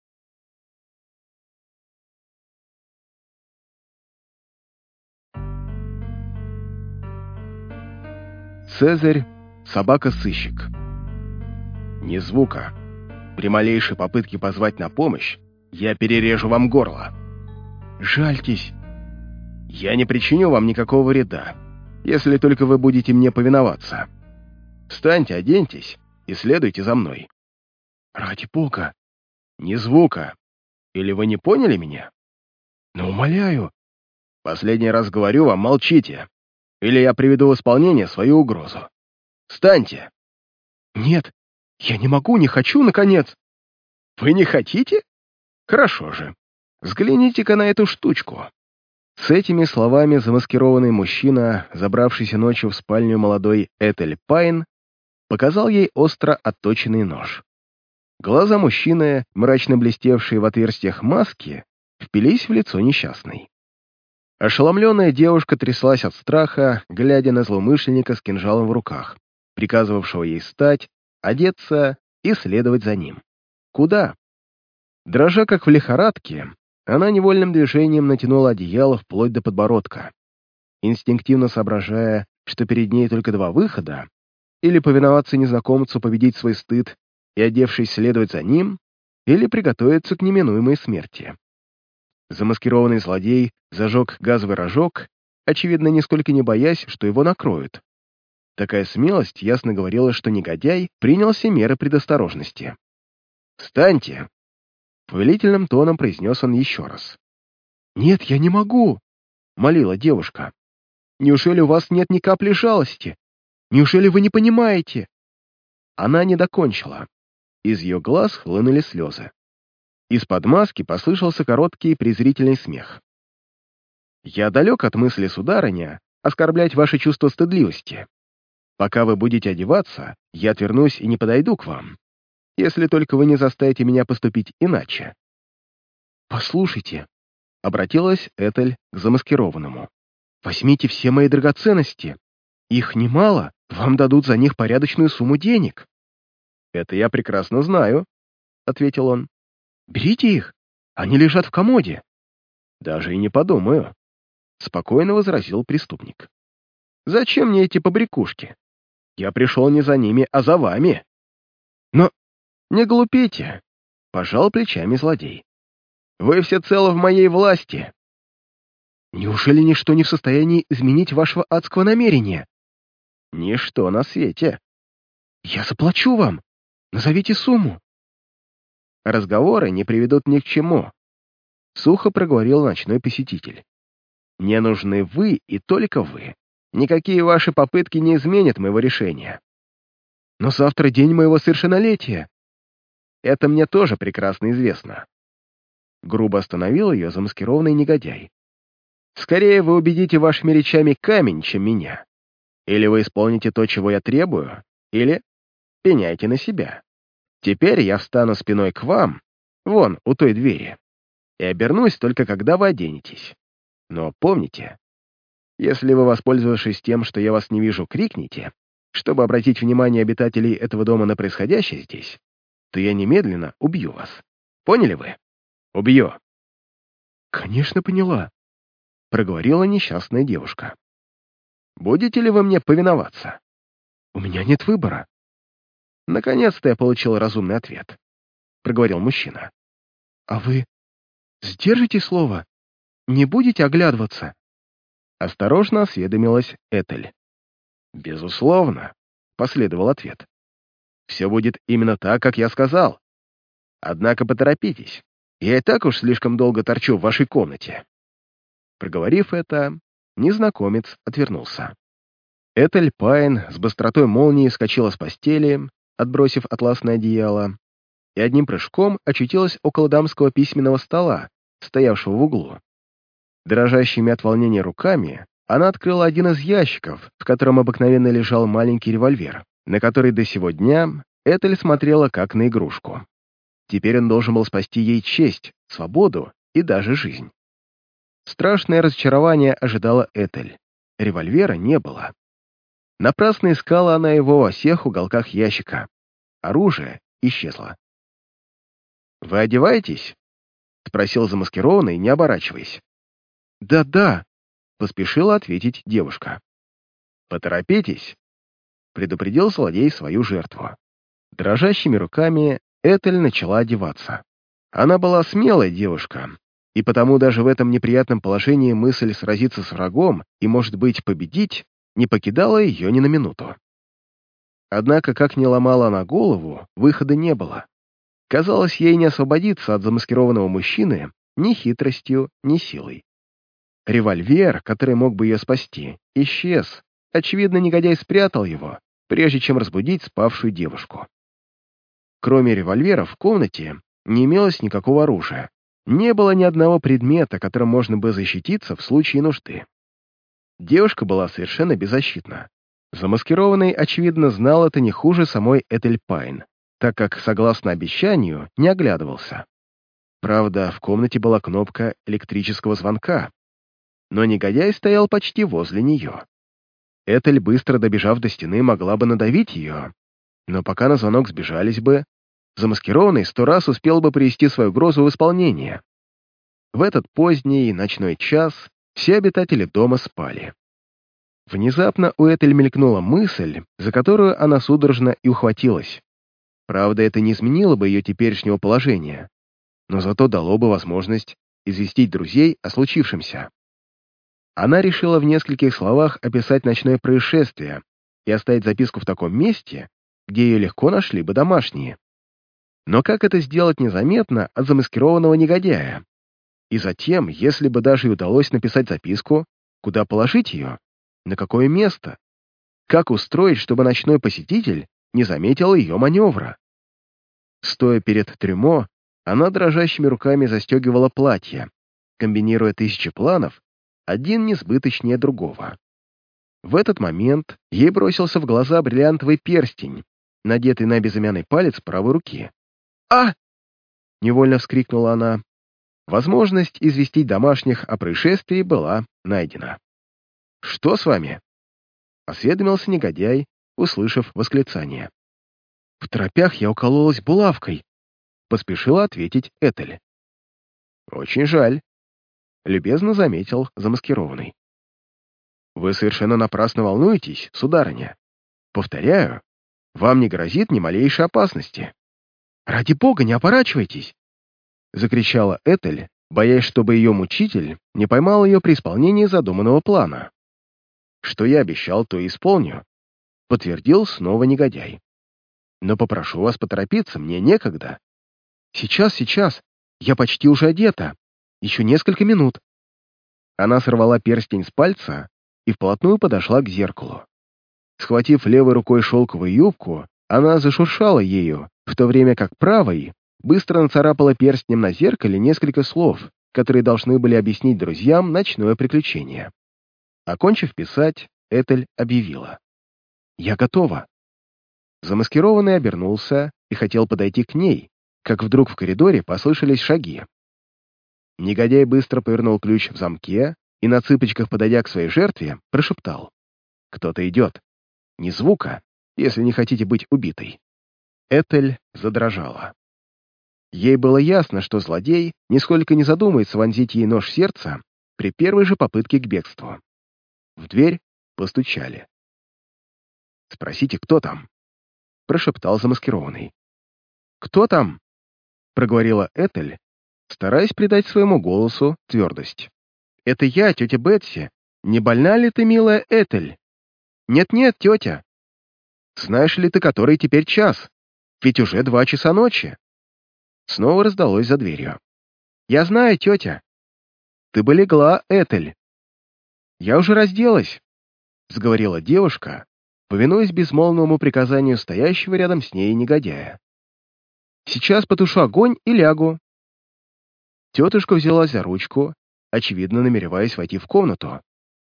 Цезарь — собака-сыщик. Ни звука. При малейшей попытке позвать на помощь я перережу вам горло. Жальтесь. Я не причиню вам никакого вреда, если только вы будете мне повиноваться. Встаньте, оденьтесь и следуйте за мной. Ради бога. Ни звука. Или вы не поняли меня? Но умоляю. Последний раз говорю вам, молчите. Или я приведу в исполнение свою угрозу. Встаньте. Нет, я не могу, не хочу, наконец. Вы не хотите? Хорошо же. Взгляните-ка на эту штучку. С этими словами замаскированный мужчина, забравшийся ночью в спальню молодой Этель Пайн, показал ей остро отточенный нож. Глаза мужчины, мрачно блестевшие в отверстиях маски, впились в лицо несчастной. Ошеломленная девушка тряслась от страха, глядя на злоумышленника с кинжалом в руках, приказывавшего ей встать, одеться и следовать за ним. Куда? Дрожа как в лихорадке, она невольным движением натянула одеяло вплоть до подбородка, инстинктивно соображая, что перед ней только два выхода: или повиноваться незнакомцу, победить свой стыд и, одевшись, следовать за ним, или приготовиться к неминуемой смерти. Замаскированный злодей зажег газовый рожок, очевидно, нисколько не боясь, что его накроют. Такая смелость ясно говорила, что негодяй принял все меры предосторожности. «Встаньте!» — повелительным тоном произнес он еще раз. «Нет, я не могу!» — молила девушка. «Неужели у вас нет ни капли жалости? Неужели вы не понимаете?» Она не докончила. Из ее глаз хлынули слезы. Из-под маски послышался короткий презрительный смех. «Я далек от мысли, сударыня, оскорблять ваши чувства стыдливости. Пока вы будете одеваться, я отвернусь и не подойду к вам, если только вы не заставите меня поступить иначе». «Послушайте», — обратилась Этель к замаскированному, «возьмите все мои драгоценности. Их немало, вам дадут за них порядочную сумму денег». «Это я прекрасно знаю», — ответил он. «Берите их, они лежат в комоде». «Даже и не подумаю», — спокойно возразил преступник. «Зачем мне эти побрякушки? Я пришел не за ними, а за вами». «Но не глупите», — пожал плечами злодей. «Вы всецело в моей власти». «Неужели ничто не в состоянии изменить вашего адского намерения?» «Ничто на свете». «Я заплачу вам. Назовите сумму». «Разговоры не приведут ни к чему», — сухо проговорил ночной посетитель. «Мне нужны вы и только вы. Никакие ваши попытки не изменят моего решения». «Но завтра день моего совершеннолетия». «Это мне тоже прекрасно известно». Грубо остановил ее замаскированный негодяй. «Скорее вы убедите вашими речами камень, чем меня. Или вы исполните то, чего я требую, или пеняйте на себя. Теперь я встану спиной к вам, вон, у той двери, и обернусь только когда вы оденетесь. Но помните, если вы, воспользовавшись тем, что я вас не вижу, крикните, чтобы обратить внимание обитателей этого дома на происходящее здесь, то я немедленно убью вас. Поняли вы? Убью». «Конечно, поняла», — проговорила несчастная девушка. Будете ли вы мне повиноваться?» «У меня нет выбора». «Наконец-то я получил разумный ответ», — проговорил мужчина. «А вы сдержите слово? Не будете оглядываться?» Осторожно осведомилась Этель. «Безусловно», — последовал ответ. «Все будет именно так, как я сказал. Однако поторопитесь, я и так уж слишком долго торчу в вашей комнате». Проговорив это, незнакомец отвернулся. Этель Пайн с быстротой молнии скочила с постели, отбросив атласное одеяло, и одним прыжком очутилась около дамского письменного стола, стоявшего в углу. Дрожащими от волнения руками она открыла один из ящиков, в котором обыкновенно лежал маленький револьвер, на который до сего дня Этель смотрела как на игрушку. Теперь он должен был спасти ей честь, свободу и даже жизнь. Страшное разочарование ожидало Этель. Револьвера не было. Напрасно искала она его во всех уголках ящика. Оружие исчезло. «Вы одеваетесь?» — спросил замаскированный, не оборачиваясь. «Да-да», — поспешила ответить девушка. «Поторопитесь», — предупредил злодей свою жертву. Дрожащими руками Этель начала одеваться. Она была смелая девушка, и потому даже в этом неприятном положении мысль сразиться с врагом и, может быть, победить, не покидала ее ни на минуту. Однако, как ни ломала она голову, выхода не было. Казалось, ей не освободиться от замаскированного мужчины ни хитростью, ни силой. Револьвер, который мог бы ее спасти, исчез. Очевидно, негодяй спрятал его, прежде чем разбудить спавшую девушку. Кроме револьвера в комнате не имелось никакого оружия. Не было ни одного предмета, которым можно бы защититься в случае нужды. Девушка была совершенно беззащитна. Замаскированный, очевидно, знал это не хуже самой Этель Пайн, так как, согласно обещанию, не оглядывался. Правда, в комнате была кнопка электрического звонка, но негодяй стоял почти возле нее. Этель, быстро добежав до стены, могла бы надавить ее, но пока на звонок сбежались бы, замаскированный сто раз успел бы привести свою угрозу в исполнение. В этот поздний ночной час все обитатели дома спали. Внезапно у Этель мелькнула мысль, за которую она судорожно и ухватилась. Правда, это не изменило бы ее теперешнего положения, но зато дало бы возможность известить друзей о случившемся. Она решила в нескольких словах описать ночное происшествие и оставить записку в таком месте, где ее легко нашли бы домашние. Но как это сделать незаметно от замаскированного негодяя? И затем, если бы даже и удалось написать записку, куда положить ее? На какое место? Как устроить, чтобы ночной посетитель не заметил ее маневра? Стоя перед трюмо, она дрожащими руками застегивала платье, комбинируя тысячи планов, один несбыточнее другого. В этот момент ей бросился в глаза бриллиантовый перстень, надетый на безымянный палец правой руки. «А!» — невольно вскрикнула она. Возможность известить домашних о происшествии была найдена. «Что с вами?» — осведомился негодяй, услышав восклицание. «В торопях я укололась булавкой», — поспешила ответить Этель. «Очень жаль», — любезно заметил замаскированный. «Вы совершенно напрасно волнуетесь, сударыня. Повторяю, вам не грозит ни малейшей опасности». «Ради бога, не оборачивайтесь!» — закричала Этель, боясь, чтобы ее мучитель не поймал ее при исполнении задуманного плана. «Что я обещал, то и исполню», — подтвердил снова негодяй. «Но попрошу вас поторопиться, мне некогда». «Сейчас, сейчас, я почти уже одета. Еще несколько минут». Она сорвала перстень с пальца и вплотную подошла к зеркалу. Схватив левой рукой шелковую юбку, она зашуршала ею, в то время как правой быстро нацарапала перстнем на зеркале несколько слов, которые должны были объяснить друзьям ночное приключение. Окончив писать, Этель объявила: «Я готова». Замаскированный обернулся и хотел подойти к ней, как вдруг в коридоре послышались шаги. Негодяй быстро повернул ключ в замке и, на цыпочках подойдя к своей жертве, прошептал: «Кто-то идет. Ни звука, если не хотите быть убитой». Этель задрожала. Ей было ясно, что злодей нисколько не задумается вонзить ей нож в сердце при первой же попытке к бегству. В дверь постучали. «Спросите, кто там?» — прошептал замаскированный. «Кто там?» — проговорила Этель, стараясь придать своему голосу твердость. «Это я, тетя Бетси. Не больна ли ты, милая Этель?» «Нет-нет, тетя. Знаешь ли ты, который теперь час? Ведь уже два часа ночи». Снова раздалось за дверью. «Я знаю, тетя. Ты бы легла, Этель». «Я уже разделась», — заговорила девушка, повинуясь безмолвному приказанию стоящего рядом с ней негодяя. «Сейчас потушу огонь и лягу». Тетушка взялась за ручку, очевидно намереваясь войти в комнату.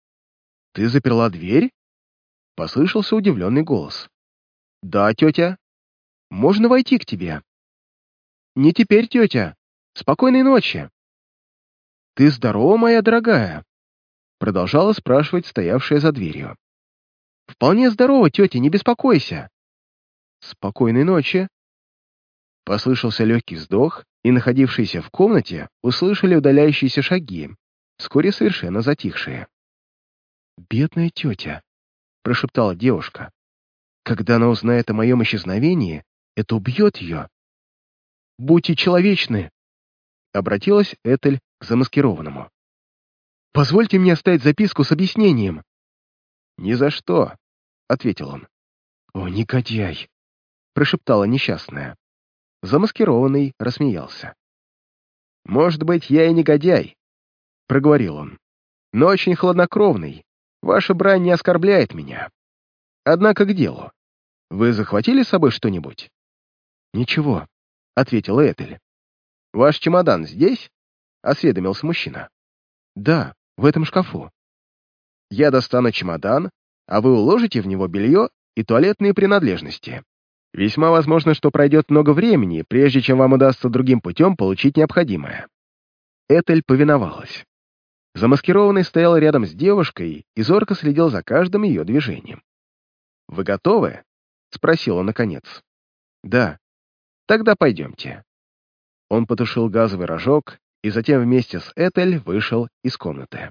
«Ты заперла дверь?» — послышался удивленный голос. «Да, тетя. Можно войти к тебе?» «Не теперь, тетя. Спокойной ночи». «Ты здорова, моя дорогая?» — продолжала спрашивать стоявшая за дверью. «Вполне здорова, тетя, не беспокойся». «Спокойной ночи». Послышался легкий вздох, и находившиеся в комнате услышали удаляющиеся шаги, вскоре совершенно затихшие. «Бедная тетя», — прошептала девушка. «Когда она узнает о моем исчезновении, это убьет ее». «Будьте человечны», — обратилась Этель к замаскированному. «Позвольте мне оставить записку с объяснением». «Ни за что», — ответил он. «О, негодяй», — прошептала несчастная. Замаскированный рассмеялся. «Может быть, я и негодяй», — проговорил он, «но очень хладнокровный. Ваша брань не оскорбляет меня. Однако к делу. Вы захватили с собой что-нибудь?» «Ничего», — ответила Этель. «Ваш чемодан здесь?» — осведомился мужчина. «Да, в этом шкафу». «Я достану чемодан, а вы уложите в него белье и туалетные принадлежности. Весьма возможно, что пройдет много времени, прежде чем вам удастся другим путем получить необходимое». Этель повиновалась. Замаскированный стоял рядом с девушкой и зорко следил за каждым ее движением. «Вы готовы?» — спросил он наконец. «Да. Тогда пойдемте». Он потушил газовый рожок и затем вместе с Этель вышел из комнаты.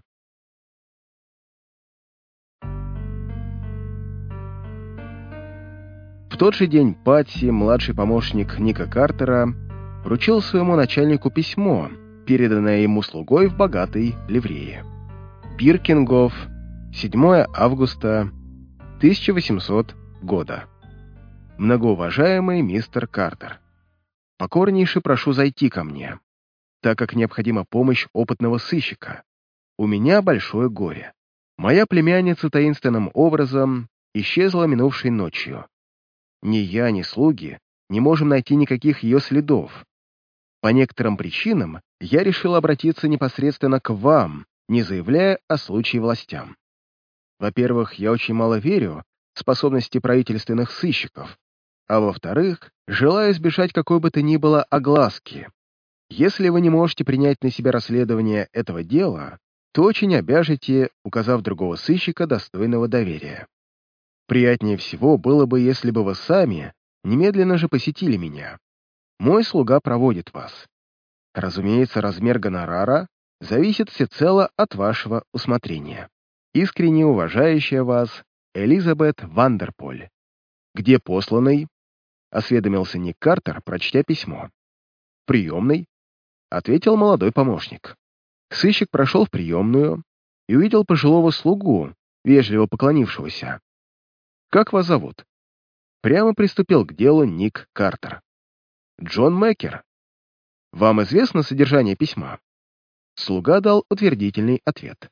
В тот же день Патси, младший помощник Ника Картера, вручил своему начальнику письмо, переданное ему слугой в богатой ливрее. Пиркингоф, седьмое августа тысяча восьмисотого года. Многоуважаемый мистер Картер, покорнейше прошу зайти ко мне, так как необходима помощь опытного сыщика. У меня большое горе. Моя племянница таинственным образом исчезла минувшей ночью. Ни я, ни слуги не можем найти никаких ее следов. По некоторым причинам я решил обратиться непосредственно к вам, не заявляя о случае властям. Во-первых, я очень мало верю в способности правительственных сыщиков, а во-вторых, желаю избежать какой бы то ни было огласки. Если вы не можете принять на себя расследование этого дела, то очень обяжете, указав другого сыщика, достойного доверия. Приятнее всего было бы, если бы вы сами немедленно же посетили меня. Мой слуга проводит вас. Разумеется, размер гонорара зависит всецело от вашего усмотрения. Искренне уважающая вас Элизабет Вандерполь. Где посланный? Осведомился Ник Картер, прочтя письмо. Приемный? Ответил молодой помощник. Сыщик прошел в приемную и увидел пожилого слугу, вежливо поклонившегося. «Как вас зовут?» Прямо приступил к делу Ник Картер. «Джон Мэкер. Вам известно содержание письма?» Слуга дал утвердительный ответ.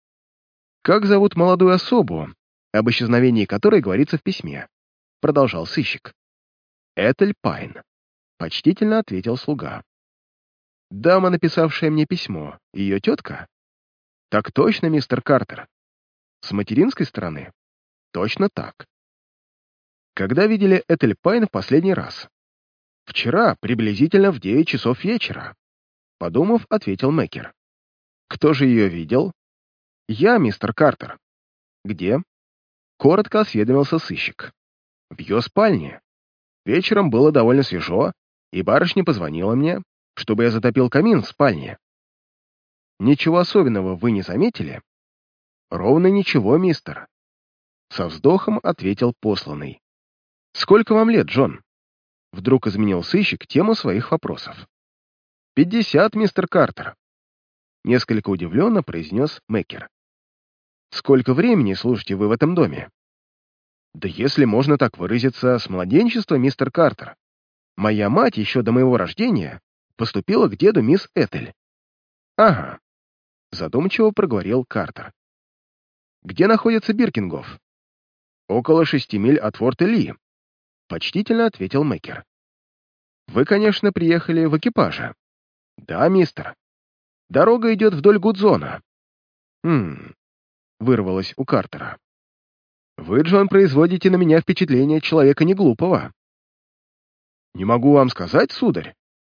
«Как зовут молодую особу, об исчезновении которой говорится в письме?» Продолжал сыщик. «Этель Пайн», — почтительно ответил слуга. «Дама, написавшая мне письмо, ее тетка?» «Так точно, мистер Картер. С материнской стороны?» «Точно так». «Когда видели Этель Пайн в последний раз?» «Вчера, приблизительно в девять часов вечера», — подумав, ответил Мэкер. «Кто же ее видел?» «Я, мистер Картер». «Где?» — коротко осведомился сыщик. «В ее спальне. Вечером было довольно свежо, и барышня позвонила мне, чтобы я затопил камин в спальне». «Ничего особенного вы не заметили?» «Ровно ничего, мистер. Со вздохом ответил посланный. «Сколько вам лет, Джон?» Вдруг изменил сыщик тему своих вопросов. «Пятьдесят, мистер Картер», — несколько удивленно произнес Мэккер. «Сколько времени служите вы в этом доме?» «Да если можно так выразиться, с младенчества, мистер Картер. Моя мать еще до моего рождения поступила к деду мисс Этель». «Ага», — задумчиво проговорил Картер. «Где находится Биркингоф?» «Около шести миль от форта Ли», — почтительно ответил Мэккер. «Вы, конечно, приехали в экипаже». «Да, мистер. Дорога идет вдоль Гудзона». «Хм...» — вырвалось у Картера. «Вы, Джон, производите на меня впечатление человека неглупого». «Не могу вам сказать, сударь»,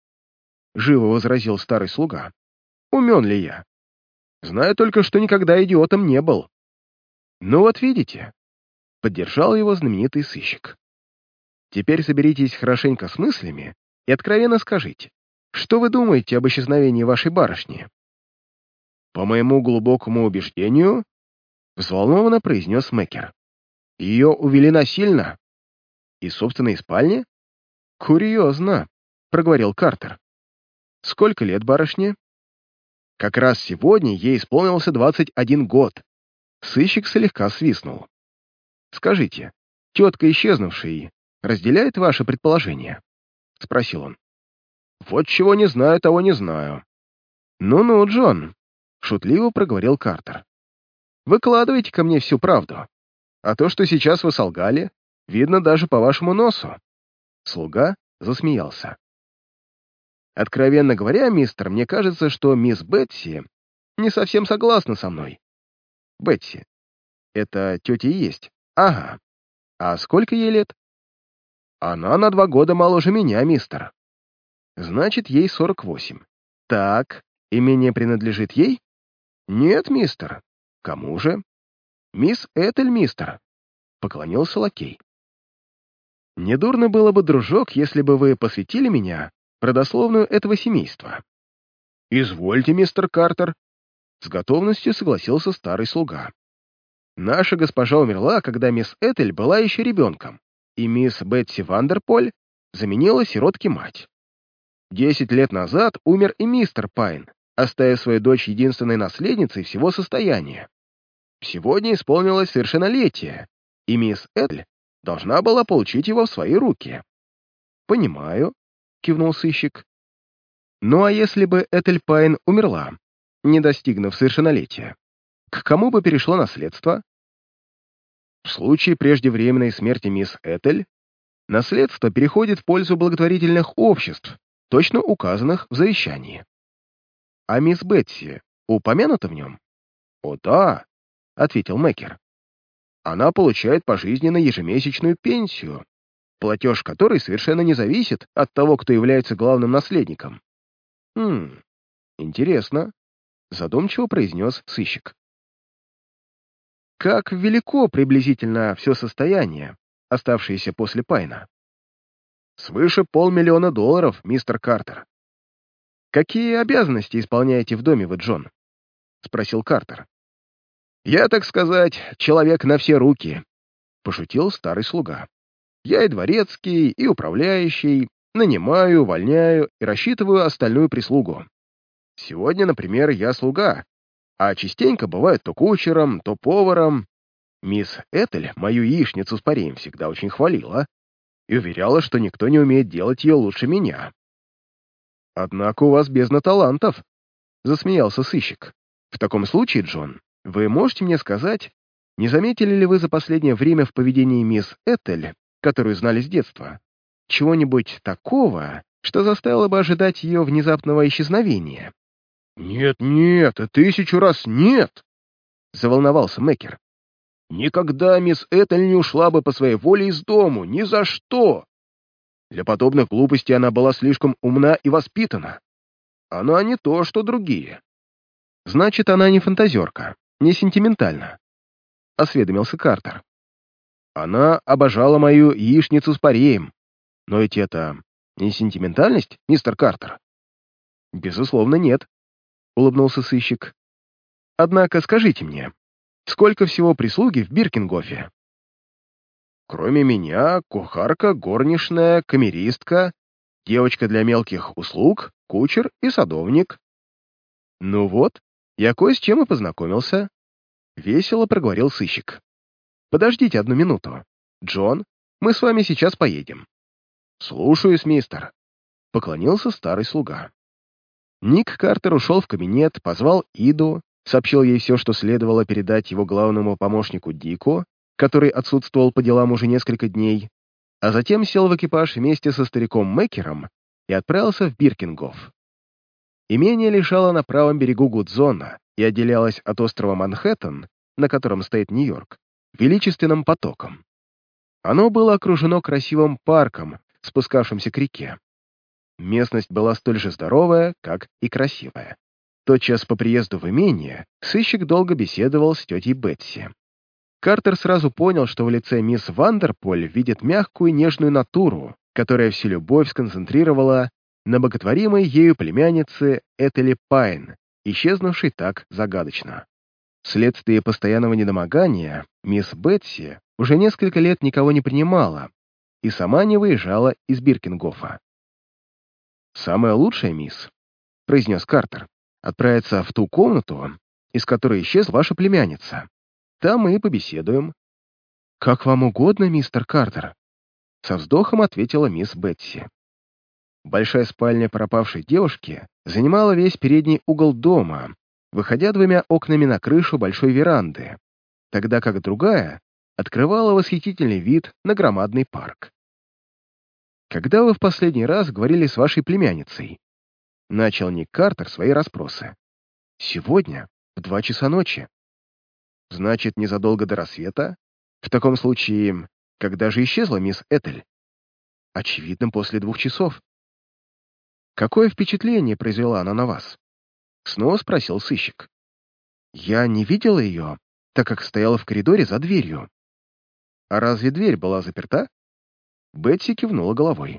— живо возразил старый слуга. «Умен ли я? Знаю только, что никогда идиотом не был». «Ну вот видите», — поддержал его знаменитый сыщик. «Теперь соберитесь хорошенько с мыслями и откровенно скажите, что вы думаете об исчезновении вашей барышни?» «По моему глубокому убеждению», — взволнованно произнес Мэккер, «ее увели насильно». «Из собственной спальни?» «Курьезно», — проговорил Картер. «Сколько лет барышне?» «Как раз сегодня ей исполнился двадцать один год». Сыщик слегка свистнул. «Скажите, тетка исчезнувшей разделяет ваше предположение?» — спросил он. «Вот чего не знаю, того не знаю». «Ну-ну, Джон», — шутливо проговорил Картер. «Выкладывайте ко мне всю правду. А то, что сейчас вы солгали, видно даже по вашему носу». Слуга засмеялся. «Откровенно говоря, мистер, мне кажется, что мисс Бетси не совсем согласна со мной». «Бетси. Это тетя и есть?» «Ага. А сколько ей лет?» «Она на два года моложе меня, мистер». «Значит, ей сорок восемь. Так, имение принадлежит ей?» «Нет, мистер». «Кому же?» «Мисс Этель, мистер», — поклонился лакей. «Недурно было бы, дружок, если бы вы посвятили меня в родословную этого семейства». «Извольте, мистер Картер», — с готовностью согласился старый слуга. «Наша госпожа умерла, когда мисс Этель была еще ребенком, и мисс Бетси Вандерполь заменила сиротке мать. Десять лет назад умер и мистер Пайн, оставив свою дочь единственной наследницей всего состояния. Сегодня исполнилось совершеннолетие, и мисс Этель должна была получить его в свои руки». «Понимаю», — кивнул сыщик. «Ну а если бы Этель Пайн умерла, не достигнув совершеннолетия, к кому бы перешло наследство?» «В случае преждевременной смерти мисс Этель наследство переходит в пользу благотворительных обществ, точно указанных в завещании». «А мисс Бетси упомянута в нем?» «О да», — ответил Мэккер. «Она получает пожизненно ежемесячную пенсию, платеж которой совершенно не зависит от того, кто является главным наследником». «Хм, интересно», — задумчиво произнес сыщик. «Как велико приблизительно все состояние, оставшееся после Пайна?» «Свыше полмиллиона долларов, мистер Картер». «Какие обязанности исполняете в доме вы, Джон?» — спросил Картер. «Я, так сказать, человек на все руки», — пошутил старый слуга. «Я и дворецкий, и управляющий, нанимаю, увольняю и рассчитываю остальную прислугу. Сегодня, например, я слуга, а частенько бывает то кучером, то поваром. Мисс Этель мою яичницу с пареем всегда очень хвалила и уверяла, что никто не умеет делать ее лучше меня». «Однако у вас бездна талантов», — засмеялся сыщик. «В таком случае, Джон, вы можете мне сказать, не заметили ли вы за последнее время в поведении мисс Этель, которую знали с детства, чего-нибудь такого, что заставило бы ожидать ее внезапного исчезновения?» «Нет, нет, и тысячу раз нет!» — заволновался Мэккер. «Никогда мисс Этель не ушла бы по своей воле из дому, ни за что! Для подобных глупостей она была слишком умна и воспитана. Она не то, что другие». «Значит, она не фантазерка, не сентиментальна», — осведомился Картер. «Она обожала мою яичницу с пареем. Но ведь это не сентиментальность, мистер Картер?» «Безусловно, нет», — улыбнулся сыщик. «Однако скажите мне, сколько всего прислуги в Биркингофе?» Кроме меня, кухарка, горничная, камеристка, девочка для мелких услуг, кучер и садовник. Ну вот, я кое с чем и познакомился. Весело проговорил сыщик. Подождите одну минуту. Джон, мы с вами сейчас поедем. Слушаюсь, мистер. Поклонился старый слуга. Ник Картер ушел в кабинет, позвал Иду, сообщил ей все, что следовало передать его главному помощнику Дику, который отсутствовал по делам уже несколько дней, а затем сел в экипаж вместе со стариком Меккером и отправился в Биркингоф. Имение лежало на правом берегу Гудзона и отделялось от острова Манхэттен, на котором стоит Нью-Йорк, величественным потоком. Оно было окружено красивым парком, спускавшимся к реке. Местность была столь же здоровая, как и красивая. Тотчас по приезду в имение сыщик долго беседовал с тетей Бетси. Картер сразу понял, что в лице мисс Вандерполь видит мягкую нежную натуру, которая всю любовь сконцентрировала на боготворимой ею племяннице Этели Пайн, исчезнувшей так загадочно. Вследствие постоянного недомогания мисс Бетси уже несколько лет никого не принимала и сама не выезжала из Биркингофа. «Самое лучшее, мисс», — произнес Картер, — «отправиться в ту комнату, из которой исчезла ваша племянница. Там мы и побеседуем». «Как вам угодно, мистер Картер», — со вздохом ответила мисс Бетси. Большая спальня пропавшей девушки занимала весь передний угол дома, выходя двумя окнами на крышу большой веранды, тогда как другая открывала восхитительный вид на громадный парк. «Когда вы в последний раз говорили с вашей племянницей?» Начал Ник Картер свои расспросы. «Сегодня, в два часа ночи». «Значит, незадолго до рассвета? В таком случае, когда же исчезла мисс Этель?» «Очевидно, после двух часов». «Какое впечатление произвела она на вас?» Снова спросил сыщик. «Я не видела ее, так как стояла в коридоре за дверью». «А разве дверь была заперта?» Бетси кивнула головой.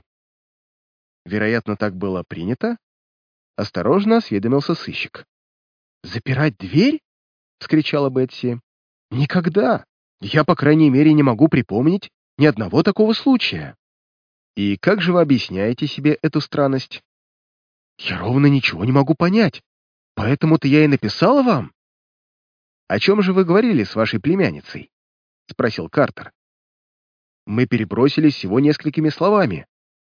«Вероятно, так было принято?» Осторожно осведомился сыщик. «Запирать дверь?» — вскричала Бетси. «Никогда! Я, по крайней мере, не могу припомнить ни одного такого случая». «И как же вы объясняете себе эту странность?» «Я ровно ничего не могу понять, поэтому-то я и написала вам». «О чем же вы говорили с вашей племянницей?» — спросил Картер. «Мы перебросились всего несколькими словами».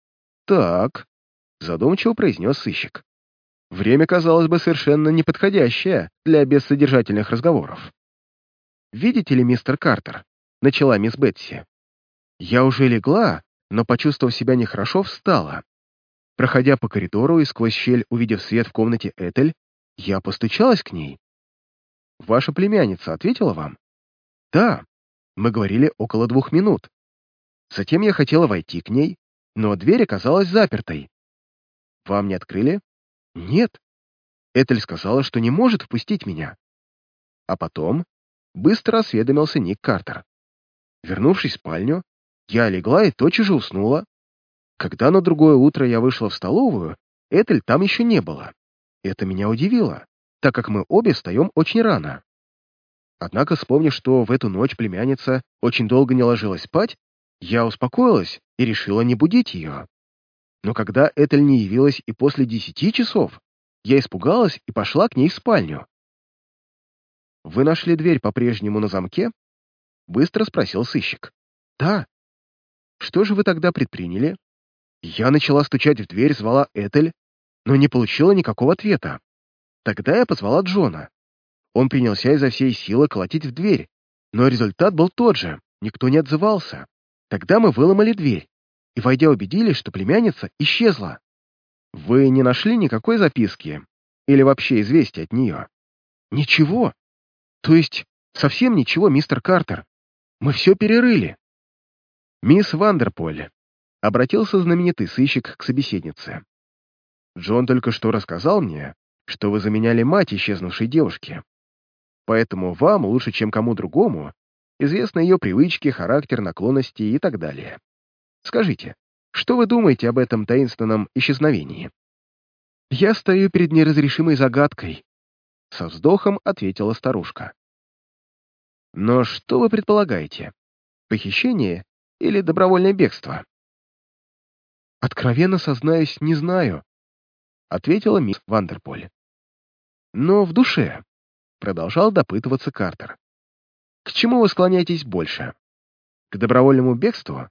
«Так», — задумчиво произнес сыщик. «Время, казалось бы, совершенно неподходящее для бессодержательных разговоров». «Видите ли, мистер Картер», — начала мисс Бетси, «я уже легла, но, почувствовав себя нехорошо, встала. Проходя по коридору и сквозь щель увидев свет в комнате Этель, я постучалась к ней. Ваша племянница ответила вам? Да, мы говорили около двух минут. Затем я хотела войти к ней, но дверь оказалась запертой. Вам не открыли? Нет. Этель сказала, что не может впустить меня. А потом быстро осведомился Ник Картер. Вернувшись в спальню, я легла и тотчас же уснула. Когда на другое утро я вышла в столовую, Этель там еще не было. Это меня удивило, так как мы обе встаем очень рано. Однако, вспомнив, что в эту ночь племянница очень долго не ложилась спать, я успокоилась и решила не будить ее. Но когда Этель не явилась и после десяти часов, я испугалась и пошла к ней в спальню. «Вы нашли дверь по-прежнему на замке?» — быстро спросил сыщик. «Да». «Что же вы тогда предприняли?» Я начала стучать в дверь, звала Этель, но не получила никакого ответа. Тогда я позвала Джона. Он принялся изо всей силы колотить в дверь, но результат был тот же, никто не отзывался. Тогда мы выломали дверь и, войдя, убедились, что племянница исчезла. Вы не нашли никакой записки или вообще известия от нее? Ничего. То есть совсем ничего, мистер Картер. Мы все перерыли. Мисс Вандерполь, обратился знаменитый сыщик к собеседнице. Джон только что рассказал мне, что вы заменяли мать исчезнувшей девушки. Поэтому вам, лучше, чем кому другому, известны ее привычки, характер, наклонности и так далее. Скажите, что вы думаете об этом таинственном исчезновении? Я стою перед неразрешимой загадкой, со вздохом ответила старушка. Но что вы предполагаете? Похищение или добровольное бегство?» «Откровенно сознаюсь, не знаю», — ответила мисс Вандерполь. «Но в душе», — продолжал допытываться Картер, «к чему вы склоняетесь больше? К добровольному бегству?»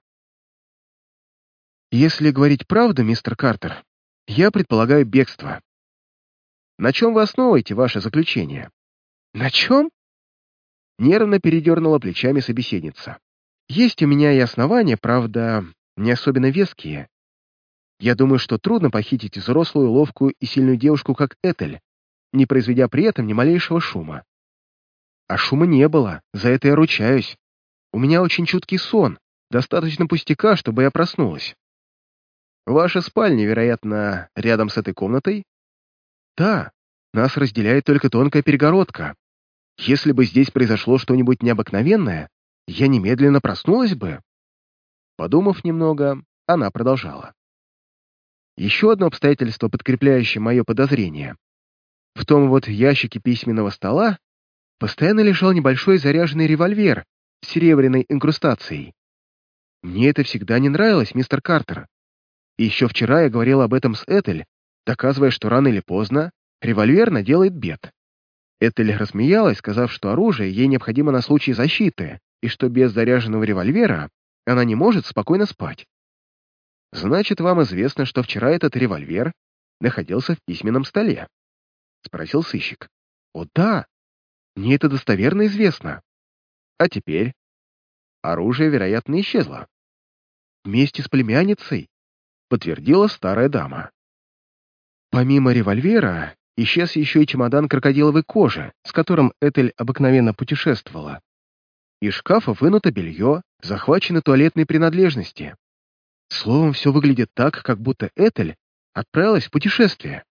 «Если говорить правду, мистер Картер, я предполагаю бегство». «На чем вы основываете ваше заключение?» «На чем?» Нервно передернула плечами собеседница. «Есть у меня и основания, правда, не особенно веские. Я думаю, что трудно похитить взрослую, ловкую и сильную девушку, как Этель, не произведя при этом ни малейшего шума. А шума не было, за это я ручаюсь. У меня очень чуткий сон, достаточно пустяка, чтобы я проснулась». «Ваша спальня, вероятно, рядом с этой комнатой?» «Да, нас разделяет только тонкая перегородка. Если бы здесь произошло что-нибудь необыкновенное, я немедленно проснулась бы». Подумав немного, она продолжала. «Еще одно обстоятельство, подкрепляющее мое подозрение. В том вот ящике письменного стола постоянно лежал небольшой заряженный револьвер с серебряной инкрустацией. Мне это всегда не нравилось, мистер Картер. И еще вчера я говорил об этом с Этель, доказывая, что рано или поздно револьвер наделает бед. Этель рассмеялась, сказав, что оружие ей необходимо на случай защиты, и что без заряженного револьвера она не может спокойно спать. «Значит, вам известно, что вчера этот револьвер находился в письменном столе?» — спросил сыщик. «О, да, мне это достоверно известно. А теперь?» «Оружие, вероятно, исчезло». «Вместе с племянницей», — подтвердила старая дама. «Помимо револьвера, исчез еще и чемодан крокодиловой кожи, с которым Этель обыкновенно путешествовала. Из шкафа вынуто белье, захвачены туалетные принадлежности. Словом, все выглядит так, как будто Этель отправилась в путешествие».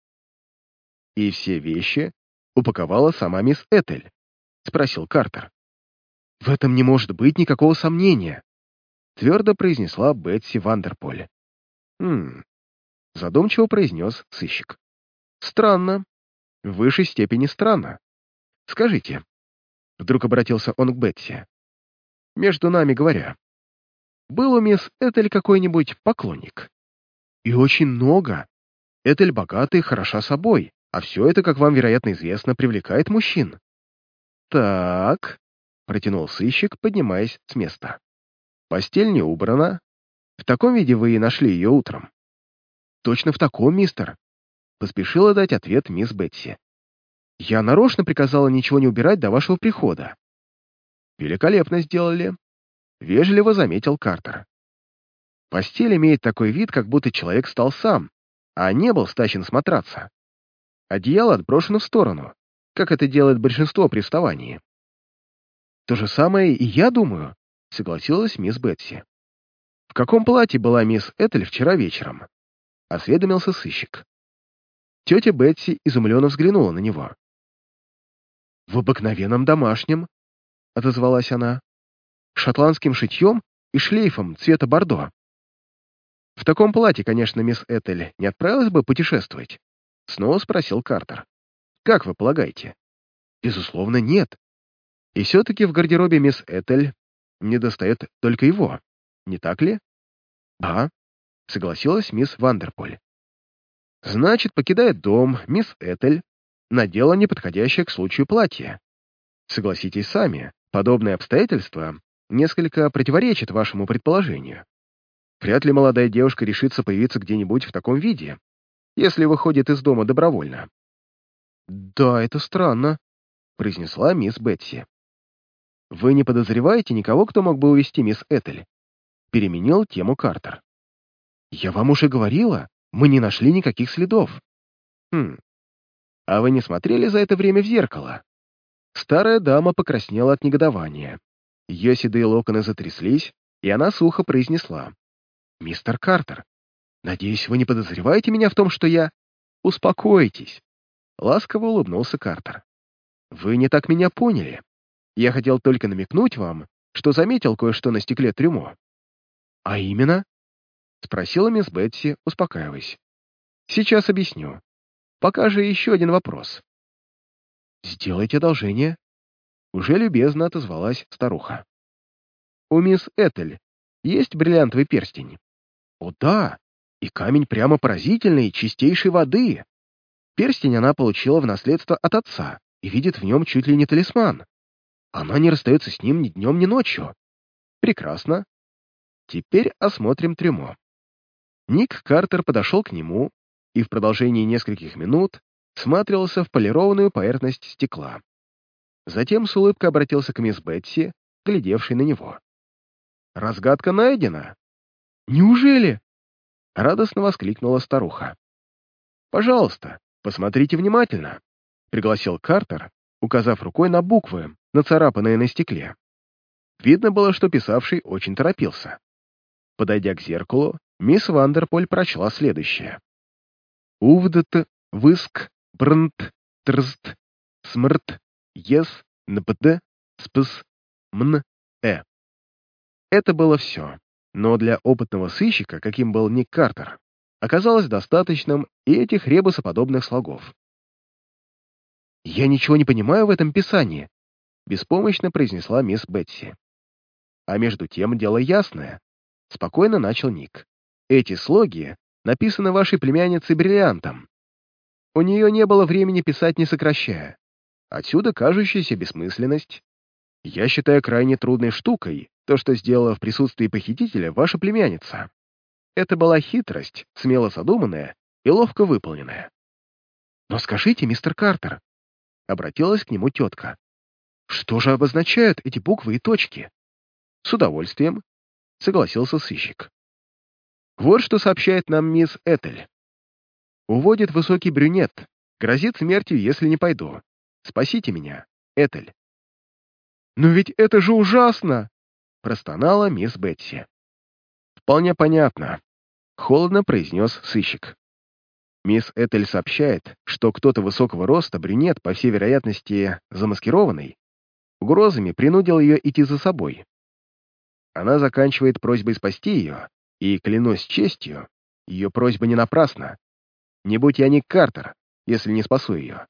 «И все вещи упаковала сама мисс Этель?» — спросил Картер. «В этом не может быть никакого сомнения», — твердо произнесла Бетси Вандерполь. «Хм...» — задумчиво произнес сыщик. «Странно. В высшей степени странно. Скажите...» — вдруг обратился он к Бетси. «Между нами говоря, был у мисс Этель какой-нибудь поклонник?» «И очень много. Этель богата и хороша собой, а все это, как вам, вероятно, известно, привлекает мужчин». «Так...» — протянул сыщик, поднимаясь с места. «Постель не убрана. В таком виде вы и нашли ее утром?» «Точно в таком, мистер», — поспешила дать ответ мисс Бетси. «Я нарочно приказала ничего не убирать до вашего прихода». «Великолепно сделали», — вежливо заметил Картер. «Постель имеет такой вид, как будто человек стал сам, а не был стащен с матраца. Одеяло отброшено в сторону, как это делает большинство при вставании». «То же самое и я думаю», — согласилась мисс Бетси. «В каком платье была мисс Этель вчера вечером?» — осведомился сыщик. Тетя Бетси изумленно взглянула на него. «В обыкновенном домашнем», — отозвалась она, «шотландским шитьем и шлейфом цвета бордо». «В таком платье, конечно, мисс Этель не отправилась бы путешествовать?» — снова спросил Картер. «Как вы полагаете?» «Безусловно, нет. И все-таки в гардеробе мисс Этель недостает только его, не так ли?» «Да», — согласилась мисс Вандерполь. «Значит, покидает дом, мисс Этель надела неподходящее к случаю платье. Согласитесь сами, подобные обстоятельства несколько противоречат вашему предположению. Вряд ли молодая девушка решится появиться где-нибудь в таком виде, если выходит из дома добровольно». «Да, это странно», — произнесла мисс Бетси. «Вы не подозреваете никого, кто мог бы увести мисс Этель?» — переменил тему Картер. «Я вам уже говорила, мы не нашли никаких следов». «Хм. А вы не смотрели за это время в зеркало?» Старая дама покраснела от негодования. Ее седые локоны затряслись, и она сухо произнесла. «Мистер Картер, надеюсь, вы не подозреваете меня в том, что я...» «Успокойтесь», — ласково улыбнулся Картер. «Вы не так меня поняли. Я хотел только намекнуть вам, что заметил кое-что на стекле трюмо». «А именно?» — спросила мисс Бетси, успокаиваясь. «Сейчас объясню. Пока же еще один вопрос». «Сделайте одолжение», — уже любезно отозвалась старуха. «У мисс Этель есть бриллиантовый перстень?» «О да, и камень прямо поразительный, чистейшей воды. Перстень она получила в наследство от отца и видит в нем чуть ли не талисман. Она не расстается с ним ни днем, ни ночью. Прекрасно. Теперь осмотрим трюмо». Ник Картер подошел к нему и в продолжении нескольких минут всматривался в полированную поверхность стекла. Затем с улыбкой обратился к мисс Бетси, глядевшей на него. «Разгадка найдена!» «Неужели?» — радостно воскликнула старуха. «Пожалуйста, посмотрите внимательно», — пригласил Картер, указав рукой на буквы, нацарапанные на стекле. Видно было, что писавший очень торопился. Подойдя к зеркалу, мисс Вандерполь прочла следующее. «Увдт, выск, брнт, трст, смрт, ес, нпд, спс, мн, э». Это было все, но для опытного сыщика, каким был Ник Картер, оказалось достаточным и этих ребусоподобных слогов. «Я ничего не понимаю в этом писании», — беспомощно произнесла мисс Бетси. «А между тем дело ясное», — спокойно начал Ник. «Эти слоги написаны вашей племянницей бриллиантом. У нее не было времени писать, не сокращая. Отсюда кажущаяся бессмысленность. Я считаю крайне трудной штукой то, что сделала в присутствии похитителя ваша племянница. Это была хитрость, смело задуманная и ловко выполненная». «Но скажите, мистер Картер», — обратилась к нему тетка, «что же обозначают эти буквы и точки?» «С удовольствием», — согласился сыщик. «Вот что сообщает нам мисс Этель. Уводит высокий брюнет, грозит смертью, если не пойду. Спасите меня, Этель». «Но ведь это же ужасно!» — простонала мисс Бетси. «Вполне понятно», — холодно произнес сыщик. «Мисс Этель сообщает, что кто-то высокого роста, брюнет, по всей вероятности замаскированный, угрозами принудил ее идти за собой. Она заканчивает просьбой спасти ее, и, клянусь честью, ее просьба не напрасна. Не будь я Ник Картер, если не спасу ее».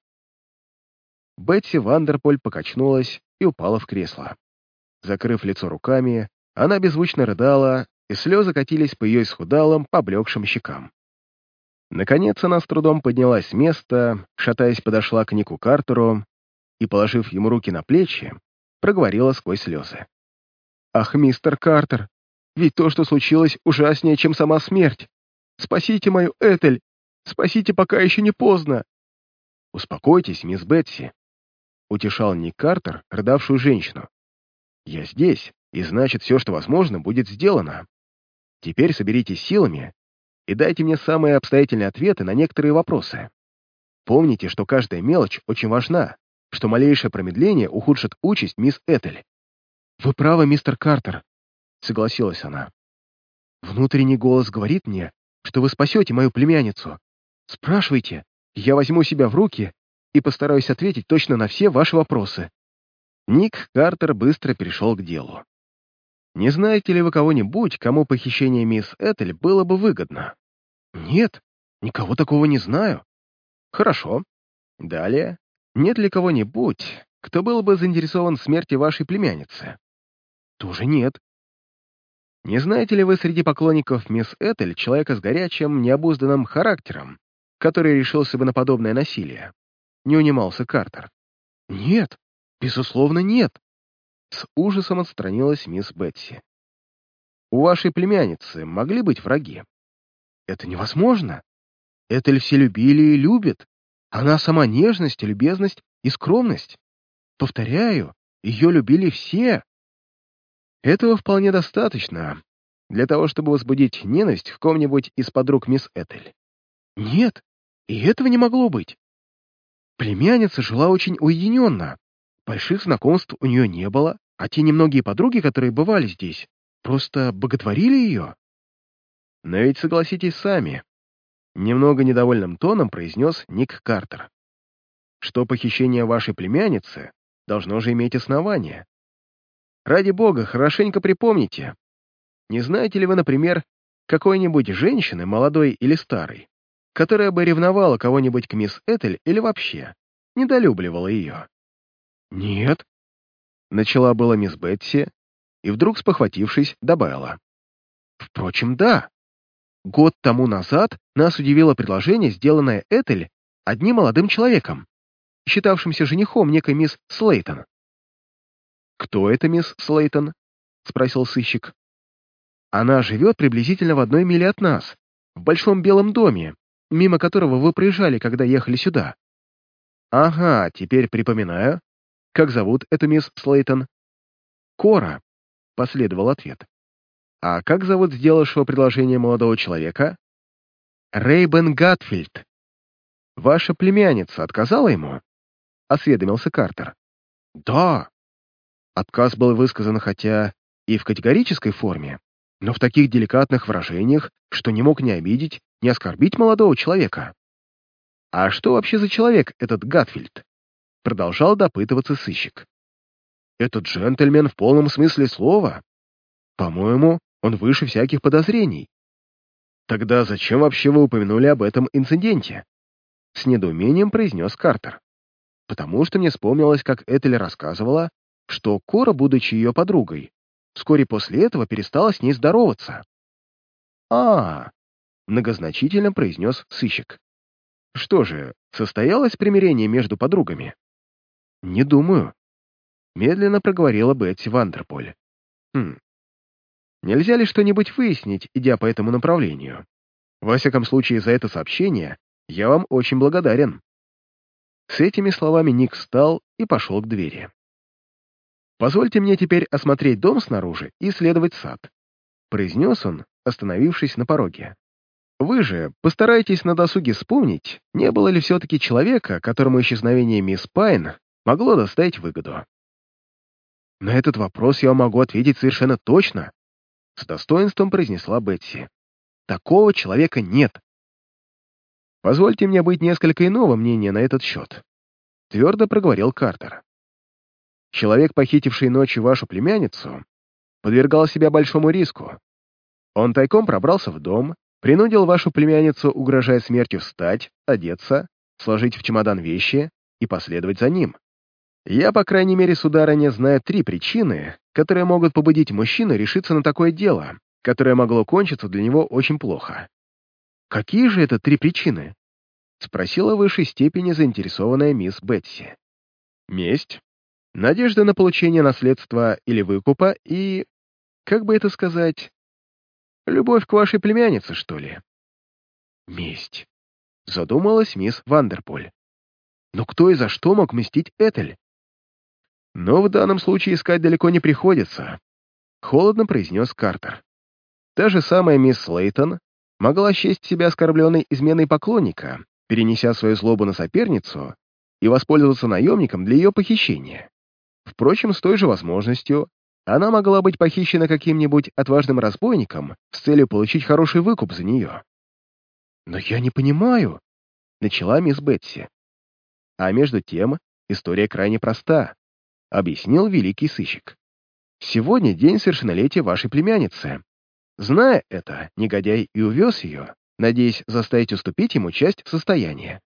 Бетси Вандерполь покачнулась и упала в кресло. Закрыв лицо руками, она беззвучно рыдала, и слезы катились по ее исхудалым, поблекшим щекам. Наконец она с трудом поднялась с места, шатаясь, подошла к Нику Картеру и, положив ему руки на плечи, проговорила сквозь слезы. «Ах, мистер Картер, ведь то, что случилось, ужаснее, чем сама смерть. Спасите мою Этель! Спасите, пока еще не поздно!» «Успокойтесь, мисс Бетси», — утешал Ник Картер, рыдавшую женщину. «Я здесь, и значит, все, что возможно, будет сделано. Теперь соберитесь силами и дайте мне самые обстоятельные ответы на некоторые вопросы. Помните, что каждая мелочь очень важна, что малейшее промедление ухудшит участь мисс Этель». «Вы правы, мистер Картер», — согласилась она. «Внутренний голос говорит мне, что вы спасете мою племянницу. Спрашивайте, я возьму себя в руки и постараюсь ответить точно на все ваши вопросы». Ник Картер быстро перешел к делу. «Не знаете ли вы кого-нибудь, кому похищение мисс Этель было бы выгодно?» «Нет, никого такого не знаю». «Хорошо. Далее. Нет ли кого-нибудь, кто был бы заинтересован в смерти вашей племянницы?» «Тоже нет». «Не знаете ли вы среди поклонников мисс Этель человека с горячим, необузданным характером, который решился бы на подобное насилие?» Не унимался Картер. «Нет, безусловно, нет». С ужасом отстранилась мисс Бетси. «У вашей племянницы могли быть враги?» «Это невозможно. Этель все любили и любят. Она сама нежность, любезность и скромность. Повторяю, ее любили все». «Этого вполне достаточно для того, чтобы возбудить ненависть в ком-нибудь из подруг мисс Этель». «Нет, и этого не могло быть. Племянница жила очень уединенно. Больших знакомств у нее не было, а те немногие подруги, которые бывали здесь, просто боготворили ее». «Но ведь согласитесь сами», — немного недовольным тоном произнес Ник Картер, «что похищение вашей племянницы должно же иметь основание. Ради бога, хорошенько припомните. Не знаете ли вы, например, какой-нибудь женщины, молодой или старой, которая бы ревновала кого-нибудь к мисс Этель или вообще недолюбливала ее?» «Нет», — начала была мисс Бетси, и вдруг, спохватившись, добавила. Впрочем, да. Год тому назад нас удивило предложение, сделанное Этель одним молодым человеком, считавшимся женихом некой мисс Слейтон. «Кто это мисс Слейтон?» — спросил сыщик. «Она живет приблизительно в одной миле от нас, в большом белом доме, мимо которого вы проезжали, когда ехали сюда». «Ага, теперь припоминаю. Как зовут эту мисс Слейтон?» «Кора», — последовал ответ. «А как зовут сделавшего предложение молодого человека?» «Рейбен Гатфильд». «Ваша племянница отказала ему?» — осведомился Картер. «Да». Отказ был высказан хотя и в категорической форме, но в таких деликатных выражениях, что не мог ни обидеть, ни оскорбить молодого человека. «А что вообще за человек этот Гатфильд?» — продолжал допытываться сыщик. «Этот джентльмен в полном смысле слова. По-моему, он выше всяких подозрений». «Тогда зачем вообще вы упомянули об этом инциденте?» — с недоумением произнес Картер. «Потому что мне вспомнилось, как Этель рассказывала, что Кора, будучи ее подругой, вскоре после этого перестала с ней здороваться». «А-а-а», — многозначительно произнес сыщик. «Что же, состоялось примирение между подругами?» «Не думаю», — медленно проговорила Бетси Вандерполь. «Хм. Нельзя ли что-нибудь выяснить, идя по этому направлению? Во всяком случае, за это сообщение я вам очень благодарен». С этими словами Ник встал и пошел к двери. «Позвольте мне теперь осмотреть дом снаружи и исследовать сад», — произнес он, остановившись на пороге. «Вы же постарайтесь на досуге вспомнить, не было ли все-таки человека, которому исчезновение мисс Пайн могло доставить выгоду». «На этот вопрос я могу ответить совершенно точно», — с достоинством произнесла Бетси. «Такого человека нет». «Позвольте мне быть несколько иного мнения на этот счет», — твердо проговорил Картер. «Человек, похитивший ночью вашу племянницу, подвергал себя большому риску. Он тайком пробрался в дом, принудил вашу племянницу, угрожая смертью, встать, одеться, сложить в чемодан вещи и последовать за ним. Я, по крайней мере, сударыня, знаю три причины, которые могут побудить мужчину решиться на такое дело, которое могло кончиться для него очень плохо». «Какие же это три причины?» — спросила в высшей степени заинтересованная мисс Бетси. «Месть, надежда на получение наследства или выкупа и... как бы это сказать... любовь к вашей племяннице, что ли?» «Месть», — задумалась мисс Вандерполь. «Но кто и за что мог мстить Этель?» «Но в данном случае искать далеко не приходится», — холодно произнес Картер. «Та же самая мисс Слейтон могла счесть себя оскорбленной изменой поклонника, перенеся свою злобу на соперницу и воспользоваться наемником для ее похищения. Впрочем, с той же возможностью она могла быть похищена каким-нибудь отважным разбойником с целью получить хороший выкуп за нее». «Но я не понимаю», — начала мисс Бетси. «А между тем, история крайне проста», — объяснил великий сыщик. «Сегодня день совершеннолетия вашей племянницы. Зная это, негодяй и увез ее, надеясь заставить уступить ему часть состояния».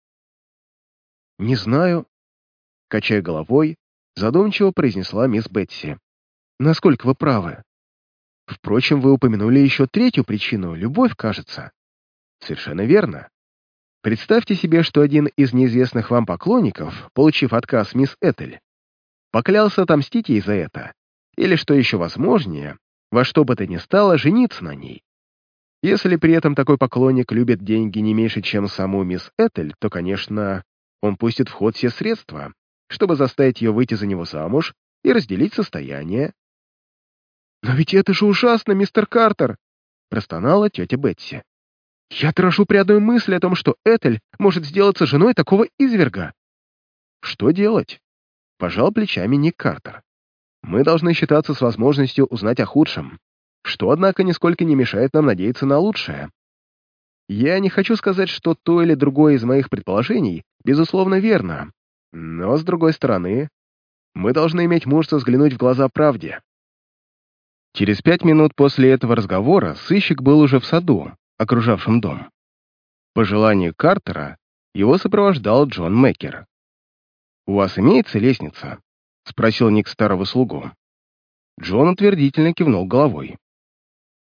«Не знаю», — качая головой, задумчиво произнесла мисс Бетси. «Насколько вы правы? Впрочем, вы упомянули еще третью причину — любовь, кажется». «Совершенно верно. Представьте себе, что один из неизвестных вам поклонников, получив отказ мисс Этель, поклялся отомстить ей за это, или, что еще возможнее, во что бы то ни стало, жениться на ней. Если при этом такой поклонник любит деньги не меньше, чем саму мисс Этель, то, конечно, он пустит в ход все средства, чтобы заставить ее выйти за него замуж и разделить состояние». «Но ведь это же ужасно, мистер Картер!» — простонала тетя Бетси. «Я дрожу при одной мысли о том, что Этель может сделаться женой такого изверга». «Что делать?» — пожал плечами Ник Картер. «Мы должны считаться с возможностью узнать о худшем, что, однако, нисколько не мешает нам надеяться на лучшее. Я не хочу сказать, что то или другое из моих предположений, безусловно, верно, но, с другой стороны, мы должны иметь мужество взглянуть в глаза правде». Через пять минут после этого разговора сыщик был уже в саду, окружавшем дом. По желанию Картера его сопровождал Джон Мэккер. «У вас имеется лестница?» — спросил Ник старого слугу. Джон утвердительно кивнул головой.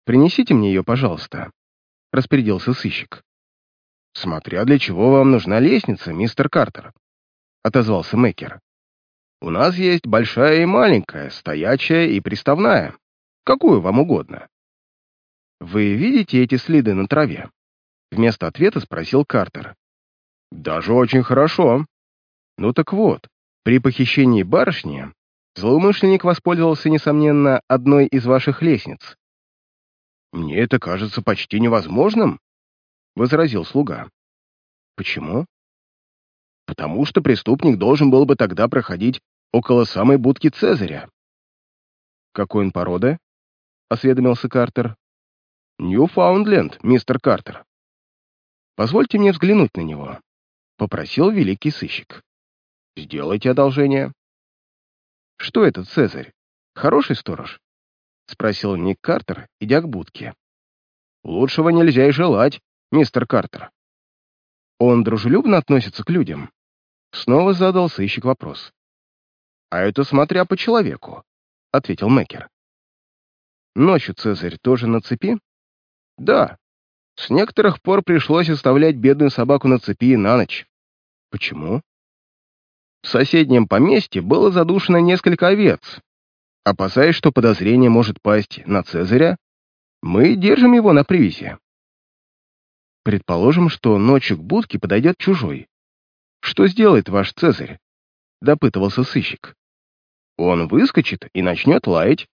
принесите мне ее, пожалуйста», — распорядился сыщик. «Смотря для чего вам нужна лестница, мистер Картер», — отозвался Мэкер. «У нас есть большая и маленькая, стоячая и приставная. Какую вам угодно». «Вы видите эти следы на траве?» Вместо ответа спросил Картер. «Даже очень хорошо. Ну так вот, при похищении барышни злоумышленник воспользовался, несомненно, одной из ваших лестниц». «Мне это кажется почти невозможным», — возразил слуга. «Почему?» «Потому что преступник должен был бы тогда проходить около самой будки Цезаря». «Какой он породы?» — осведомился Картер. «Ньюфаундленд, мистер Картер». «Позвольте мне взглянуть на него», — попросил великий сыщик. «Сделайте одолжение». «Что это, Цезарь? Хороший сторож?» — спросил Ник Картер, идя к будке. «Лучшего нельзя и желать, мистер Картер». «Он дружелюбно относится к людям?» Снова задал сыщик вопрос. «А это смотря по человеку», — ответил Мэкер. «Ночью Цезарь тоже на цепи?» «Да. С некоторых пор пришлось оставлять бедную собаку на цепи на ночь». «Почему?» «В соседнем поместье было задушено несколько овец. Опасаясь, что подозрение может пасть на Цезаря, мы держим его на привязи». «Предположим, что ночью к будке подойдет чужой. Что сделает ваш Цезарь?» — допытывался сыщик. «Он выскочит и начнет лаять».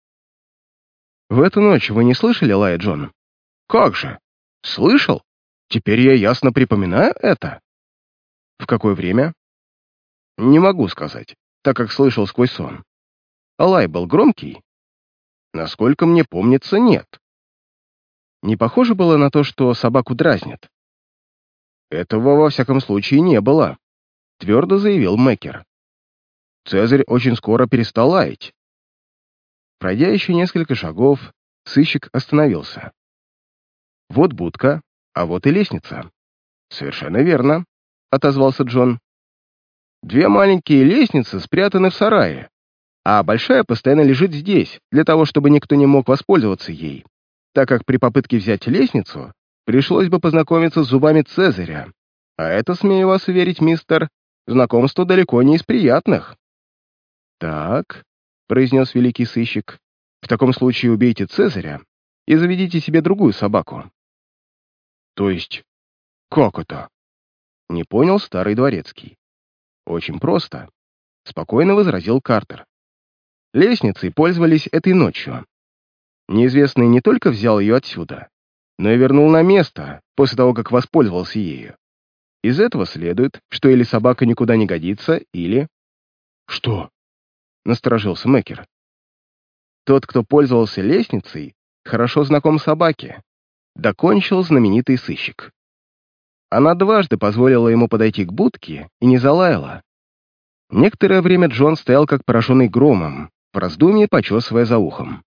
«В эту ночь вы не слышали лая, Джон?» «Как же? Слышал? Теперь я ясно припоминаю это». «В какое время?» «Не могу сказать, так как слышал сквозь сон. А лай был громкий?» «Насколько мне помнится, нет». «Не похоже было на то, что собаку дразнят?» «Этого, во всяком случае, не было», — твердо заявил Мэкер. Цезарь очень скоро перестал лаять. Пройдя еще несколько шагов, сыщик остановился. «Вот будка, а вот и лестница». «Совершенно верно», — отозвался Джон. «Две маленькие лестницы спрятаны в сарае, а большая постоянно лежит здесь, для того, чтобы никто не мог воспользоваться ей, так как при попытке взять лестницу пришлось бы познакомиться с зубами Цезаря, а это, смею вас уверить, мистер, знакомство далеко не из приятных». «Так», — произнес великий сыщик, — «в таком случае убейте Цезаря и заведите себе другую собаку». «То есть, как это?» — не понял старый дворецкий. «Очень просто», — спокойно возразил Картер. «Лестницей пользовались этой ночью. Неизвестный не только взял ее отсюда, но и вернул на место после того, как воспользовался ею. Из этого следует, что или собака никуда не годится, или...» «Что?» — насторожился Мэкер. «Тот, кто пользовался лестницей, хорошо знаком собаке», — докончил знаменитый сыщик. Она дважды позволила ему подойти к будке и не залаяла. Некоторое время Джон стоял как пораженный громом, в раздумье почесывая за ухом.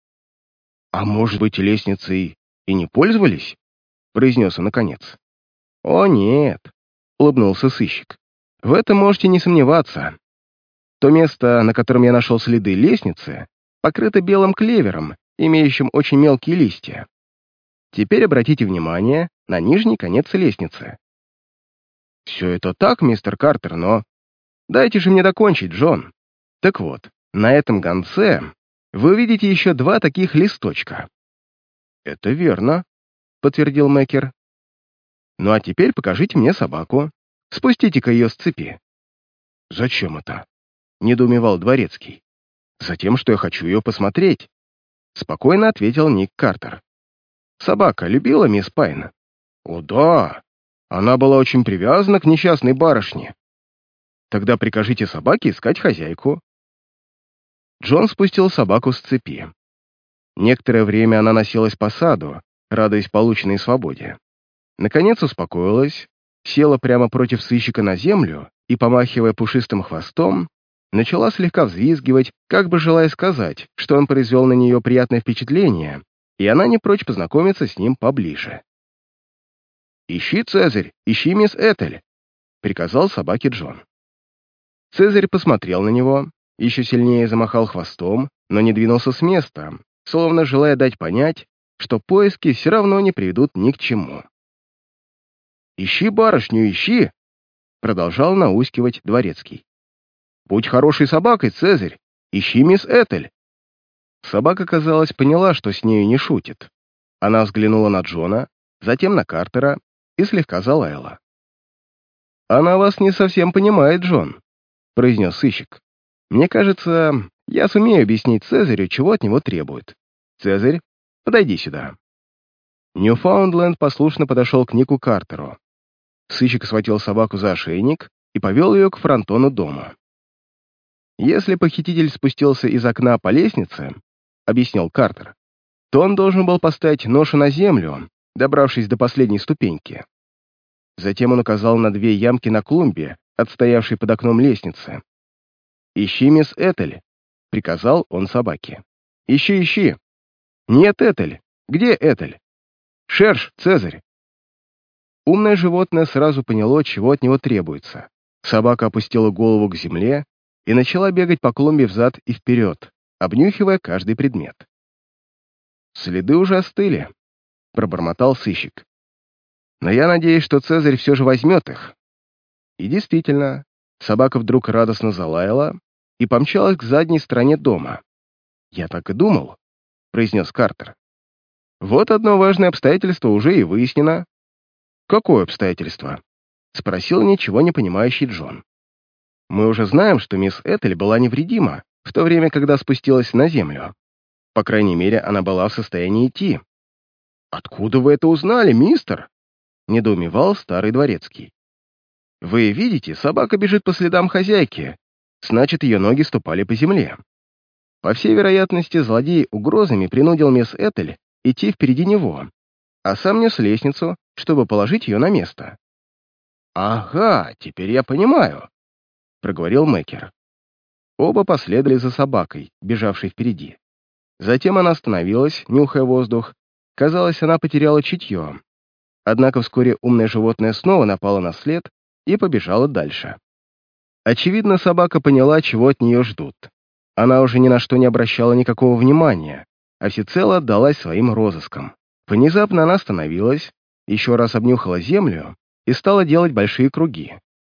«А может быть, лестницей и не пользовались?» — произнес он наконец. «О, нет», — улыбнулся сыщик. «В этом можете не сомневаться. То место, на котором я нашел следы лестницы, покрыто белым клевером, имеющим очень мелкие листья. Теперь обратите внимание на нижний конец лестницы». «Все это так, мистер Картер, но...» «Дайте же мне докончить, Джон. Так вот, на этом конце вы увидите еще два таких листочка». «Это верно», — подтвердил Мэкер. «Ну а теперь покажите мне собаку. Спустите-ка ее с цепи». «Зачем это?» — недоумевал дворецкий. «Затем, что я хочу ее посмотреть», — спокойно ответил Ник Картер. «Собака любила мисс Пайн?» «О, да. Она была очень привязана к несчастной барышне». «Тогда прикажите собаке искать хозяйку». Джон спустил собаку с цепи. Некоторое время она носилась по саду, радуясь полученной свободе. Наконец успокоилась, села прямо против сыщика на землю и, помахивая пушистым хвостом, начала слегка взвизгивать, как бы желая сказать, что он произвел на нее приятное впечатление, и она не прочь познакомиться с ним поближе. «Ищи, Цезарь, ищи мисс Этель», — приказал собаке Джон. Цезарь посмотрел на него, еще сильнее замахал хвостом, но не двинулся с места, словно желая дать понять, что поиски все равно не приведут ни к чему. «Ищи барышню, ищи!» — продолжал наускивать дворецкий. «Будь хорошей собакой, Цезарь! Ищи мисс Этель!» Собака, казалось, поняла, что с нею не шутит. Она взглянула на Джона, затем на Картера и слегка залаяла. «Она вас не совсем понимает, Джон», — произнес сыщик. «Мне кажется, я сумею объяснить Цезарю, чего от него требуют. Цезарь, подойди сюда». Ньюфаундленд послушно подошел к Нику Картеру. Сыщик схватил собаку за ошейник и повел ее к фронтону дома. «Если похититель спустился из окна по лестнице, — объяснил Картер, — то он должен был поставить ношу на землю, добравшись до последней ступеньки. Затем он указал на две ямки на клумбе, отстоявшей под окном лестницы. «Ищи мисс Этель», — приказал он собаке. «Ищи, ищи!» «Нет, Этель! Где Этель?» «Шерш, Цезарь!» Умное животное сразу поняло, чего от него требуется. Собака опустила голову к земле и начала бегать по клумбе взад и вперед, обнюхивая каждый предмет. «Следы уже остыли», — пробормотал сыщик. «Но я надеюсь, что Цезарь все же возьмет их». И действительно, собака вдруг радостно залаяла и помчалась к задней стороне дома. «Я так и думал», — произнес Картер. «Вот одно важное обстоятельство уже и выяснено». «Какое обстоятельство?» — спросил ничего не понимающий Джон. «Мы уже знаем, что мисс Этель была невредима в то время, когда спустилась на землю. По крайней мере, она была в состоянии идти». «Откуда вы это узнали, мистер?» — недоумевал старый дворецкий. «Вы видите, собака бежит по следам хозяйки, значит, ее ноги ступали по земле. По всей вероятности, злодей угрозами принудил мисс Этель идти впереди него, а сам нес лестницу, чтобы положить ее на место». «Ага, теперь я понимаю», — проговорил Мэккер. Оба последовали за собакой, бежавшей впереди. Затем она остановилась, нюхая воздух. Казалось, она потеряла чутье. Однако вскоре умное животное снова напало на след и побежало дальше. Очевидно, собака поняла, чего от нее ждут. Она уже ни на что не обращала никакого внимания, а всецело отдалась своим розыскам. Внезапно она остановилась, еще раз обнюхала землю и стала делать большие круги.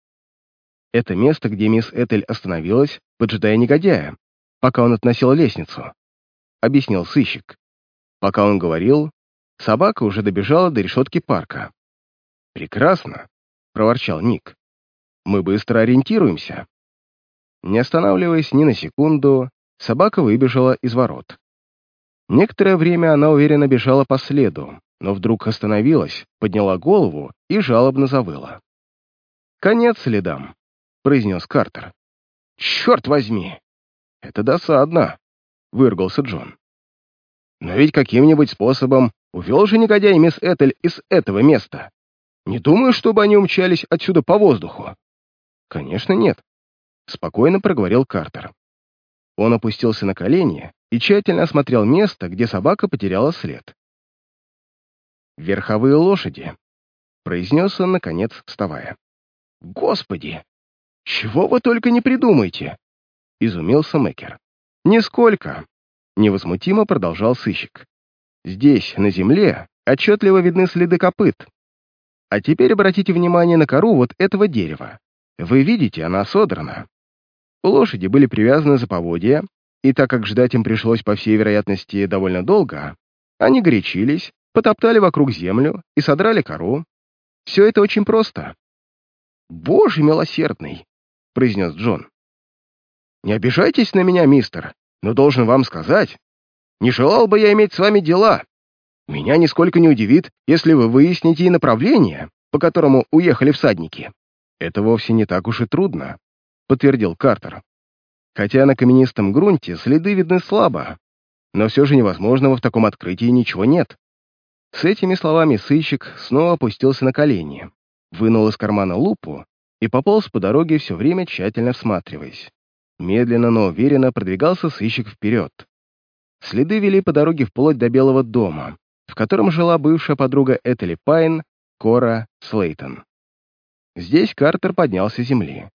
Это место, где мисс Этель остановилась, поджидая негодяя, пока он относил лестницу, — объяснил сыщик. Пока он говорил, собака уже добежала до решетки парка. «Прекрасно», — проворчал Ник. «Мы быстро ориентируемся». Не останавливаясь ни на секунду, собака выбежала из ворот. Некоторое время она уверенно бежала по следу, но вдруг остановилась, подняла голову и жалобно завыла. «Конец следам», — произнес Картер. «Черт возьми!» «Это досадно», — выругался Джон. «Но ведь каким-нибудь способом увел же негодяй мисс Этель из этого места. Не думаю, чтобы они умчались отсюда по воздуху». «Конечно, нет», — спокойно проговорил Картер. Он опустился на колени и тщательно осмотрел место, где собака потеряла след. «Верховые лошади», — произнес он, наконец, вставая. «Господи! Чего вы только не придумаете!» — изумился Мэккер. «Нисколько!» — невозмутимо продолжал сыщик. «Здесь, на земле, отчетливо видны следы копыт. А теперь обратите внимание на кору вот этого дерева. Вы видите, она содрана. Лошади были привязаны за поводья, и так как ждать им пришлось, по всей вероятности, довольно долго, они горячились, потоптали вокруг землю и содрали кору. Все это очень просто». «Боже милосердный!» — произнес Джон. «Не обижайтесь на меня, мистер, но должен вам сказать, не желал бы я иметь с вами дела. Меня нисколько не удивит, если вы выясните и направление, по которому уехали всадники». «Это вовсе не так уж и трудно», — подтвердил Картер. «Хотя на каменистом грунте следы видны слабо, но все же невозможного в таком открытии ничего нет». С этими словами сыщик снова опустился на колени, вынул из кармана лупу и пополз по дороге, все время тщательно всматриваясь. Медленно, но уверенно продвигался сыщик вперед. Следы вели по дороге вплоть до Белого дома, в котором жила бывшая подруга Этели Пайн, Кора Слейтон. Здесь Картер поднялся с земли.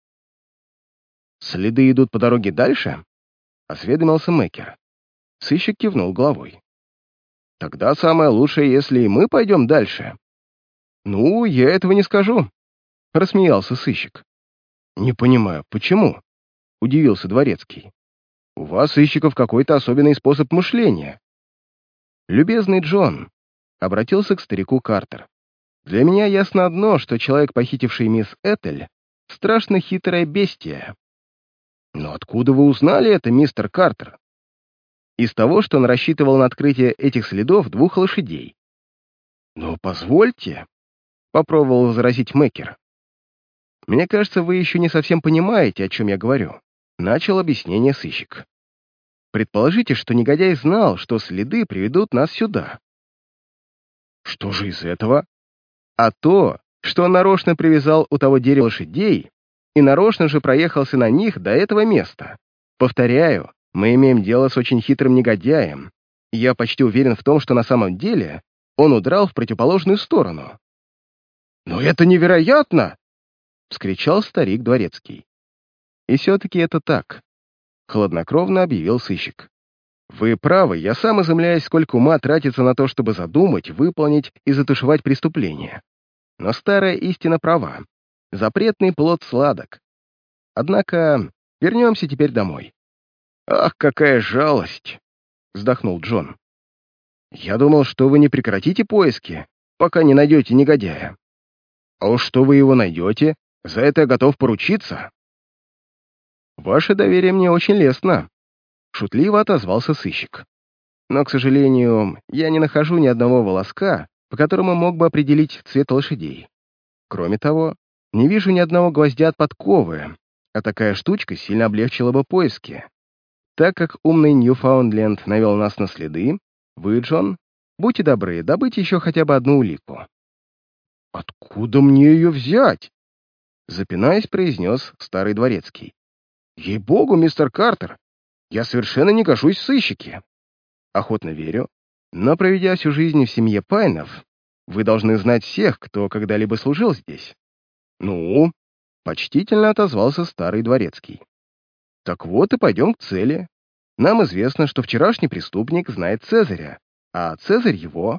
«Следы идут по дороге дальше?» — осведомился Мэккер. Сыщик кивнул головой. Тогда самое лучшее, если и мы пойдем дальше». «Ну, я этого не скажу», — рассмеялся сыщик. «Не понимаю, почему?» — удивился дворецкий. «У вас, сыщиков, какой-то особенный способ мышления». «Любезный Джон», — обратился к старику Картер, «для меня ясно одно, что человек, похитивший мисс Этель, страшно хитрое бестия». «Но откуда вы узнали это, мистер Картер?» «Из того, что он рассчитывал на открытие этих следов двух лошадей». «Но позвольте», — попробовал возразить Мэккер. «Мне кажется, вы еще не совсем понимаете, о чем я говорю», — начал объяснение сыщик. «Предположите, что негодяй знал, что следы приведут нас сюда». «Что же из этого?» «А то, что он нарочно привязал у того дерева лошадей и нарочно же проехался на них до этого места. Повторяю, мы имеем дело с очень хитрым негодяем, и я почти уверен в том, что на самом деле он удрал в противоположную сторону». «Но это невероятно!» — вскричал старик дворецкий. «И все-таки это так», — хладнокровно объявил сыщик. «Вы правы, я сам изумляюсь, сколько ума тратится на то, чтобы задумать, выполнить и затушевать преступление. Но старая истина права. Запретный плод сладок. Однако вернемся теперь домой». «Ах, какая жалость!» — вздохнул Джон. «Я думал, что вы не прекратите поиски, пока не найдете негодяя. А уж что вы его найдете, за это я готов поручиться». «Ваше доверие мне очень лестно», — шутливо отозвался сыщик. «Но, к сожалению, я не нахожу ни одного волоска, по которому мог бы определить цвет лошадей. Кроме того, не вижу ни одного гвоздя от подковы, а такая штучка сильно облегчила бы поиски. Так как умный Ньюфаундленд навел нас на следы, вы, Джон, будьте добры, добыть еще хотя бы одну улику». «Откуда мне ее взять?» — запинаясь, произнес старый дворецкий. «Ей-богу, мистер Картер, я совершенно не гожусь в сыщики». «Охотно верю, но, проведя всю жизнь в семье Пайнов, вы должны знать всех, кто когда-либо служил здесь». «Ну?» — почтительно отозвался старый дворецкий. «Так вот и пойдем к цели. Нам известно, что вчерашний преступник знает Цезаря, а Цезарь его».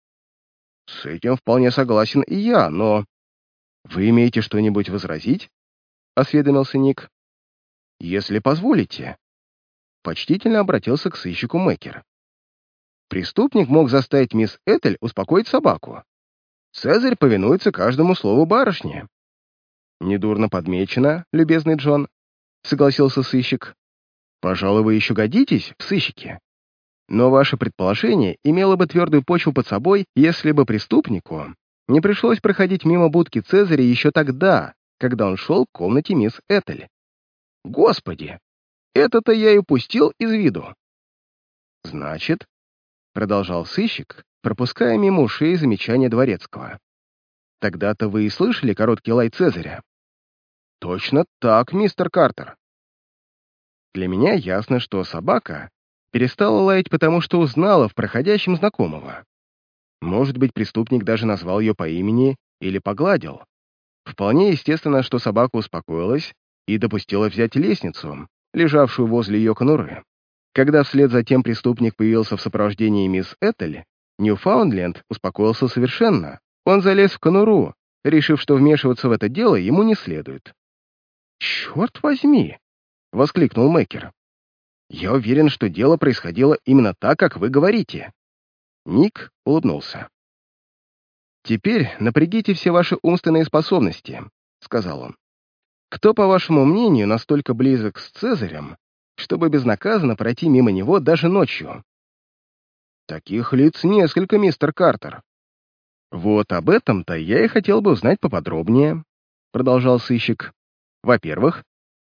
«С этим вполне согласен и я, но...» «Вы имеете что-нибудь возразить?» — осведомился Ник. «Если позволите». Почтительно обратился к сыщику Мэккер. Преступник мог заставить мисс Этель успокоить собаку. Цезарь повинуется каждому слову барышни. «Недурно подмечено, любезный Джон», — согласился сыщик. «Пожалуй, вы еще годитесь в сыщике. Но ваше предположение имело бы твердую почву под собой, если бы преступнику не пришлось проходить мимо будки Цезаря еще тогда, когда он шел к комнате мисс Этель. Господи, это-то я и упустил из виду». «Значит», — продолжал сыщик, пропуская мимо ушей замечания дворецкого, «тогда-то вы и слышали короткий лай Цезаря?» «Точно так, мистер Картер». «Для меня ясно, что собака перестала лаять, потому что узнала в проходящем знакомого. Может быть, преступник даже назвал ее по имени или погладил. Вполне естественно, что собака успокоилась и допустила взять лестницу, лежавшую возле ее конуры. Когда вслед за тем преступник появился в сопровождении мисс Этель, Ньюфаундленд успокоился совершенно. Он залез в конуру, решив, что вмешиваться в это дело ему не следует. «Черт возьми!» — воскликнул Мэккер. «Я уверен, что дело происходило именно так, как вы говорите». Ник улыбнулся. «Теперь напрягите все ваши умственные способности», — сказал он. «Кто, по вашему мнению, настолько близок с Цезарем, чтобы безнаказанно пройти мимо него даже ночью?» «Таких лиц несколько, мистер Картер». «Вот об этом-то я и хотел бы узнать поподробнее», — продолжал сыщик. «Во-первых,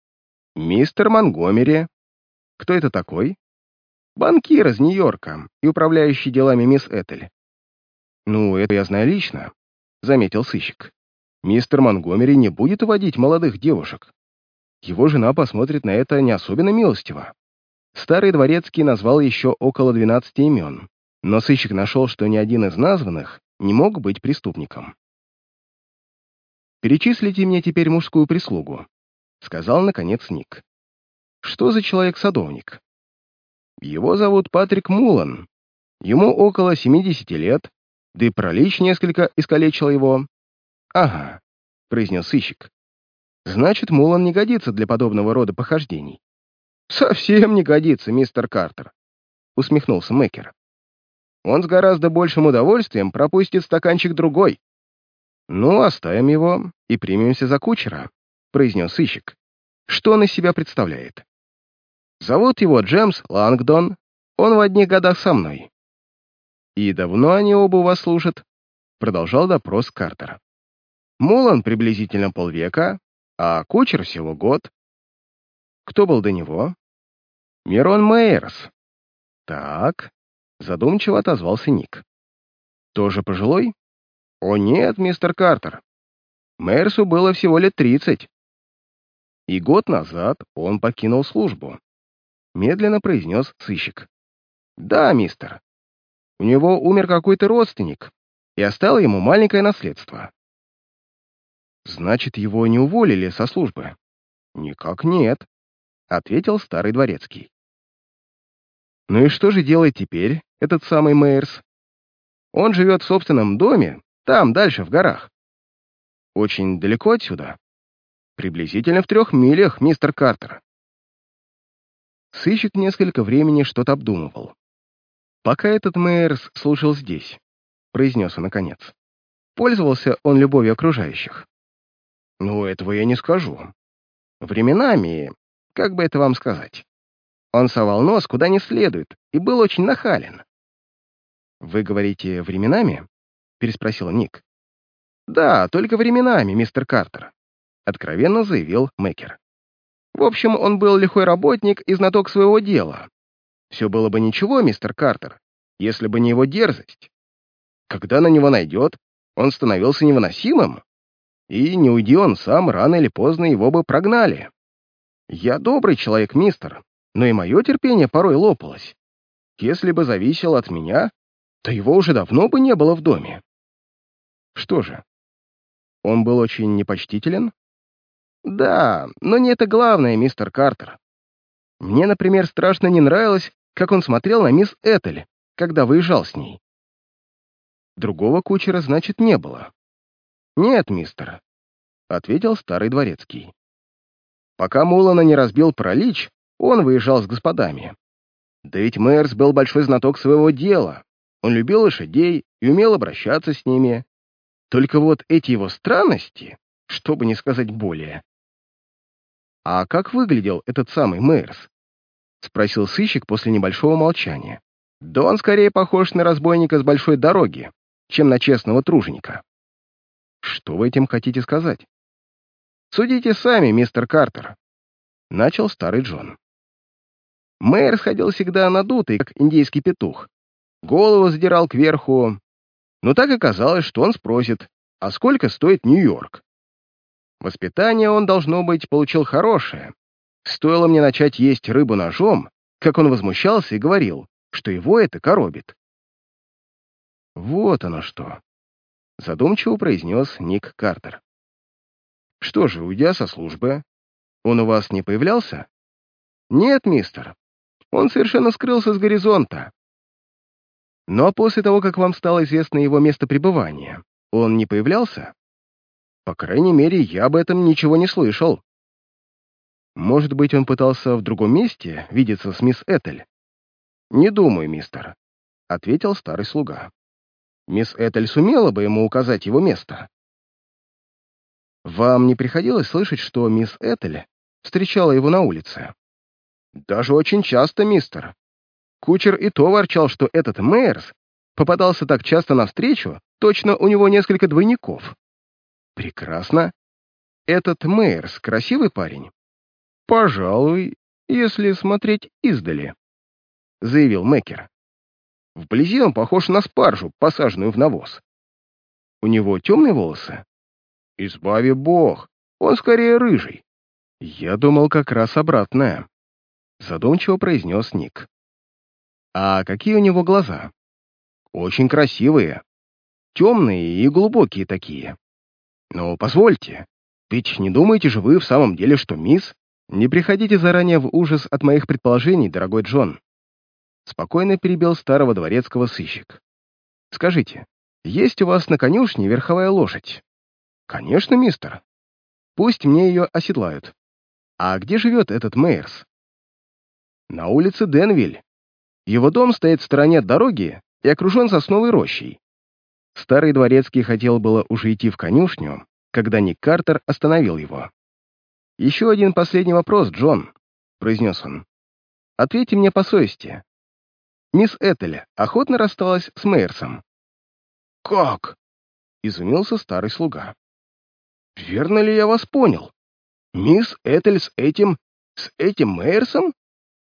мистер Монгомери. Кто это такой?» «Банкир из Нью-Йорка и управляющий делами мисс Этель». «Ну, это я знаю лично», — заметил сыщик. «Мистер Монгомери не будет уводить молодых девушек. Его жена посмотрит на это не особенно милостиво». Старый дворецкий назвал еще около двенадцати имен, но сыщик нашел, что ни один из названных не мог быть преступником. «Перечислите мне теперь мужскую прислугу», — сказал, наконец, Ник. «Что за человек-садовник?» «Его зовут Патрик Мулан. Ему около семидесяти лет, да и паралич несколько искалечил его. «Ага», — произнес сыщик. «Значит, Мулан не годится для подобного рода похождений». «Совсем не годится, мистер Картер», — усмехнулся Мэкер. «Он с гораздо большим удовольствием пропустит стаканчик другой». «Ну, оставим его и примемся за кучера», — произнес сыщик. «Что он из себя представляет?» «Зовут его Джеймс Лангдон. Он в одних годах со мной». «И давно они оба у вас служат?» — продолжал допрос Картер. «Мулан приблизительно полвека, а кучер всего год». «Кто был до него?» «Мирон Мейерс». «Так», — задумчиво отозвался Ник. «Тоже пожилой?» «О нет, мистер Картер. Мейерсу было всего лет тридцать. И год назад он покинул службу», — медленно произнес сыщик. «Да, мистер. У него умер какой-то родственник и оставил ему маленькое наследство». «Значит, его не уволили со службы?» «Никак нет», — ответил старый дворецкий. «Ну и что же делает теперь этот самый Мейерс?» «Он живет в собственном доме, там, дальше, в горах». «Очень далеко отсюда?» «Приблизительно в трех милях, мистер Картер». Сыщик несколько времени что-то обдумывал. «Пока этот Мейерс слушал здесь», — произнес он наконец. «Пользовался он любовью окружающих?» «Ну, этого я не скажу. Временами, как бы это вам сказать, он совал нос куда не следует и был очень нахален». «Вы говорите, временами?» — переспросил Ник. «Да, только временами, мистер Картер», — откровенно заявил Мэкер. «В общем, он был лихой работник и знаток своего дела. Все было бы ничего, мистер Картер, если бы не его дерзость. Когда на него найдет, он становился невыносимым, и не уйди он сам, рано или поздно его бы прогнали. Я добрый человек, мистер, но и мое терпение порой лопалось. Если бы зависело от меня, то его уже давно бы не было в доме». «Что же, он был очень непочтителен?» «Да, но не это главное, мистер Картер. Мне, например, страшно не нравилось, как он смотрел на мисс Этель, когда выезжал с ней». «Другого кучера, значит, не было?» «Нет, мистер», — ответил старый дворецкий. «Пока Мулана не разбил паралич, он выезжал с господами. Да ведь Мейерс был большой знаток своего дела. Он любил лошадей и умел обращаться с ними. Только вот эти его странности, чтобы не сказать более». «А как выглядел этот самый Мейерс?» — спросил сыщик после небольшого молчания. «Да он скорее похож на разбойника с большой дороги, чем на честного труженика». «Что вы этим хотите сказать?» «Судите сами, мистер Картер», — начал старый Джон. Мейерс ходил всегда надутый, как индейский петух. Голову задирал кверху. Но так оказалось, что он спросит, а сколько стоит Нью-Йорк? Воспитание он, должно быть, получил хорошее. Стоило мне начать есть рыбу ножом, как он возмущался и говорил, что его это коробит. «Вот оно что», — задумчиво произнес Ник Картер. «Что же, уйдя со службы, он у вас не появлялся?» «Нет, мистер. Он совершенно скрылся с горизонта». «Ну а после того, как вам стало известно его место пребывания, он не появлялся?» «По крайней мере, я об этом ничего не слышал». «Может быть, он пытался в другом месте видеться с мисс Этель?» «Не думаю, мистер», — ответил старый слуга. «Мисс Этель сумела бы ему указать его место». «Вам не приходилось слышать, что мисс Этель встречала его на улице?» «Даже очень часто, мистер. Кучер и то ворчал, что этот Мейерс попадался так часто навстречу, точно у него несколько двойников». «Прекрасно. Этот Мейерс красивый парень?» «Пожалуй, если смотреть издали», — заявил Мэкер. «Вблизи он похож на спаржу, посаженную в навоз». «У него темные волосы?» «Избави бог, он скорее рыжий». «Я думал как раз обратное», — задумчиво произнес Ник. «А какие у него глаза?» «Очень красивые, темные и глубокие такие. Но позвольте, ведь не думаете же вы в самом деле, что мисс...» «Не приходите заранее в ужас от моих предположений, дорогой Джон. спокойно перебил старого дворецкого сыщик. «Скажите, есть у вас на конюшне верховая лошадь?» «Конечно, мистер. Пусть мне ее оседлают. А где живет этот Мейерс?» «На улице Денвиль. Его дом стоит в стороне от дороги и окружен сосновой рощей». Старый дворецкий хотел было уже идти в конюшню, когда Ник Картер остановил его. «Еще один последний вопрос, Джон», — произнес он. «Ответьте мне по совести. Мисс Этель охотно рассталась с Мейерсом?» «Как?» — изумился старый слуга. «Верно ли я вас понял? Мисс Этель с этим... с этим Мейерсом?»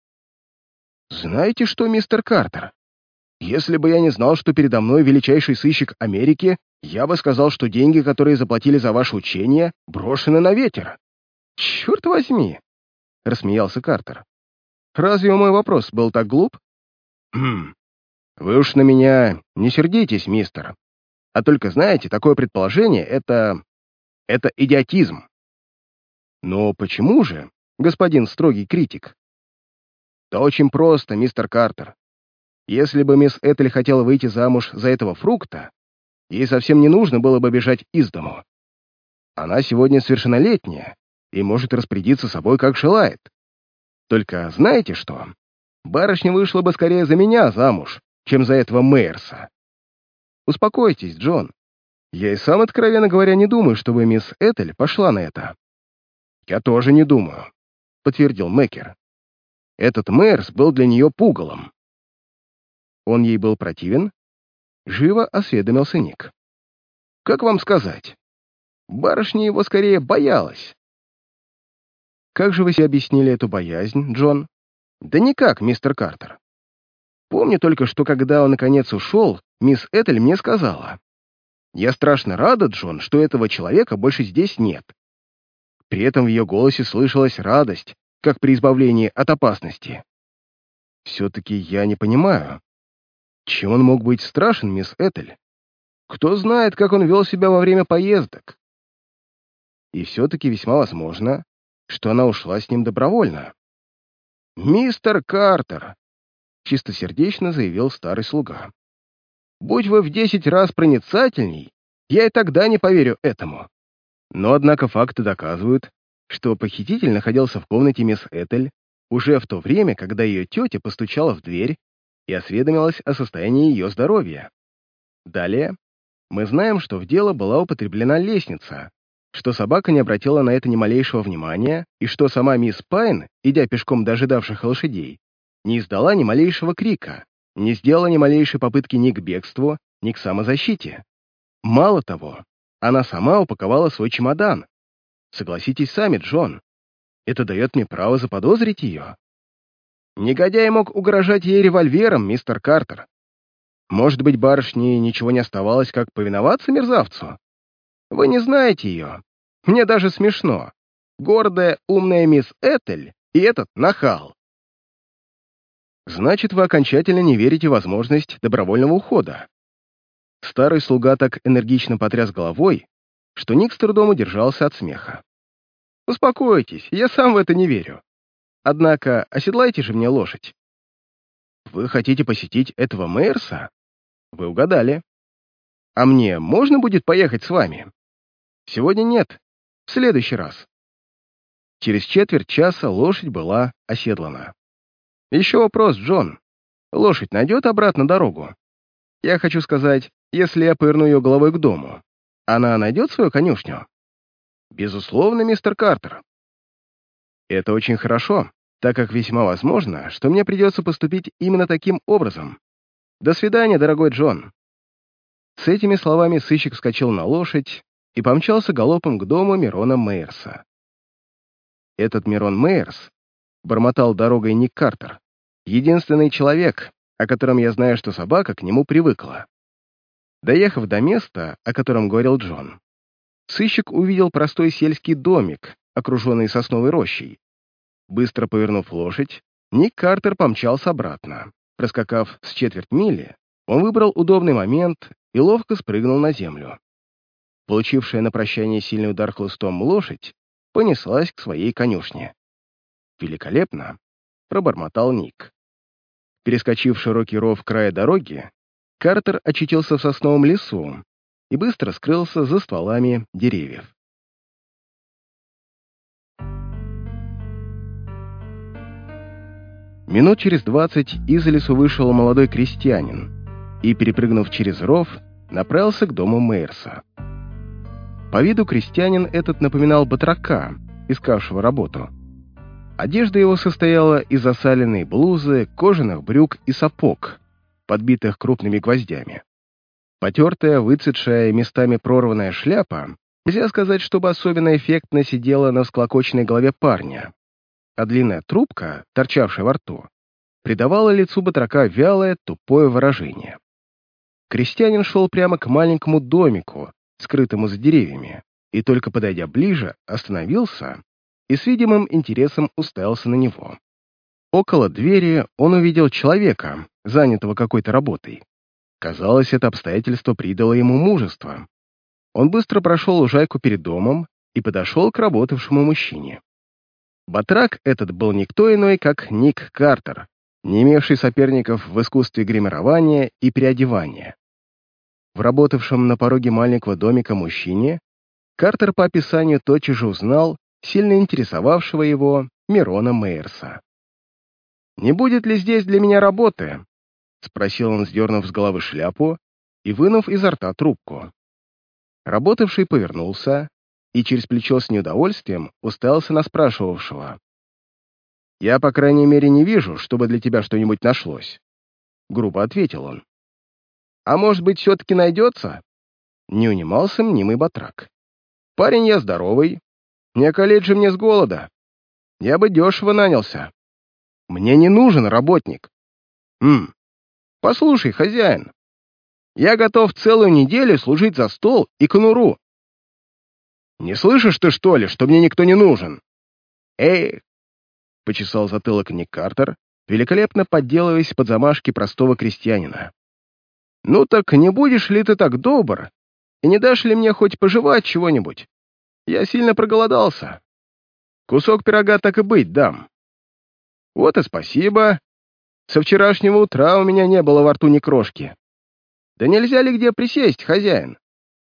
«Знаете что, мистер Картер? Если бы я не знал, что передо мной величайший сыщик Америки, я бы сказал, что деньги, которые заплатили за ваше учение, брошены на ветер». «Черт возьми!» — рассмеялся Картер. «Разве мой вопрос был так глуп?» «Хм, вы уж на меня не сердитесь, мистер. А только знаете, такое предположение — это... это идиотизм». «Но почему же, господин строгий критик?» «Да очень просто, мистер Картер. Если бы мисс Этель хотела выйти замуж за этого фрукта, ей совсем не нужно было бы бежать из дому. Она сегодня совершеннолетняя и может распорядиться собой, как желает. Только знаете что? Барышня вышла бы скорее за меня замуж, чем за этого Мейерса. Успокойтесь, Джон. Я и сам, откровенно говоря, не думаю, чтобы мисс Этель пошла на это». «Я тоже не думаю», — подтвердил Мэкер. «Этот Мейерс был для нее пугалом». «Он ей был противен?» — живо осведомился Ник. «Как вам сказать? Барышня его скорее боялась». «Как же вы себе объяснили эту боязнь, Джон?» «Да никак, мистер Картер. Помню только, что когда он наконец ушел, мисс Этель мне сказала: «Я страшно рада, Джон, что этого человека больше здесь нет». При этом в ее голосе слышалась радость, как при избавлении от опасности. «Все-таки я не понимаю, чем он мог быть страшен, мисс Этель? Кто знает, как он вел себя во время поездок?» И все-таки весьма возможно, что она ушла с ним добровольно. «Мистер Картер», — чистосердечно заявил старый слуга, «будь вы в десять раз проницательней, я и тогда не поверю этому». Но, однако, факты доказывают, что похититель находился в комнате мисс Этель уже в то время, когда ее тетя постучала в дверь и осведомилась о состоянии ее здоровья. Далее мы знаем, что в дело была употреблена лестница, что собака не обратила на это ни малейшего внимания, и что сама мисс Пайн, идя пешком до ожидавших лошадей, не издала ни малейшего крика, не сделала ни малейшей попытки ни к бегству, ни к самозащите. Мало того, она сама упаковала свой чемодан. Согласитесь сами, Джон, это дает мне право заподозрить ее. Негодяй мог угрожать ей револьвером, мистер Картер. Может быть, барышне ничего не оставалось, как повиноваться мерзавцу? Вы не знаете ее. Мне даже смешно. Гордая, умная мисс Этель и этот нахал. Значит, вы окончательно не верите в возможность добровольного ухода. Старый слуга так энергично потряс головой, что Ник с трудом удержался от смеха. «Успокойтесь, я сам в это не верю. Однако оседлайте же мне лошадь». «Вы хотите посетить этого Мейерса? Вы угадали. А мне можно будет поехать с вами?» «Сегодня нет. В следующий раз». Через четверть часа лошадь была оседлана. «Еще вопрос, Джон. Лошадь найдет обратно дорогу? Я хочу сказать, если я поверну ее головой к дому, она найдет свою конюшню?» «Безусловно, мистер Картер». «Это очень хорошо, так как весьма возможно, что мне придется поступить именно таким образом. До свидания, дорогой Джон». С этими словами сыщик вскочил на лошадь и помчался галопом к дому Мирона Мейерса. «Этот Мирон Мейерс», — бормотал дорогой Ник Картер, «единственный человек, о котором я знаю, что собака к нему привыкла». Доехав до места, о котором говорил Джон, сыщик увидел простой сельский домик, окруженный сосновой рощей. Быстро повернув лошадь, Ник Картер помчался обратно. Проскакав с четверть мили, он выбрал удобный момент и ловко спрыгнул на землю. Получившая на прощание сильный удар хлыстом лошадь понеслась к своей конюшне. «Великолепно!» — пробормотал Ник. Перескочив широкий ров края дороги, Картер очутился в сосновом лесу и быстро скрылся за стволами деревьев. Минут через двадцать из лесу вышел молодой крестьянин и, перепрыгнув через ров, направился к дому Мейерса. По виду крестьянин этот напоминал батрака, искавшего работу. Одежда его состояла из засаленной блузы, кожаных брюк и сапог, подбитых крупными гвоздями. Потертая, выцветшая и местами прорванная шляпа, нельзя сказать, чтобы особенно эффектно сидела на всклокоченной голове парня, а длинная трубка, торчавшая во рту, придавала лицу батрака вялое, тупое выражение. Крестьянин шел прямо к маленькому домику, скрытому за деревьями, и только подойдя ближе, остановился и с видимым интересом уставился на него. Около двери он увидел человека, занятого какой-то работой. Казалось, это обстоятельство придало ему мужество. Он быстро прошел лужайку перед домом и подошел к работавшему мужчине. Батрак этот был никто иной, как Ник Картер, не имевший соперников в искусстве гримирования и переодевания. В работавшем на пороге маленького домика мужчине Картер по описанию тотчас же узнал сильно интересовавшего его Мирона Мейерса. «Не будет ли здесь для меня работы?» — спросил он, сдернув с головы шляпу и вынув изо рта трубку. Работавший повернулся и через плечо с неудовольствием уставился на спрашивавшего. «Я, по крайней мере, не вижу, чтобы для тебя что-нибудь нашлось», — грубо ответил он. «А может быть, все-таки найдется?» Не унимался мнимый батрак. «Парень я здоровый, не околеть же мне с голода. Я бы дешево нанялся. Мне не нужен работник. Хм, послушай, хозяин, я готов целую неделю служить за стол и конуру. Не слышишь ты, что ли, что мне никто не нужен? Эй!» — почесал затылок Ник Картер, великолепно подделываясь под замашки простого крестьянина. «Ну так не будешь ли ты так добр, и не дашь ли мне хоть пожевать чего-нибудь? Я сильно проголодался. Кусок пирога так и быть дам». «Вот и спасибо. Со вчерашнего утра у меня не было во рту ни крошки. Да нельзя ли где присесть, хозяин?»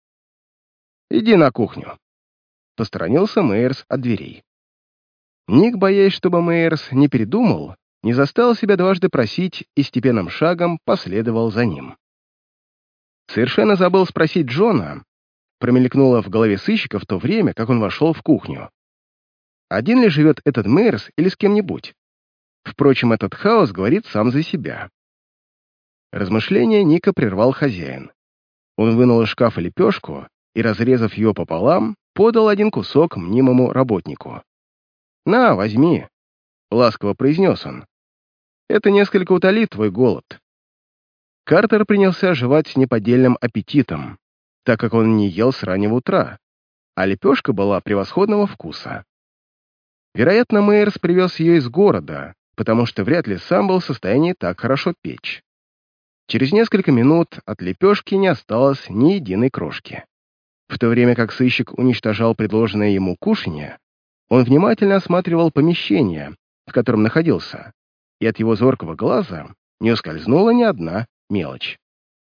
«Иди на кухню». Посторонился Мейерс от дверей. Ник, боясь, чтобы Мейерс не передумал, не заставил себя дважды просить и степенным шагом последовал за ним. Совершенно забыл спросить Джона, промелькнуло в голове сыщика в то время, как он вошел в кухню. Один ли живет этот Мейерс или с кем-нибудь? Впрочем, этот хаос говорит сам за себя. Размышления Ника прервал хозяин. Он вынул из шкафа лепешку и, разрезав ее пополам, подал один кусок мнимому работнику. «На, возьми», — ласково произнес он. «Это несколько утолит твой голод». Картер принялся жевать с неподдельным аппетитом, так как он не ел с раннего утра, а лепешка была превосходного вкуса. Вероятно, Мейерс привез ее из города, потому что вряд ли сам был в состоянии так хорошо печь. Через несколько минут от лепешки не осталось ни единой крошки. В то время как сыщик уничтожал предложенное ему кушанье, он внимательно осматривал помещение, в котором находился, и от его зоркого глаза не ускользнула ни одна мелочь.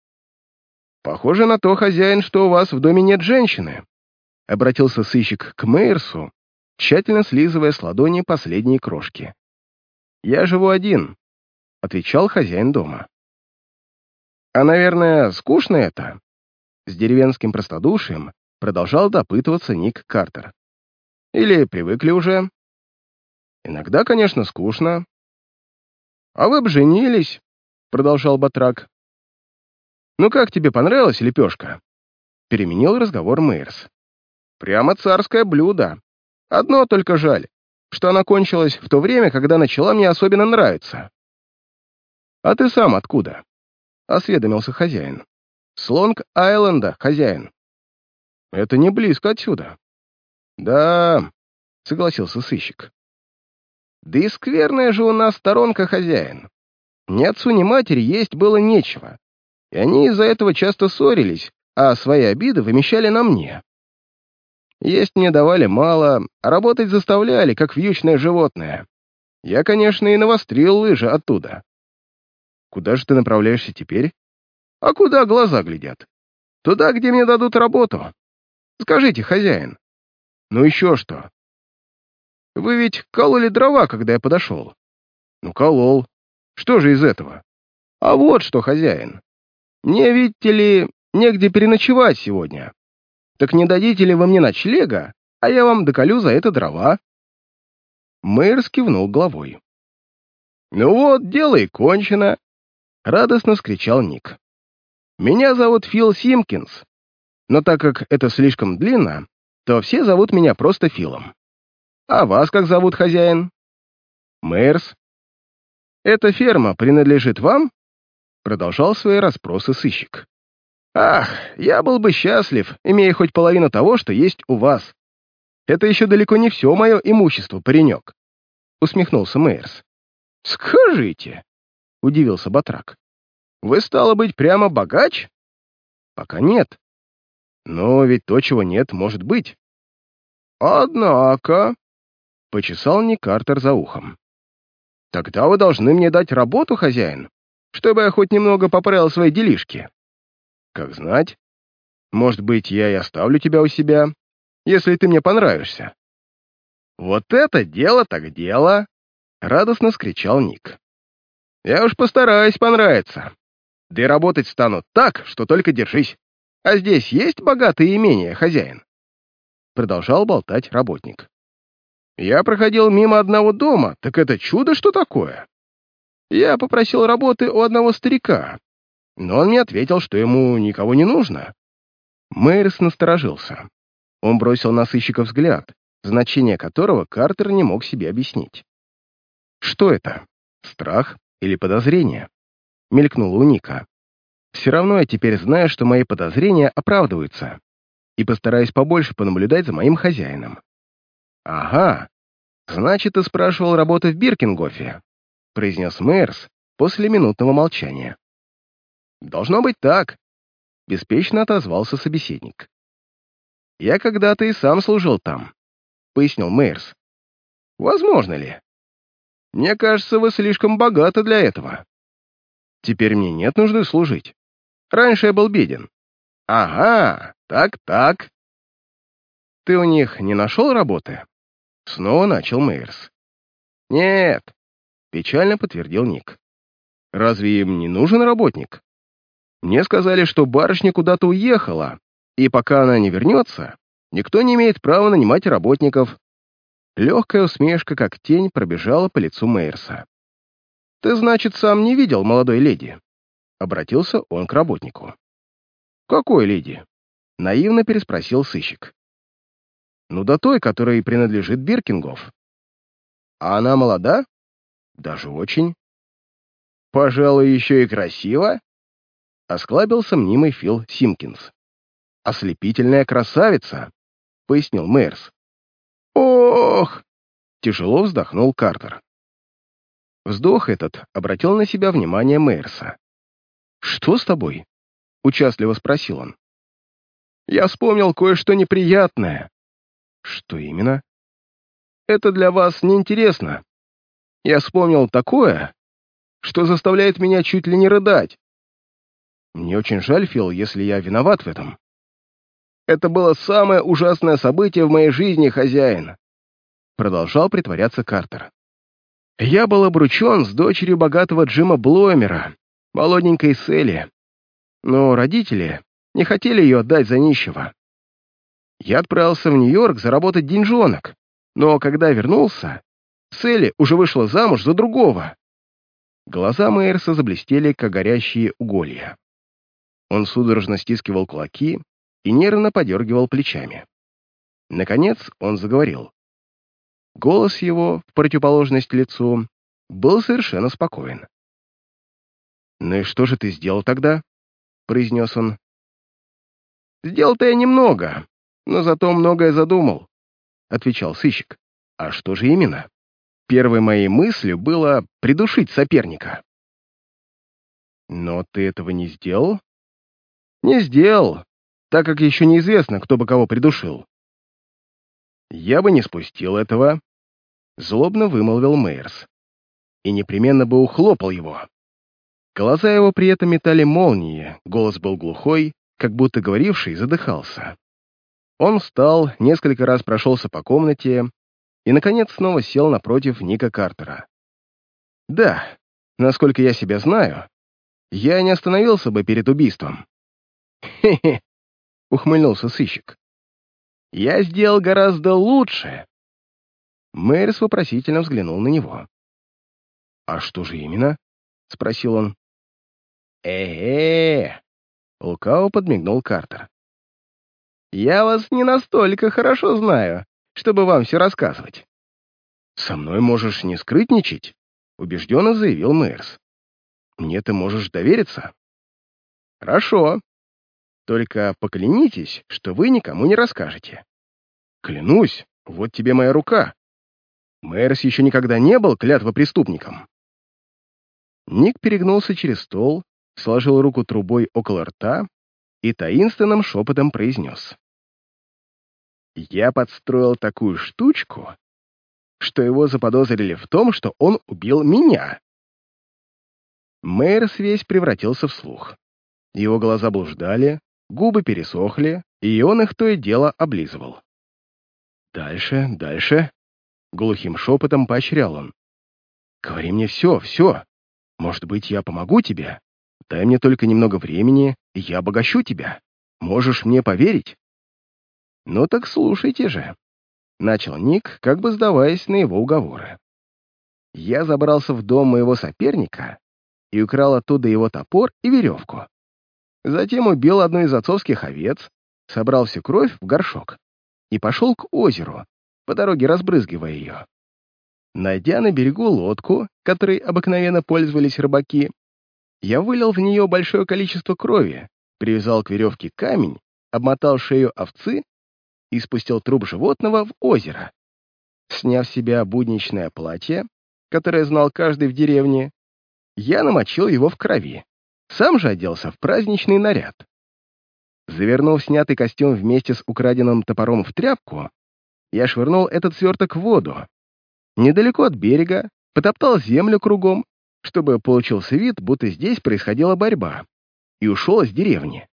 «Похоже на то, хозяин, что у вас в доме нет женщины», — обратился сыщик к Мейерсу, тщательно слизывая с ладони последние крошки. «Я живу один», — отвечал хозяин дома. «А, наверное, скучно это?» С деревенским простодушием продолжал допытываться Ник Картер. «Или привыкли уже?» «Иногда, конечно, скучно». «А вы б женились», — продолжал батрак. «Ну как тебе понравилась лепешка?» Переменил разговор Мейерс. «Прямо царское блюдо. Одно только жаль, что она кончилась в то время, когда начала мне особенно нравиться». «А ты сам откуда?» — осведомился хозяин. «С Лонг-Айленда, хозяин». «Это не близко отсюда». «Да», — согласился сыщик. «Да и скверная же у нас сторонка, хозяин. Ни отцу, ни матери есть было нечего, и они из-за этого часто ссорились, а свои обиды вымещали на мне. Есть мне давали мало, а работать заставляли, как вьючное животное. Я, конечно, и навострил лыжи оттуда. Куда же ты направляешься теперь? А куда глаза глядят? Туда, где мне дадут работу. Скажите, хозяин. Ну еще что? Вы ведь кололи дрова, когда я подошел. Ну, колол. Что же из этого? А вот что, хозяин. Мне, видите ли, негде переночевать сегодня. Так не дадите ли вы мне ночлега, а я вам доколю за это дрова?» Мейер кивнул головой. «Ну вот, дело и кончено», — радостно скричал Ник. «Меня зовут Фил Симпкинс, но так как это слишком длинно, то все зовут меня просто Филом. А вас как зовут, хозяин?» «Мейерс». «Эта ферма принадлежит вам?» — продолжал свои расспросы сыщик. «Ах, я был бы счастлив, имея хоть половину того, что есть у вас. Это еще далеко не все мое имущество, паренек», — усмехнулся Мейерс. «Скажите», — удивился Батрак, — «вы, стало быть, прямо богач?» «Пока нет. Но ведь то, чего нет, может быть». «Однако», — почесал Ник Картер за ухом, — «тогда вы должны мне дать работу, хозяин, чтобы я хоть немного поправил свои делишки». «Как знать. Может быть, я и оставлю тебя у себя, если ты мне понравишься». «Вот это дело так дело!» — радостно скричал Ник. «Я уж постараюсь понравиться. Да и работать стану так, что только держись. А здесь есть богатые имения, хозяин?» Продолжал болтать работник. «Я проходил мимо одного дома, так это чудо что такое? Я попросил работы у одного старика, но он мне ответил, что ему никого не нужно». Мейерс насторожился. Он бросил на сыщика взгляд, значение которого Картер не мог себе объяснить. «Что это? Страх или подозрение?» — мелькнуло у Ника. «Все равно я теперь знаю, что мои подозрения оправдываются, и постараюсь побольше понаблюдать за моим хозяином». «Ага, значит, ты спрашивал работу в Биркингофе», — произнес Мейерс после минутного молчания. «Должно быть так», — беспечно отозвался собеседник. «Я когда-то и сам служил там», — пояснил Мейерс. «Возможно ли? Мне кажется, вы слишком богаты для этого. Теперь мне нет нужды служить. Раньше я был беден». «Ага, так-так». «Ты у них не нашел работы?» Снова начал Мейерс. «Нет», — печально подтвердил Ник. «Разве им не нужен работник? Мне сказали, что барышня куда-то уехала, и пока она не вернется, никто не имеет права нанимать работников». Легкая усмешка, как тень, пробежала по лицу Мейерса. «Ты, значит, сам не видел молодой леди?» Обратился он к работнику. «Какой леди?» — наивно переспросил сыщик. «Ну, до той, которой принадлежит Биркингоф». «А она молода?» «Даже очень». «Пожалуй, еще и красиво?» — осклабился мнимый Фил Симпкинс. «Ослепительная красавица», — пояснил Мейерс. «Ох!» — тяжело вздохнул Картер. Вздох этот обратил на себя внимание Мейерса. «Что с тобой?» — участливо спросил он. «Я вспомнил кое-что неприятное». «Что именно?» «Это для вас неинтересно. Я вспомнил такое, что заставляет меня чуть ли не рыдать». «Мне очень жаль, Фил, если я виноват в этом». «Это было самое ужасное событие в моей жизни, хозяин», — продолжал притворяться Картер. «Я был обручен с дочерью богатого Джима Блоймера, молоденькой Селли, но родители не хотели ее отдать за нищего. Я отправился в Нью-Йорк заработать деньжонок, но когда вернулся, Селли уже вышла замуж за другого». Глаза Мейерса заблестели, как горящие уголья. Он судорожно стискивал кулаки и нервно подергивал плечами. Наконец он заговорил. Голос его, в противоположность лицу, был совершенно спокоен. «Ну и что же ты сделал тогда?» — произнес он. «Сделал-то я немного, но зато многое задумал», — отвечал сыщик. «А что же именно?» «Первой моей мыслью было придушить соперника». «Но ты этого не сделал?» «Не сделал, так как еще неизвестно, кто бы кого придушил». «Я бы не спустил этого», — злобно вымолвил Мейерс, «и непременно бы ухлопал его». Глаза его при этом метали молнии, голос был глухой, как будто говоривший задыхался. Он встал, несколько раз прошелся по комнате и, наконец, снова сел напротив Ника Картера. «Да, насколько я себя знаю, я не остановился бы перед убийством». «Хе-хе», — ухмыльнулся сыщик. «Я сделал гораздо лучше». Мэрис вопросительно взглянул на него. «А что же именно?» — спросил он. «Э-э-э!» — лукаво подмигнул Картер. «Я вас не настолько хорошо знаю, чтобы вам все рассказывать». «Со мной можешь не скрытничать», — убежденно заявил Мэрис. «Мне ты можешь довериться». «Хорошо. Только поклянитесь, что вы никому не расскажете». «Клянусь, вот тебе моя рука». Мэрис еще никогда не был клятвопреступником. Ник перегнулся через стол, сложил руку трубой около рта и таинственным шепотом произнес. «Я подстроил такую штучку, что его заподозрили в том, что он убил меня». Мэрис весь превратился в слух. Его глаза блуждали, губы пересохли, и он их то и дело облизывал. «Дальше, дальше», — глухим шепотом поощрял он. «Говори мне все, все. Может быть, я помогу тебе? Дай мне только немного времени, и я обогащу тебя. Можешь мне поверить?» «Ну так слушайте же», — начал Ник, как бы сдаваясь на его уговоры. «Я забрался в дом моего соперника и украл оттуда его топор и веревку. Затем убил одну из отцовских овец, собрал всю кровь в горшок и пошел к озеру, по дороге разбрызгивая ее. Найдя на берегу лодку, которой обыкновенно пользовались рыбаки, я вылил в нее большое количество крови, привязал к веревке камень, обмотал шею овцы и спустил труп животного в озеро. Сняв с себя будничное платье, которое знал каждый в деревне, я намочил его в крови, сам же оделся в праздничный наряд. Завернув снятый костюм вместе с украденным топором в тряпку, я швырнул этот сверток в воду. Недалеко от берега потоптал землю кругом, чтобы получился вид, будто здесь происходила борьба, и ушел из деревни.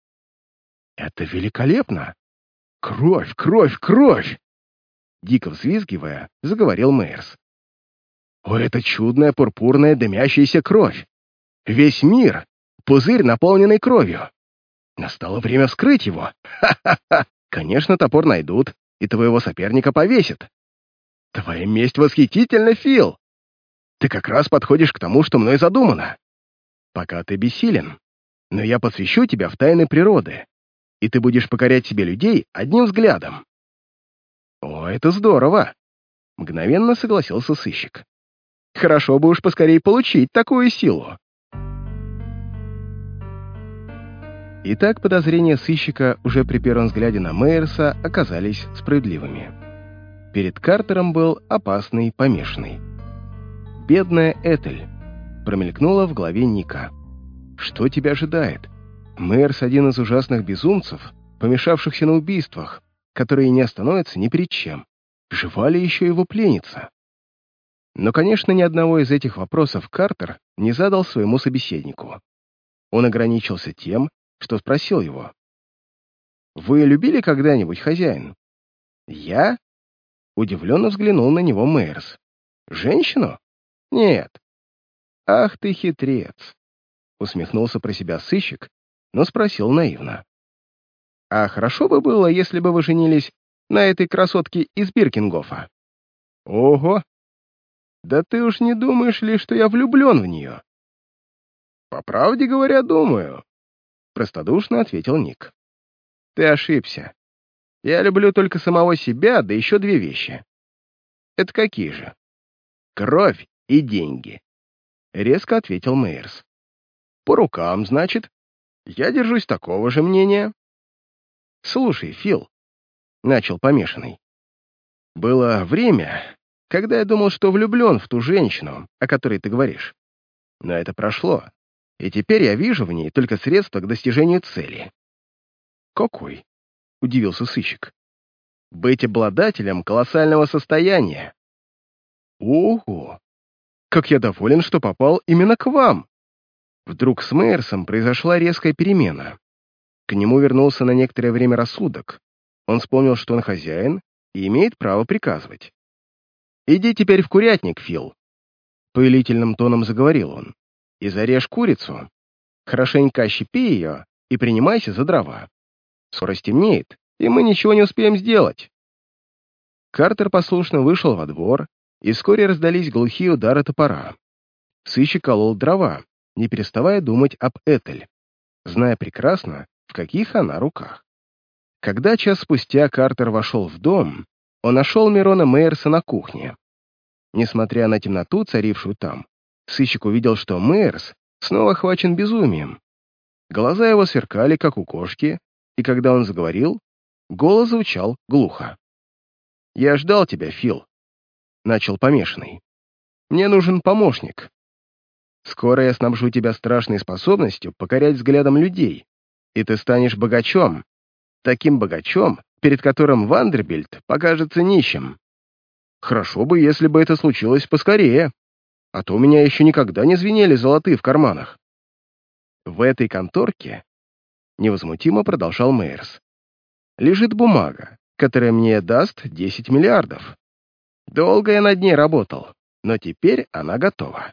«Это великолепно! Кровь, кровь, кровь!» Дико взвизгивая, заговорил Мейерс. «О, это чудная пурпурная дымящаяся кровь! Весь мир — пузырь, наполненный кровью! Настало время вскрыть его! Ха-ха-ха! Конечно, топор найдут, и твоего соперника повесят. Твоя месть восхитительна, Фил! Ты как раз подходишь к тому, что мной задумано. Пока ты бессилен, но я посвящу тебя в тайны природы, и ты будешь покорять себе людей одним взглядом». «О, это здорово!» — мгновенно согласился сыщик. «Хорошо бы уж поскорей получить такую силу». Итак, подозрения сыщика уже при первом взгляде на Мейерса оказались справедливыми. Перед Картером был опасный помешанный. «Бедная Этель», — промелькнула в голове Ника. «Что тебя ожидает? Мейерс — один из ужасных безумцев, помешавшихся на убийствах, которые не остановятся ни перед чем. Жива ли еще его пленница?» Но, конечно, ни одного из этих вопросов Картер не задал своему собеседнику. Он ограничился тем, что спросил его. «Вы любили когда-нибудь, хозяин?» «Я?» — удивленно взглянул на него Мейерс. «Женщину? Нет». «Ах ты хитрец!» — усмехнулся про себя сыщик, но спросил наивно. «А хорошо бы было, если бы вы женились на этой красотке из Биркингофа?» «Ого! Да ты уж не думаешь ли, что я влюблен в нее?» «По правде говоря, думаю», — простодушно ответил Ник. «Ты ошибся. Я люблю только самого себя, да еще две вещи». «Это какие же?» «Кровь и деньги», — резко ответил Мейерс. «По рукам, значит. Я держусь такого же мнения». «Слушай, Фил», — начал помешанный, — «было время, когда я думал, что влюблен в ту женщину, о которой ты говоришь. Но это прошло, и теперь я вижу в ней только средство к достижению цели». «Какой?» — удивился сыщик. «Быть обладателем колоссального состояния». «Ого! Как я доволен, что попал именно к вам!» Вдруг с Мейерсом произошла резкая перемена. К нему вернулся на некоторое время рассудок. Он вспомнил, что он хозяин и имеет право приказывать. «Иди теперь в курятник, Фил», — повелительным тоном заговорил он, — «и зарежь курицу. Хорошенько ощипи ее и принимайся за дрова. Скоро стемнеет, и мы ничего не успеем сделать». Картер послушно вышел во двор, и вскоре раздались глухие удары топора. Сыщик колол дрова, не переставая думать об Этель, зная прекрасно, в каких она руках. Когда час спустя Картер вошел в дом, он нашел Мирона Мейерса на кухне. Несмотря на темноту, царившую там, сыщик увидел, что Мейерс снова охвачен безумием. Глаза его сверкали, как у кошки, и когда он заговорил, голос звучал глухо. «Я ждал тебя, Фил», — начал помешанный. «Мне нужен помощник. Скоро я снабжу тебя страшной способностью покорять взглядом людей, и ты станешь богачом, таким богачом, перед которым Вандербильт покажется нищим. Хорошо бы, если бы это случилось поскорее, а то у меня еще никогда не звенели золотые в карманах». В этой конторке, невозмутимо продолжал Мейерс, лежит бумага, которая мне даст десять миллиардов. Долго я над ней работал, но теперь она готова.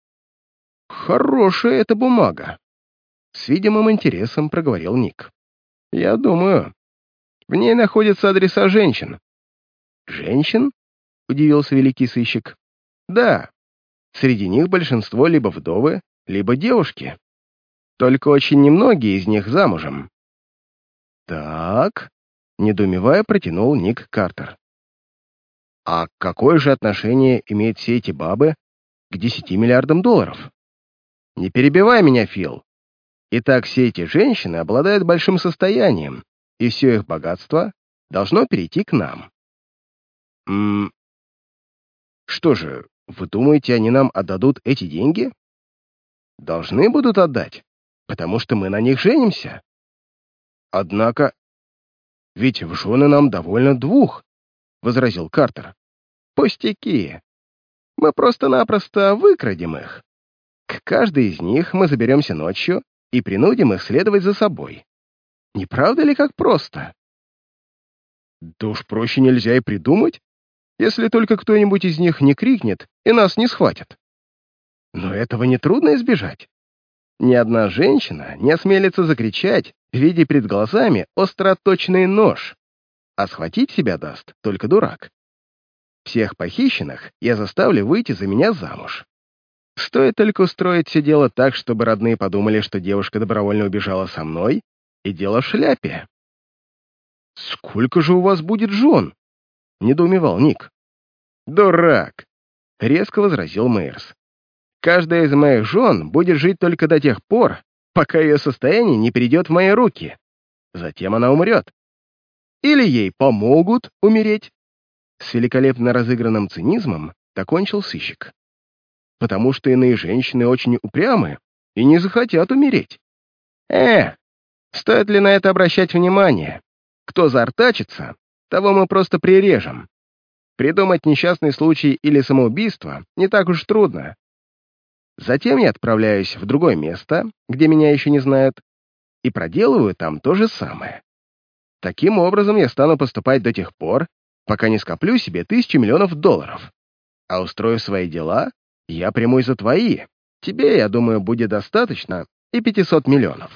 «Хорошая эта бумага», — с видимым интересом проговорил Ник. «Я думаю, в ней находятся адреса женщин». «Женщин?» — удивился великий сыщик. «Да, среди них большинство либо вдовы, либо девушки. Только очень немногие из них замужем». «Так», — недоумевая протянул Ник Картер. «А какое же отношение имеют все эти бабы к десяти миллиардам долларов?» «Не перебивай меня, Фил. Итак, все эти женщины обладают большим состоянием, и все их богатство должно перейти к нам». «М -м, что же, вы думаете, они нам отдадут эти деньги?» «Должны будут отдать, потому что мы на них женимся. Однако, ведь в жены нам довольно двух», — возразил Картер. «Пустяки. Мы просто-напросто выкрадем их. К каждой из них мы заберемся ночью и принудим их следовать за собой. Не правда ли как просто?» «Да уж проще нельзя и придумать, если только кто-нибудь из них не крикнет и нас не схватят. Но этого нетрудно избежать. Ни одна женщина не осмелится закричать, видя перед глазами остроточный нож, а схватить себя даст только дурак. Всех похищенных я заставлю выйти за меня замуж. Стоит только устроить все дело так, чтобы родные подумали, что девушка добровольно убежала со мной, и дело в шляпе». «Сколько же у вас будет жен?» — недоумевал Ник. «Дурак!» — резко возразил Мейерс. «Каждая из моих жен будет жить только до тех пор, пока ее состояние не перейдет в мои руки. Затем она умрет. Или ей помогут умереть». С великолепно разыгранным цинизмом докончил сыщик. «Потому что иные женщины очень упрямы и не захотят умереть». «Э, стоит ли на это обращать внимание? Кто заортачится, того мы просто прирежем. Придумать несчастный случай или самоубийство не так уж трудно. Затем я отправляюсь в другое место, где меня еще не знают, и проделываю там то же самое. Таким образом я стану поступать до тех пор, пока не скоплю себе тысячу миллионов долларов. А устрою свои дела, я примусь за твои. Тебе, я думаю, будет достаточно и пятисот миллионов».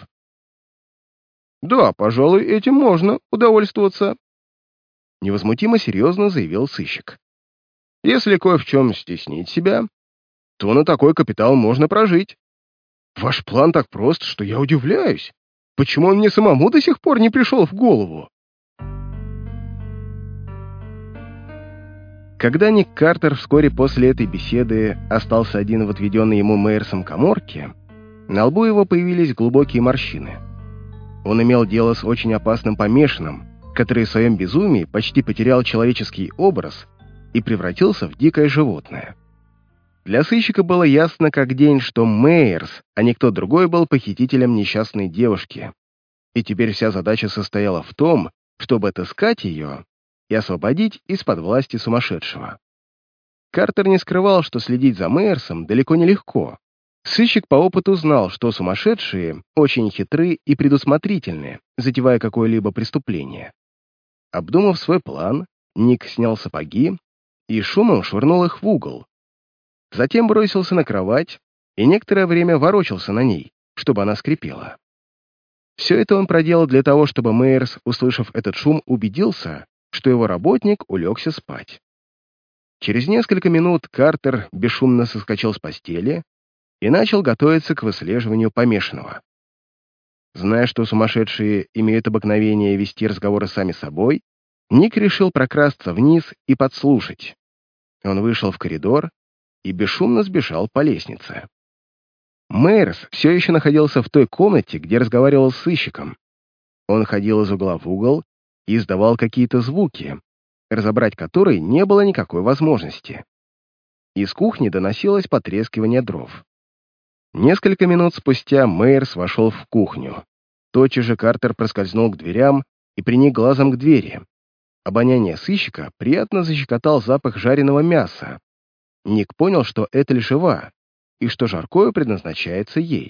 «Да, пожалуй, этим можно удовольствоваться», — невозмутимо серьезно заявил сыщик. «Если кое в чем стеснить себя, то на такой капитал можно прожить. Ваш план так прост, что я удивляюсь. Почему он мне самому до сих пор не пришел в голову?» Когда Ник Картер вскоре после этой беседы остался один в отведенной ему Мейерсом каморке, на лбу его появились глубокие морщины. Он имел дело с очень опасным помешанным, который в своем безумии почти потерял человеческий образ и превратился в дикое животное. Для сыщика было ясно как день, что Мейерс, а не кто другой, был похитителем несчастной девушки, и теперь вся задача состояла в том, чтобы отыскать ее и освободить из-под власти сумасшедшего. Картер не скрывал, что следить за Мейерсом далеко не легко. Сыщик по опыту знал, что сумасшедшие очень хитры и предусмотрительны, затевая какое-либо преступление. Обдумав свой план, Ник снял сапоги и шумом швырнул их в угол. Затем бросился на кровать и некоторое время ворочался на ней, чтобы она скрипела. Все это он проделал для того, чтобы Мейерс, услышав этот шум, убедился, что его работник улегся спать. Через несколько минут Картер бесшумно соскочил с постели и начал готовиться к выслеживанию помешанного. Зная, что сумасшедшие имеют обыкновение вести разговоры сами собой, Ник решил прокрасться вниз и подслушать. Он вышел в коридор и бесшумно сбежал по лестнице. Мейерс все еще находился в той комнате, где разговаривал с сыщиком. Он ходил из угла в угол и издавал какие-то звуки, разобрать которые не было никакой возможности. Из кухни доносилось потрескивание дров. Несколько минут спустя Мейерс вошел в кухню. Тотчас же Картер проскользнул к дверям и приник глазом к двери. Обоняние сыщика приятно защекотал запах жареного мяса. Ник понял, что это лишева, и что жаркое предназначается ей.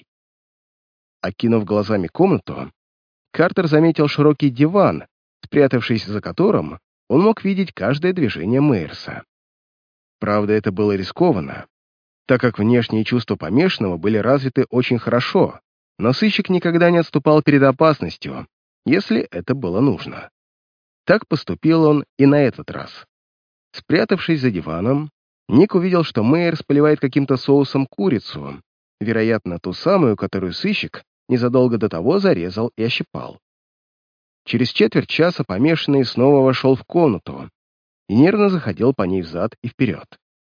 Окинув глазами комнату, Картер заметил широкий диван, спрятавшись за которым он мог видеть каждое движение Мейерса. Правда, это было рискованно, так как внешние чувства помешанного были развиты очень хорошо, но сыщик никогда не отступал перед опасностью, если это было нужно. Так поступил он и на этот раз. Спрятавшись за диваном, Ник увидел, что Мейерс поливает каким-то соусом курицу, вероятно, ту самую, которую сыщик незадолго до того зарезал и ощипал. Через четверть часа помешанный снова вошел в комнату и нервно заходил по ней взад и вперед.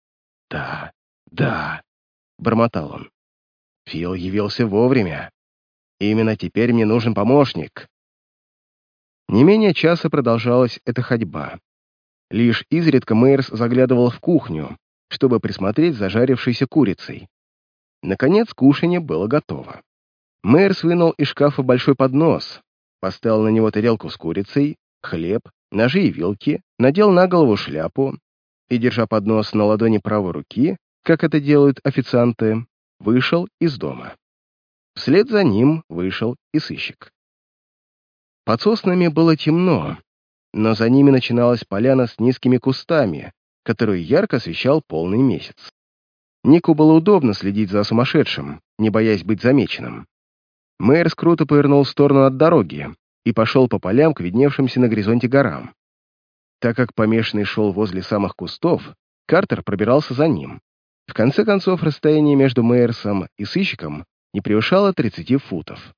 «Да, да», — бормотал он. «Фил явился вовремя. Именно теперь мне нужен помощник». Не менее часа продолжалась эта ходьба. Лишь изредка Мейерс заглядывал в кухню, чтобы присмотреть за жарившейся курицей. Наконец, кушанье было готово. Мейерс вынул из шкафа большой поднос, поставил на него тарелку с курицей, хлеб, ножи и вилки, надел на голову шляпу и, держа поднос на ладони правой руки, как это делают официанты, вышел из дома. Вслед за ним вышел и сыщик. Под соснами было темно, но за ними начиналась поляна с низкими кустами, которую ярко освещал полный месяц. Нику было удобно следить за сумасшедшим, не боясь быть замеченным. Мейерс круто повернул в сторону от дороги и пошел по полям к видневшимся на горизонте горам. Так как помешанный шел возле самых кустов, Картер пробирался за ним. В конце концов, расстояние между Мейерсом и сыщиком не превышало тридцати футов.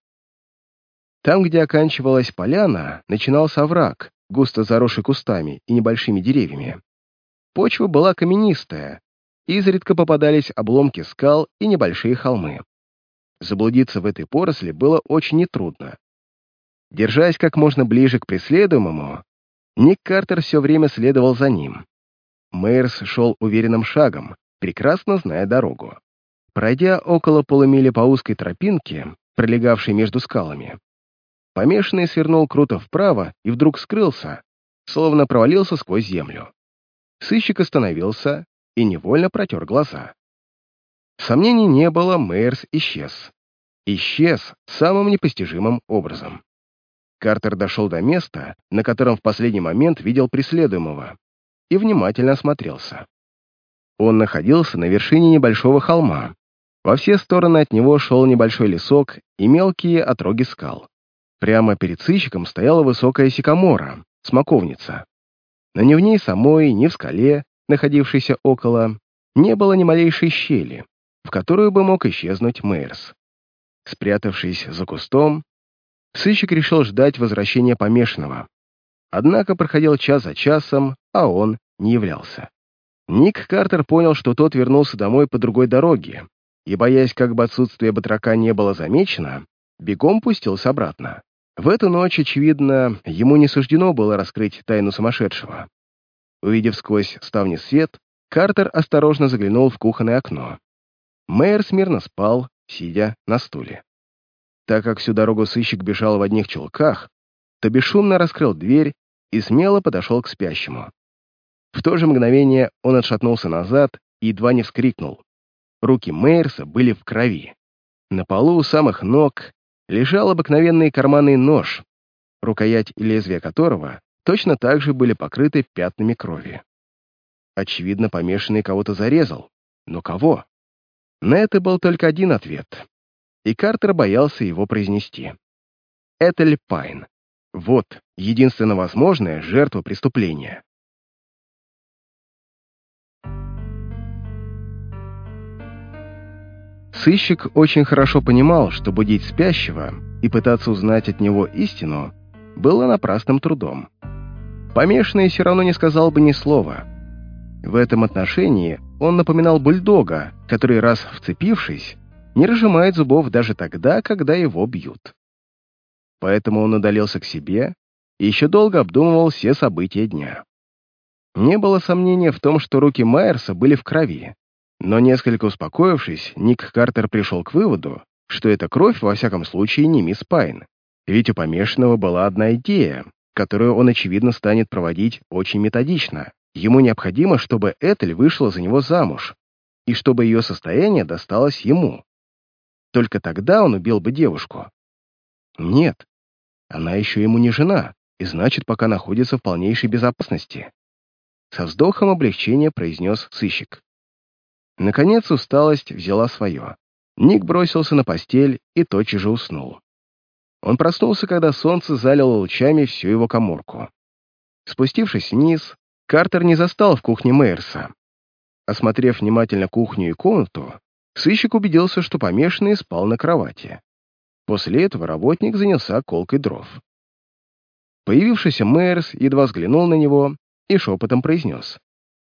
Там, где оканчивалась поляна, начинался овраг, густо заросший кустами и небольшими деревьями. Почва была каменистая, изредка попадались обломки скал и небольшие холмы. Заблудиться в этой поросли было очень нетрудно. Держась как можно ближе к преследуемому, Ник Картер все время следовал за ним. Мейерс шел уверенным шагом, прекрасно зная дорогу. Пройдя около полумили по узкой тропинке, пролегавшей между скалами, помешанный свернул круто вправо и вдруг скрылся, словно провалился сквозь землю. Сыщик остановился и невольно протер глаза. Сомнений не было, Мейерс исчез. Исчез самым непостижимым образом. Картер дошел до места, на котором в последний момент видел преследуемого, и внимательно осмотрелся. Он находился на вершине небольшого холма. Во все стороны от него шел небольшой лесок и мелкие отроги скал. Прямо перед сыщиком стояла высокая сикамора, смоковница. Но ни в ней самой, ни в скале, находившейся около, не было ни малейшей щели, в которую бы мог исчезнуть Мейерс. Спрятавшись за кустом, сыщик решил ждать возвращения помешанного. Однако проходил час за часом, а он не являлся. Ник Картер понял, что тот вернулся домой по другой дороге, и, боясь, как бы отсутствие батрака не было замечено, бегом пустился обратно. В эту ночь, очевидно, ему не суждено было раскрыть тайну сумасшедшего. Увидев сквозь ставни свет, Картер осторожно заглянул в кухонное окно. Мейерс мирно спал, сидя на стуле. Так как всю дорогу сыщик бежал в одних чулках, то бесшумно раскрыл дверь и смело подошел к спящему. В то же мгновение он отшатнулся назад и едва не вскрикнул. Руки Мейерса были в крови. На полу у самых ног лежал обыкновенный карманный нож, рукоять и лезвие которого точно так же были покрыты пятнами крови. Очевидно, помешанный кого-то зарезал. Но кого? На это был только один ответ, и Картер боялся его произнести. Этель Пайн. Вот единственно возможная жертва преступления. Сыщик очень хорошо понимал, что будить спящего и пытаться узнать от него истину было напрасным трудом. Помешанный все равно не сказал бы ни слова. В этом отношении он напоминал бульдога, который, раз вцепившись, не разжимает зубов даже тогда, когда его бьют. Поэтому он удалился к себе и еще долго обдумывал все события дня. Не было сомнения в том, что руки Майерса были в крови, но несколько успокоившись, Ник Картер пришел к выводу, что эта кровь, во всяком случае, не мисс Пайн, ведь у помешанного была одна идея, которую он, очевидно, станет проводить очень методично. Ему необходимо, чтобы Этель вышла за него замуж, и чтобы ее состояние досталось ему. Только тогда он убил бы девушку. Нет, она еще ему не жена, и значит, пока находится в полнейшей безопасности. Со вздохом облегчения произнес сыщик. Наконец усталость взяла свое. Ник бросился на постель и тотчас же уснул. Он проснулся, когда солнце залило лучами всю его каморку. Спустившись вниз, Картер не застал в кухне Мейерса. Осмотрев внимательно кухню и комнату, сыщик убедился, что помешанный спал на кровати. После этого работник занялся колкой дров. Появившийся Мейерс едва взглянул на него и шепотом произнес.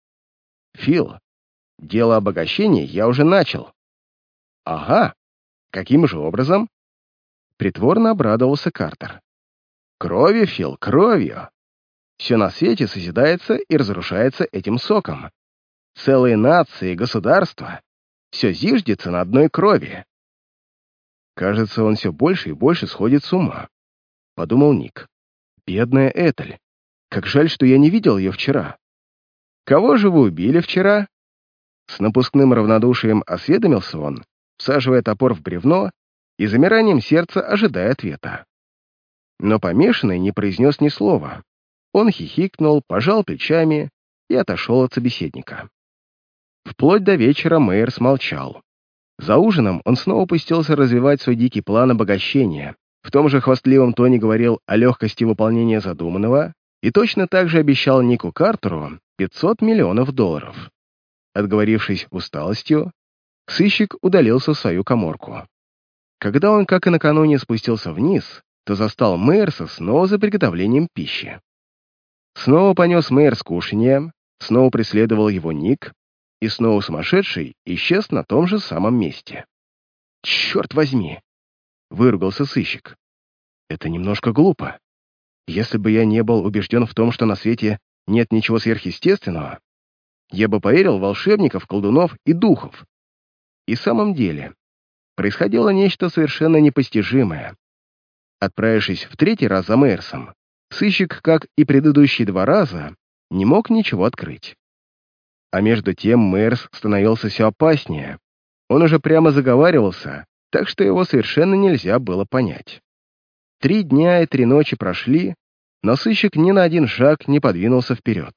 «Фил, дело обогащения я уже начал». «Ага. Каким же образом?» Притворно обрадовался Картер. «Кровью, Фил, кровью. Все на свете созидается и разрушается этим соком. Целые нации, государства. Все зиждется на одной крови». «Кажется, он все больше и больше сходит с ума», — подумал Ник. «Бедная Этель. Как жаль, что я не видел ее вчера». «Кого же вы убили вчера?» С напускным равнодушием осведомился он, всаживая топор в бревно и замиранием сердца ожидая ответа. Но помешанный не произнес ни слова. Он хихикнул, пожал плечами и отошел от собеседника. Вплоть до вечера Мейерс молчал. За ужином он снова пустился развивать свой дикий план обогащения, в том же хвастливом тоне говорил о легкости выполнения задуманного и точно так же обещал Нику Картеру пятьсот миллионов долларов. Отговорившись усталостью, сыщик удалился в свою каморку. Когда он, как и накануне, спустился вниз, то застал Мейерса снова за приготовлением пищи. Снова понес Мейерс кушанье, снова преследовал его Ник, и снова сумасшедший исчез на том же самом месте. «Черт возьми!» — выругался сыщик. «Это немножко глупо. Если бы я не был убежден в том, что на свете нет ничего сверхъестественного, я бы поверил в волшебников, колдунов и духов. И в самом деле, происходило нечто совершенно непостижимое. Отправившись в третий раз за Мейерсом, сыщик, как и предыдущие два раза, не мог ничего открыть. А между тем Мейерс становился все опаснее. Он уже прямо заговаривался, так что его совершенно нельзя было понять. Три дня и три ночи прошли, но сыщик ни на один шаг не подвинулся вперед.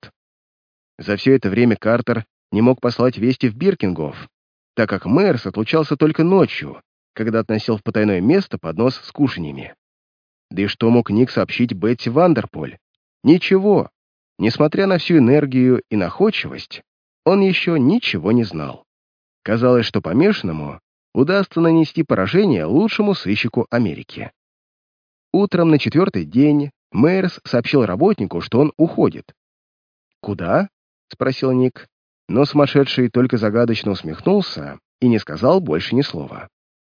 За все это время Картер не мог послать вести в Биркингоф, так как Мейерс отлучался только ночью, когда относил в потайное место поднос с кушаньями. Да и что мог Ник сообщить Бетти Вандерполь? Ничего. Несмотря на всю энергию и находчивость, он еще ничего не знал. Казалось, что помешанному удастся нанести поражение лучшему сыщику Америки. Утром на четвертый день Мейерс сообщил работнику, что он уходит. «Куда?» — спросил Ник, но сумасшедший только загадочно усмехнулся и не сказал больше ни слова.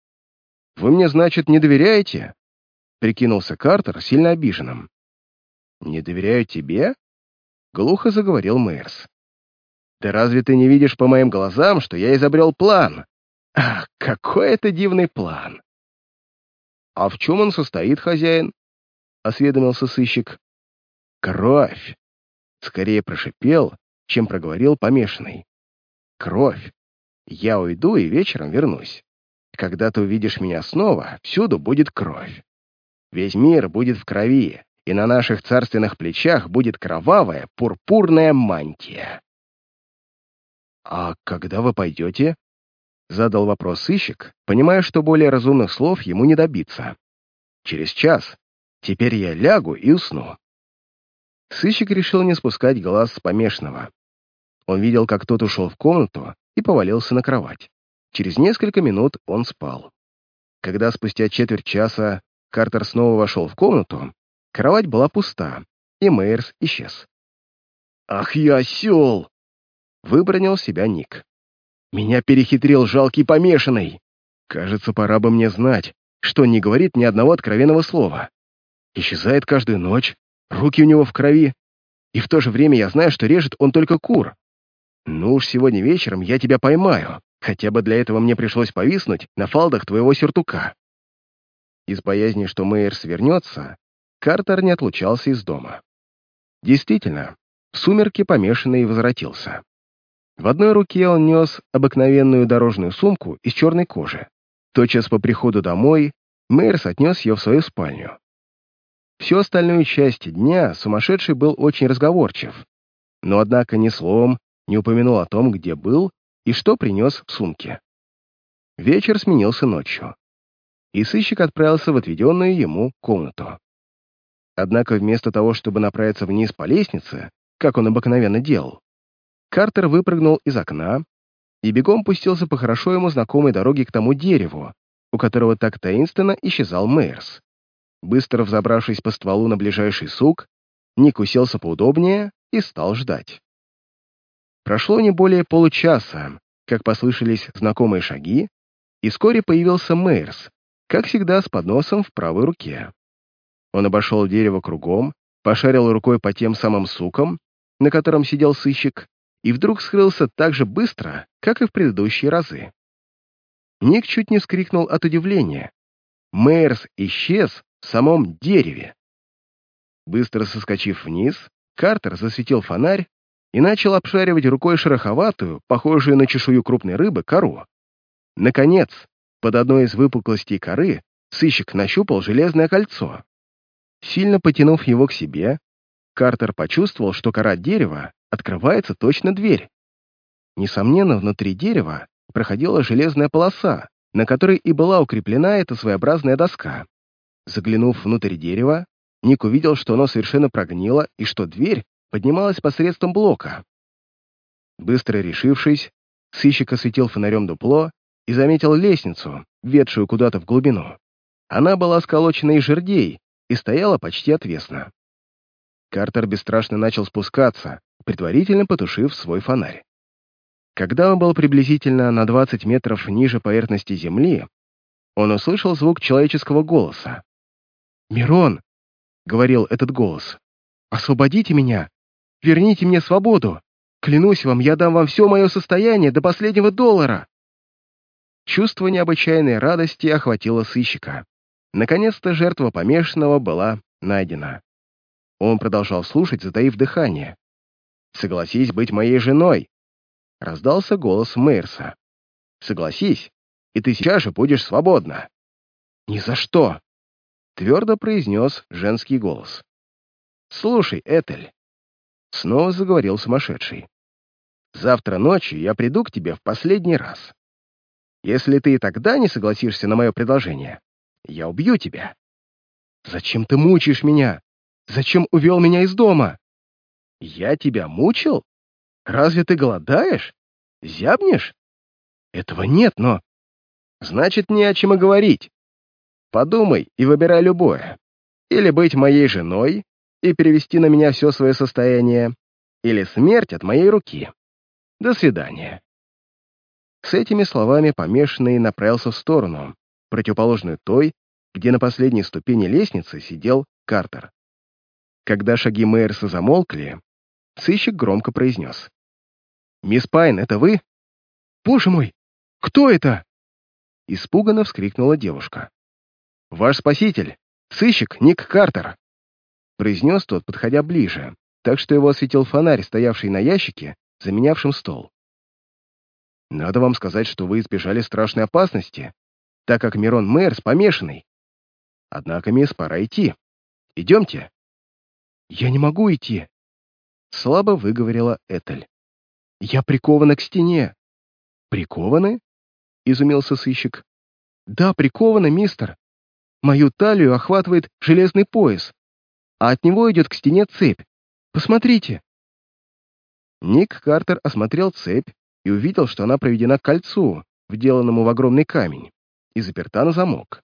«Вы мне, значит, не доверяете?» — прикинулся Картер сильно обиженным. «Не доверяю тебе?» — глухо заговорил Мейерс. «Да разве ты не видишь по моим глазам, что я изобрел план? Ах, какой это дивный план!» «А в чем он состоит, хозяин?» — осведомился сыщик. «Кровь!» — скорее прошипел, чем проговорил помешанный. «Кровь! Я уйду и вечером вернусь. Когда ты увидишь меня снова, всюду будет кровь. Весь мир будет в крови, и на наших царственных плечах будет кровавая пурпурная мантия. «А когда вы пойдете?» — задал вопрос сыщик, понимая, что более разумных слов ему не добиться. «Через час. Теперь я лягу и усну». Сыщик решил не спускать глаз с помешанного. Он видел, как тот ушел в комнату и повалился на кровать. Через несколько минут он спал. Когда спустя четверть часа Картер снова вошел в комнату, кровать была пуста, и Мейерс исчез. «Ах я осел!» — выбронил себя Ник. «Меня перехитрил жалкий помешанный! Кажется, пора бы мне знать, что не говорит ни одного откровенного слова. Исчезает каждую ночь, руки у него в крови, и в то же время я знаю, что режет он только кур. Ну уж сегодня вечером я тебя поймаю, хотя бы для этого мне пришлось повиснуть на фалдах твоего сюртука». Из боязни, что Мейерс вернется, Картер не отлучался из дома. Действительно, в сумерки помешанный возвратился. В одной руке он нес обыкновенную дорожную сумку из черной кожи. Тотчас по приходу домой Мейерс отнес ее в свою спальню. Всю остальную часть дня сумасшедший был очень разговорчив, но, однако, ни словом не упомянул о том, где был и что принес в сумке. Вечер сменился ночью, и сыщик отправился в отведенную ему комнату. Однако вместо того, чтобы направиться вниз по лестнице, как он обыкновенно делал, Картер выпрыгнул из окна и бегом пустился по хорошо ему знакомой дороге к тому дереву, у которого так таинственно исчезал Мейерс. Быстро взобравшись по стволу на ближайший сук, Ник уселся поудобнее и стал ждать. Прошло не более получаса, как послышались знакомые шаги, и вскоре появился Мейерс, как всегда с подносом в правой руке. Он обошел дерево кругом, пошарил рукой по тем самым сукам, на котором сидел сыщик, и вдруг скрылся так же быстро, как и в предыдущие разы. Ник чуть не вскрикнул от удивления. Мейерс исчез в самом дереве. Быстро соскочив вниз, Картер засветил фонарь и начал обшаривать рукой шероховатую, похожую на чешую крупной рыбы, кору. Наконец, под одной из выпуклостей коры сыщик нащупал железное кольцо. Сильно потянув его к себе, Картер почувствовал, что кора дерева открывается точно дверь. Несомненно, внутри дерева проходила железная полоса, на которой и была укреплена эта своеобразная доска. Заглянув внутрь дерева, Ник увидел, что оно совершенно прогнило и что дверь поднималась посредством блока. Быстро решившись, сыщик осветил фонарем дупло и заметил лестницу, ведшую куда-то в глубину. Она была сколочена из жердей и стояла почти отвесно. Картер бесстрашно начал спускаться, предварительно потушив свой фонарь. Когда он был приблизительно на двадцать метров ниже поверхности земли, он услышал звук человеческого голоса. «Мирон!» — говорил этот голос. «Освободите меня! Верните мне свободу! Клянусь вам, я дам вам все мое состояние до последнего доллара!» Чувство необычайной радости охватило сыщика. Наконец-то жертва помешанного была найдена. Он продолжал слушать, затаив дыхание. «Согласись быть моей женой!» — раздался голос Мейерса. «Согласись, и ты сейчас же будешь свободна!» «Ни за что!» — твердо произнес женский голос. «Слушай, Этель!» — снова заговорил сумасшедший. «Завтра ночью я приду к тебе в последний раз. Если ты и тогда не согласишься на мое предложение, я убью тебя». «Зачем ты мучаешь меня? Зачем увел меня из дома?» «Я тебя мучил? Разве ты голодаешь? Зябнешь?» «Этого нет, но...» «Значит, не о чем и говорить. Подумай и выбирай любое. Или быть моей женой и перевести на меня все свое состояние, или смерть от моей руки. До свидания». С этими словами помешанный направился в сторону, противоположную той, где на последней ступени лестницы сидел Картер. Когда шаги Мейерса замолкли, сыщик громко произнес: «Мисс Пайн, это вы?» «Боже мой! Кто это?» Испуганно вскрикнула девушка. «Ваш спаситель, сыщик Ник Картер», произнес тот, подходя ближе, так что его осветил фонарь, стоявший на ящике, заменявшем стол. Надо вам сказать, что вы избежали страшной опасности, так как Мирон Мейерс помешанный. Однако, мисс, пора идти. Идемте». «Я не могу идти», — слабо выговорила Этель. «Я прикована к стене». «Прикованы?» — изумился сыщик. «Да, прикована, мистер. Мою талию охватывает железный пояс, а от него идет к стене цепь. Посмотрите». Ник Картер осмотрел цепь и увидел, что она проведена к кольцу, вделанному в огромный камень, и заперта на замок.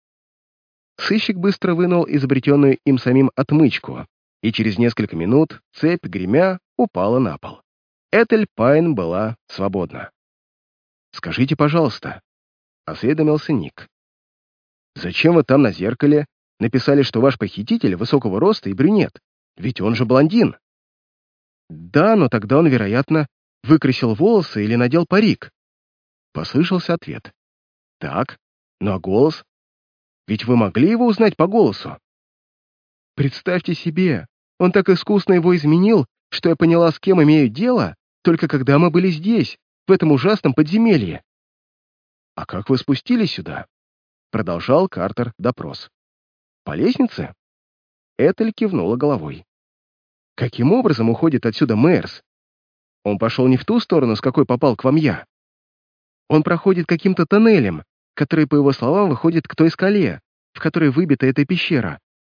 Сыщик быстро вынул изобретенную им самим отмычку, и через несколько минут цепь, гремя, упала на пол. Этель Пайн была свободна. «Скажите, пожалуйста», — осведомился Ник, «зачем вы там на зеркале написали, что ваш похититель высокого роста и брюнет? Ведь он же блондин». «Да, но тогда он, вероятно, выкрасил волосы или надел парик». Послышался ответ. «Так, ну а голос? Ведь вы могли его узнать по голосу?» «Представьте себе, он так искусно его изменил, что я поняла, с кем имею дело, только когда мы были здесь, в этом ужасном подземелье». «А как вы спустились сюда?» Продолжал Картер допрос. «По лестнице?» Этель кивнула головой. «Каким образом уходит отсюда Мейерс? Он пошел не в ту сторону, с какой попал к вам я. Он проходит каким-то тоннелем, который, по его словам, выходит к той скале, в которой выбита эта пещера.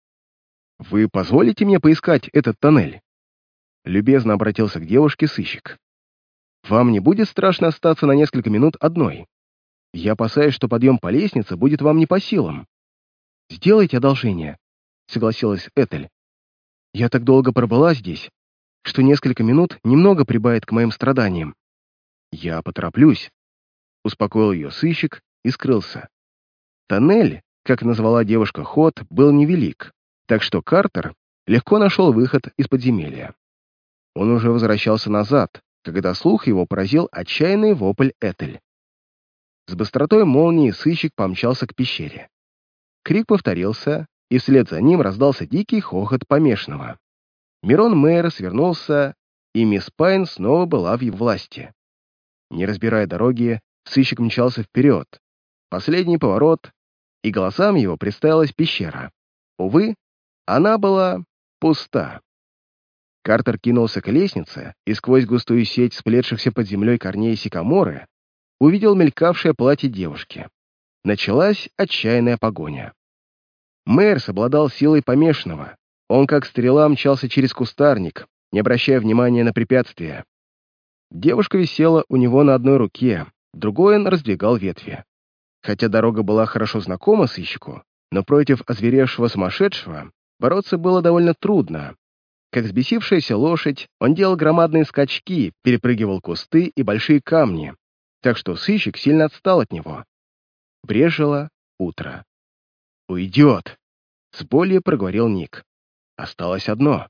Вы позволите мне поискать этот тоннель?» Любезно обратился к девушке сыщик. «Вам не будет страшно остаться на несколько минут одной? Я опасаюсь, что подъем по лестнице будет вам не по силам». «Сделайте одолжение», — согласилась Этель. «Я так долго пробыла здесь, что несколько минут немного прибавит к моим страданиям». «Я потороплюсь», — успокоил ее сыщик и скрылся. Тоннель, как назвала девушка ход, был невелик, так что Картер легко нашел выход из подземелья. Он уже возвращался назад, когда слух его поразил отчаянный вопль Этель. С быстротой молнии сыщик помчался к пещере. Крик повторился, и вслед за ним раздался дикий хохот помешанного. Мирон Мейер свернулся, и мисс Пайн снова была в его власти. Не разбирая дороги, сыщик мчался вперед. Последний поворот, и глазам его представилась пещера. Увы, она была пуста. Картер кинулся к лестнице, и сквозь густую сеть сплетшихся под землей корней сикаморы увидел мелькавшее платье девушки. Началась отчаянная погоня. Мейерс обладал силой помешанного. Он, как стрела, мчался через кустарник, не обращая внимания на препятствия. Девушка висела у него на одной руке, другой он раздвигал ветви. Хотя дорога была хорошо знакома сыщику, но против озверевшего сумасшедшего бороться было довольно трудно. Как взбесившаяся лошадь, он делал громадные скачки, перепрыгивал кусты и большие камни, так что сыщик сильно отстал от него. Брежило утро. «Уйдет!» — с болью проговорил Ник. «Осталось одно».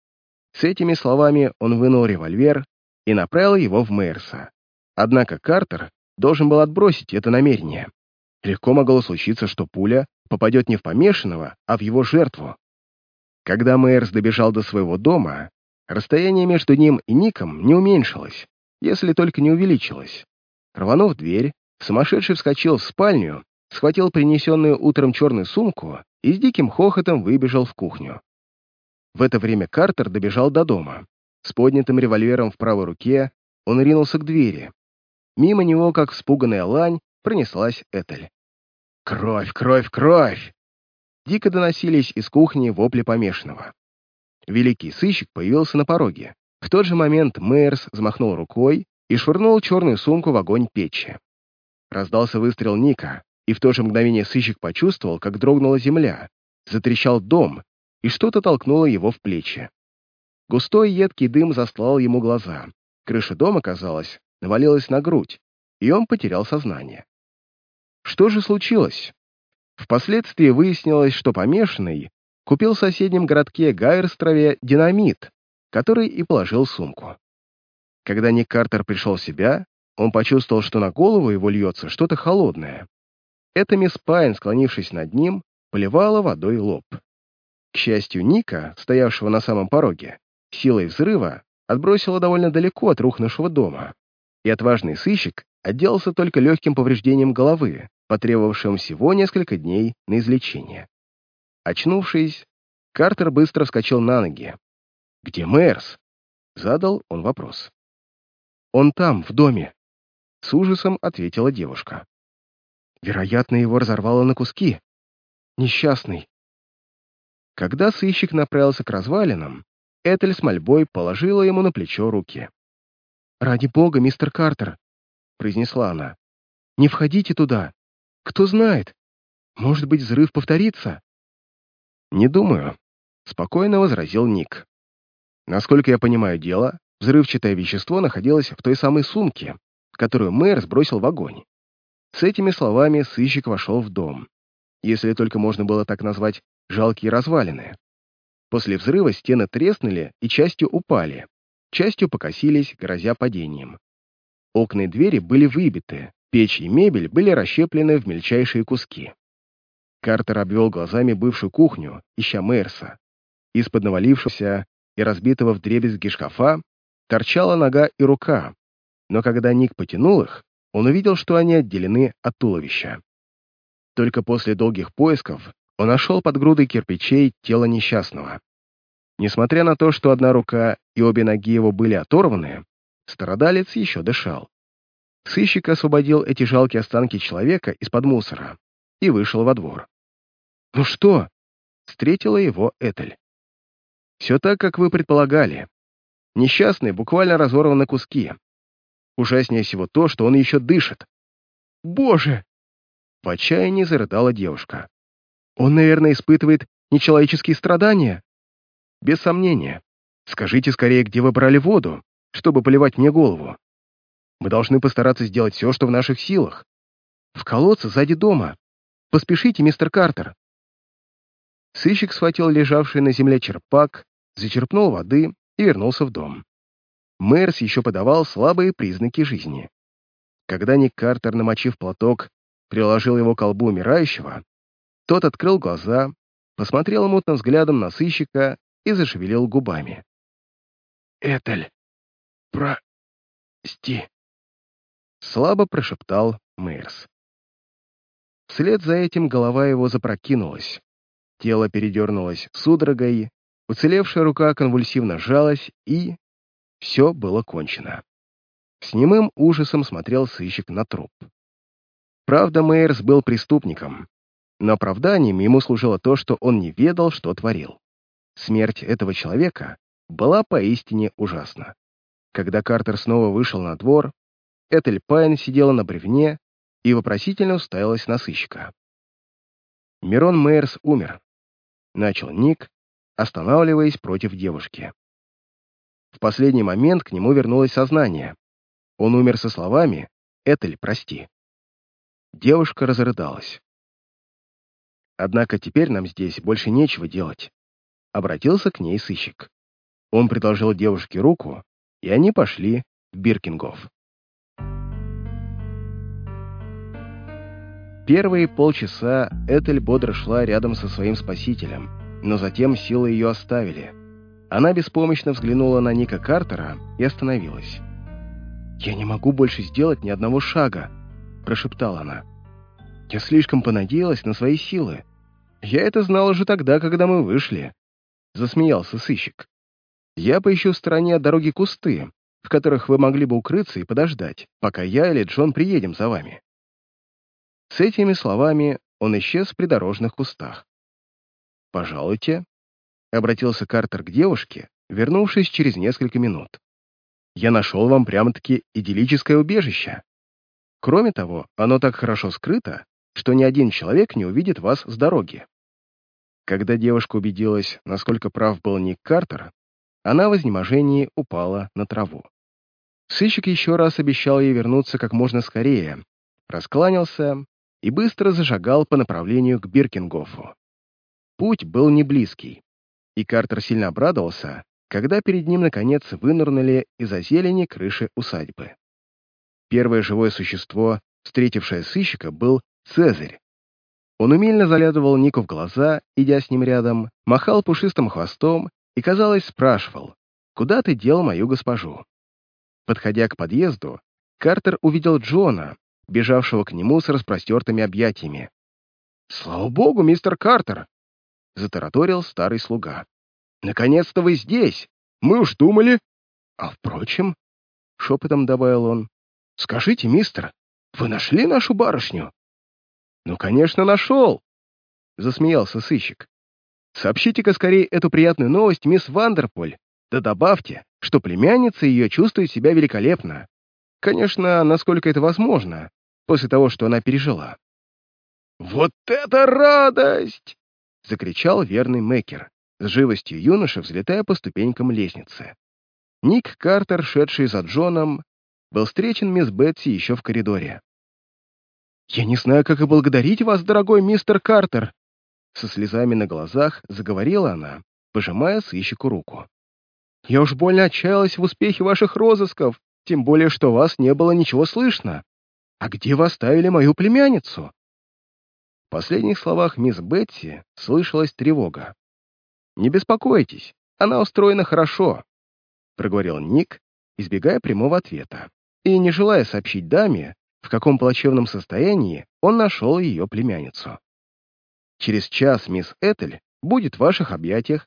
С этими словами он вынул револьвер и направил его в Мейерса. Однако Картер должен был отбросить это намерение. Легко могло случиться, что пуля попадет не в помешанного, а в его жертву. Когда Мейерс добежал до своего дома, расстояние между ним и Ником не уменьшилось, если только не увеличилось. Рванув дверь, сумасшедший вскочил в спальню, схватил принесенную утром черную сумку и с диким хохотом выбежал в кухню. В это время Картер добежал до дома. С поднятым револьвером в правой руке он ринулся к двери. Мимо него, как вспуганная лань, пронеслась Этель. «Кровь, кровь, кровь!» Дико доносились из кухни вопли помешанного. Великий сыщик появился на пороге. В тот же момент Мейерс взмахнул рукой и швырнул черную сумку в огонь печи. Раздался выстрел Ника, и в то же мгновение сыщик почувствовал, как дрогнула земля, затрещал дом, и что-то толкнуло его в плечи. Густой едкий дым застлал ему глаза. Крыша дома, казалось, навалилась на грудь, и он потерял сознание. Что же случилось? Впоследствии выяснилось, что помешанный купил в соседнем городке Гайерстрове динамит, который и положил в сумку. Когда Ник Картер пришел в себя, он почувствовал, что на голову его льется что-то холодное. Эта мисс Пайн, склонившись над ним, поливала водой лоб. К счастью, Ника, стоявшего на самом пороге, силой взрыва отбросила довольно далеко от рухнувшего дома. и отважный сыщик отделался только легким повреждением головы, потребовавшим всего несколько дней на излечение. Очнувшись, Картер быстро вскочил на ноги. «Где Мейерс?» — задал он вопрос. «Он там, в доме», — с ужасом ответила девушка. «Вероятно, его разорвало на куски. Несчастный». Когда сыщик направился к развалинам, Этель с мольбой положила ему на плечо руки. «Ради бога, мистер Картер», — произнесла она, — «не входите туда. Кто знает, может быть, взрыв повторится?» «Не думаю», — спокойно возразил Ник. «Насколько я понимаю дело, взрывчатое вещество находилось в той самой сумке, которую мэр сбросил в огонь». С этими словами сыщик вошел в дом, если только можно было так назвать жалкие развалины. После взрыва стены треснули и частью упали, частью покосились, грозя падением. Окна и двери были выбиты, печь и мебель были расщеплены в мельчайшие куски. Картер обвел глазами бывшую кухню, ища Мейерса. Из-под навалившегося и разбитого вдребезги шкафа торчала нога и рука, но когда Ник потянул их, он увидел, что они отделены от туловища. Только после долгих поисков он нашел под грудой кирпичей тело несчастного. Несмотря на то, что одна рука и обе ноги его были оторваны, страдалец еще дышал. Сыщик освободил эти жалкие останки человека из-под мусора и вышел во двор. «Ну что?» — встретила его Этель. «Все так, как вы предполагали. Несчастный буквально разорван на куски. Ужаснее всего то, что он еще дышит». «Боже!» — в отчаянии зарыдала девушка. «Он, наверное, испытывает нечеловеческие страдания?» «Без сомнения. Скажите скорее, где вы брали воду, чтобы поливать мне голову. Мы должны постараться сделать все, что в наших силах. В колодце сзади дома. Поспешите, мистер Картер». Сыщик схватил лежавший на земле черпак, зачерпнул воды и вернулся в дом. Мейерс еще подавал слабые признаки жизни. Когда Ник Картер, намочив платок, приложил его к колбу умирающего, тот открыл глаза, посмотрел мутным взглядом на сыщика и зашевелил губами. «Этель, прости», — слабо прошептал Мейерс. Вслед за этим голова его запрокинулась, тело передернулось судорогой, уцелевшая рука конвульсивно сжалась, и все было кончено. С немым ужасом смотрел сыщик на труп. Правда, Мейерс был преступником, но оправданием ему служило то, что он не ведал, что творил. Смерть этого человека была поистине ужасна. Когда Картер снова вышел на двор, Этель Пайн сидела на бревне и вопросительно уставилась на сыщика. «Мирон Мейерс умер», — начал Ник, останавливаясь против девушки. В последний момент к нему вернулось сознание. Он умер со словами «Этель, прости». Девушка разрыдалась. «Однако теперь нам здесь больше нечего делать», — обратился к ней сыщик. Он предложил девушке руку, и они пошли в Биркингоф. Первые полчаса Этель бодро шла рядом со своим спасителем, но затем силы ее оставили. Она беспомощно взглянула на Ника Картера и остановилась. «Я не могу больше сделать ни одного шага», — прошептала она. «Я слишком понадеялась на свои силы. Я это знал уже тогда, когда мы вышли», — засмеялся сыщик. «Я поищу в стороне от дороги кусты, в которых вы могли бы укрыться и подождать, пока я или Джон приедем за вами». С этими словами он исчез в придорожных кустах. «Пожалуйте», — обратился Картер к девушке, вернувшись через несколько минут. «Я нашел вам прямо-таки идиллическое убежище. Кроме того, оно так хорошо скрыто, что ни один человек не увидит вас с дороги». Когда девушка убедилась, насколько прав был Ник Картер, она в изнеможении упала на траву. Сыщик еще раз обещал ей вернуться как можно скорее, раскланялся и быстро зашагал по направлению к Биркингофу. Путь был не близкий, и Картер сильно обрадовался, когда перед ним наконец вынырнули из-за зелени крыши усадьбы. Первое живое существо, встретившее сыщика, был Цезарь. Он умильно заглядывал Нику в глаза, идя с ним рядом, махал пушистым хвостом и, казалось, спрашивал: «Куда ты дел мою госпожу?» Подходя к подъезду, Картер увидел Джона, бежавшего к нему с распростертыми объятиями. «Слава богу, мистер Картер!» — затараторил старый слуга. «Наконец-то вы здесь! Мы уж думали...» «А впрочем...» — шепотом добавил он. «Скажите, мистер, вы нашли нашу барышню?» «Ну, конечно, нашел!» — засмеялся сыщик. «Сообщите-ка скорее эту приятную новость мисс Вандерполь, да добавьте, что племянница ее чувствует себя великолепно. Конечно, насколько это возможно, после того, что она пережила». «Вот это радость!» — закричал верный Мэккер, с живостью юноши взлетая по ступенькам лестницы. Ник Картер, шедший за Джоном, был встречен мисс Бетси еще в коридоре. «Я не знаю, как и благодарить вас, дорогой мистер Картер!» Со слезами на глазах заговорила она, пожимая сыщику руку. «Я уж больно отчаялась в успехе ваших розысков, тем более, что у вас не было ничего слышно. А где вы оставили мою племянницу?» В последних словах мисс Бетси слышалась тревога. «Не беспокойтесь, она устроена хорошо», — проговорил Ник, избегая прямого ответа, и не желая сообщить даме, в каком плачевном состоянии он нашел ее племянницу. «Через час мисс Этель будет в ваших объятиях.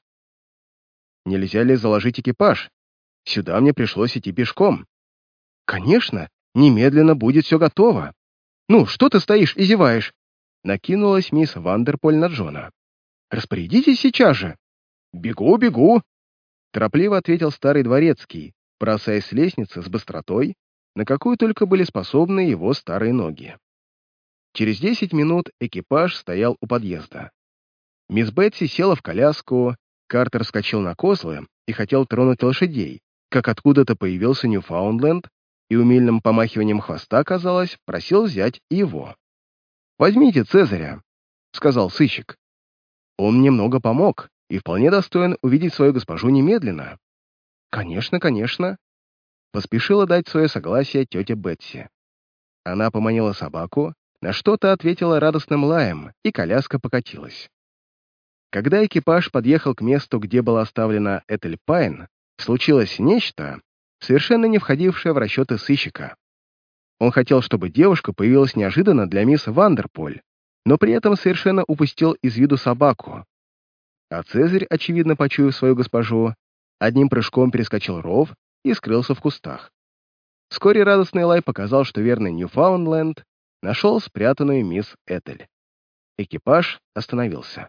Нельзя ли заложить экипаж? Сюда мне пришлось идти пешком». «Конечно, немедленно будет все готово. Ну, что ты стоишь и зеваешь?» Накинулась мисс Вандерполь на Джона. «Распорядитесь сейчас же!» «Бегу, бегу!» Торопливо ответил старый дворецкий, бросаясь с лестницы с быстротой, на какую только были способны его старые ноги. Через десять минут экипаж стоял у подъезда. Мисс Бетси села в коляску, Картер вскочил на козлы и хотел тронуть лошадей, как откуда-то появился Ньюфаундленд и умильным помахиванием хвоста, казалось, просил взять и его. «Возьмите Цезаря», — сказал сыщик. «Он мне много помог и вполне достоин увидеть свою госпожу немедленно». «Конечно, конечно», — поспешила дать свое согласие тетя Бетси. Она поманила собаку, на что-то ответила радостным лаем, и коляска покатилась. Когда экипаж подъехал к месту, где была оставлена Этель Пайн, случилось нечто, совершенно не входившее в расчеты сыщика. Он хотел, чтобы девушка появилась неожиданно для мисс Вандерполь, но при этом совершенно упустил из виду собаку. А Цезарь, очевидно почуяв свою госпожу, одним прыжком перескочил ров и скрылся в кустах. Вскоре радостный лай показал, что верный Ньюфаундленд нашел спрятанную мисс Этель. Экипаж остановился.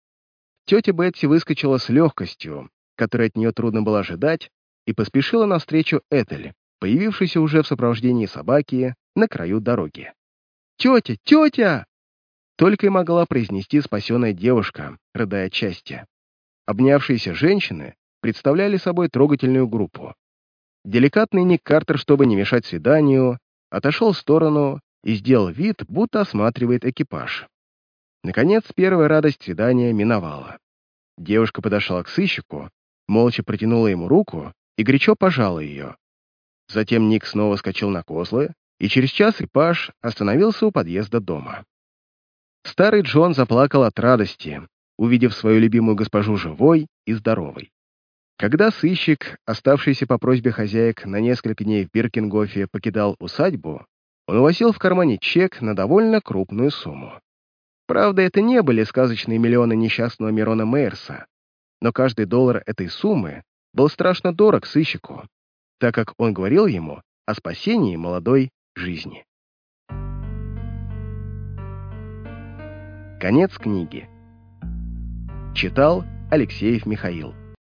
Тетя Бетси выскочила с легкостью, которой от нее трудно было ожидать, и поспешила навстречу Этель, появившейся уже в сопровождении собаки на краю дороги. «Тетя! Тетя!» Только и могла произнести спасенная девушка, рыдая от счастья. Обнявшиеся женщины представляли собой трогательную группу. Деликатный Ник Картер, чтобы не мешать свиданию, отошел в сторону и сделал вид, будто осматривает экипаж. Наконец, первая радость свидания миновала. Девушка подошла к сыщику, молча протянула ему руку и горячо пожала ее. Затем Ник снова скачал на козлы, и через час экипаж остановился у подъезда дома. Старый Джон заплакал от радости, увидев свою любимую госпожу живой и здоровой. Когда сыщик, оставшийся по просьбе хозяек на несколько дней в Биркингофе, покидал усадьбу, он увозил в кармане чек на довольно крупную сумму. Правда, это не были сказочные миллионы несчастного Мирона Мейерса, но каждый доллар этой суммы был страшно дорог сыщику, так как он говорил ему о спасении молодой жизни. Конец книги. Читал Алексеев Михаил.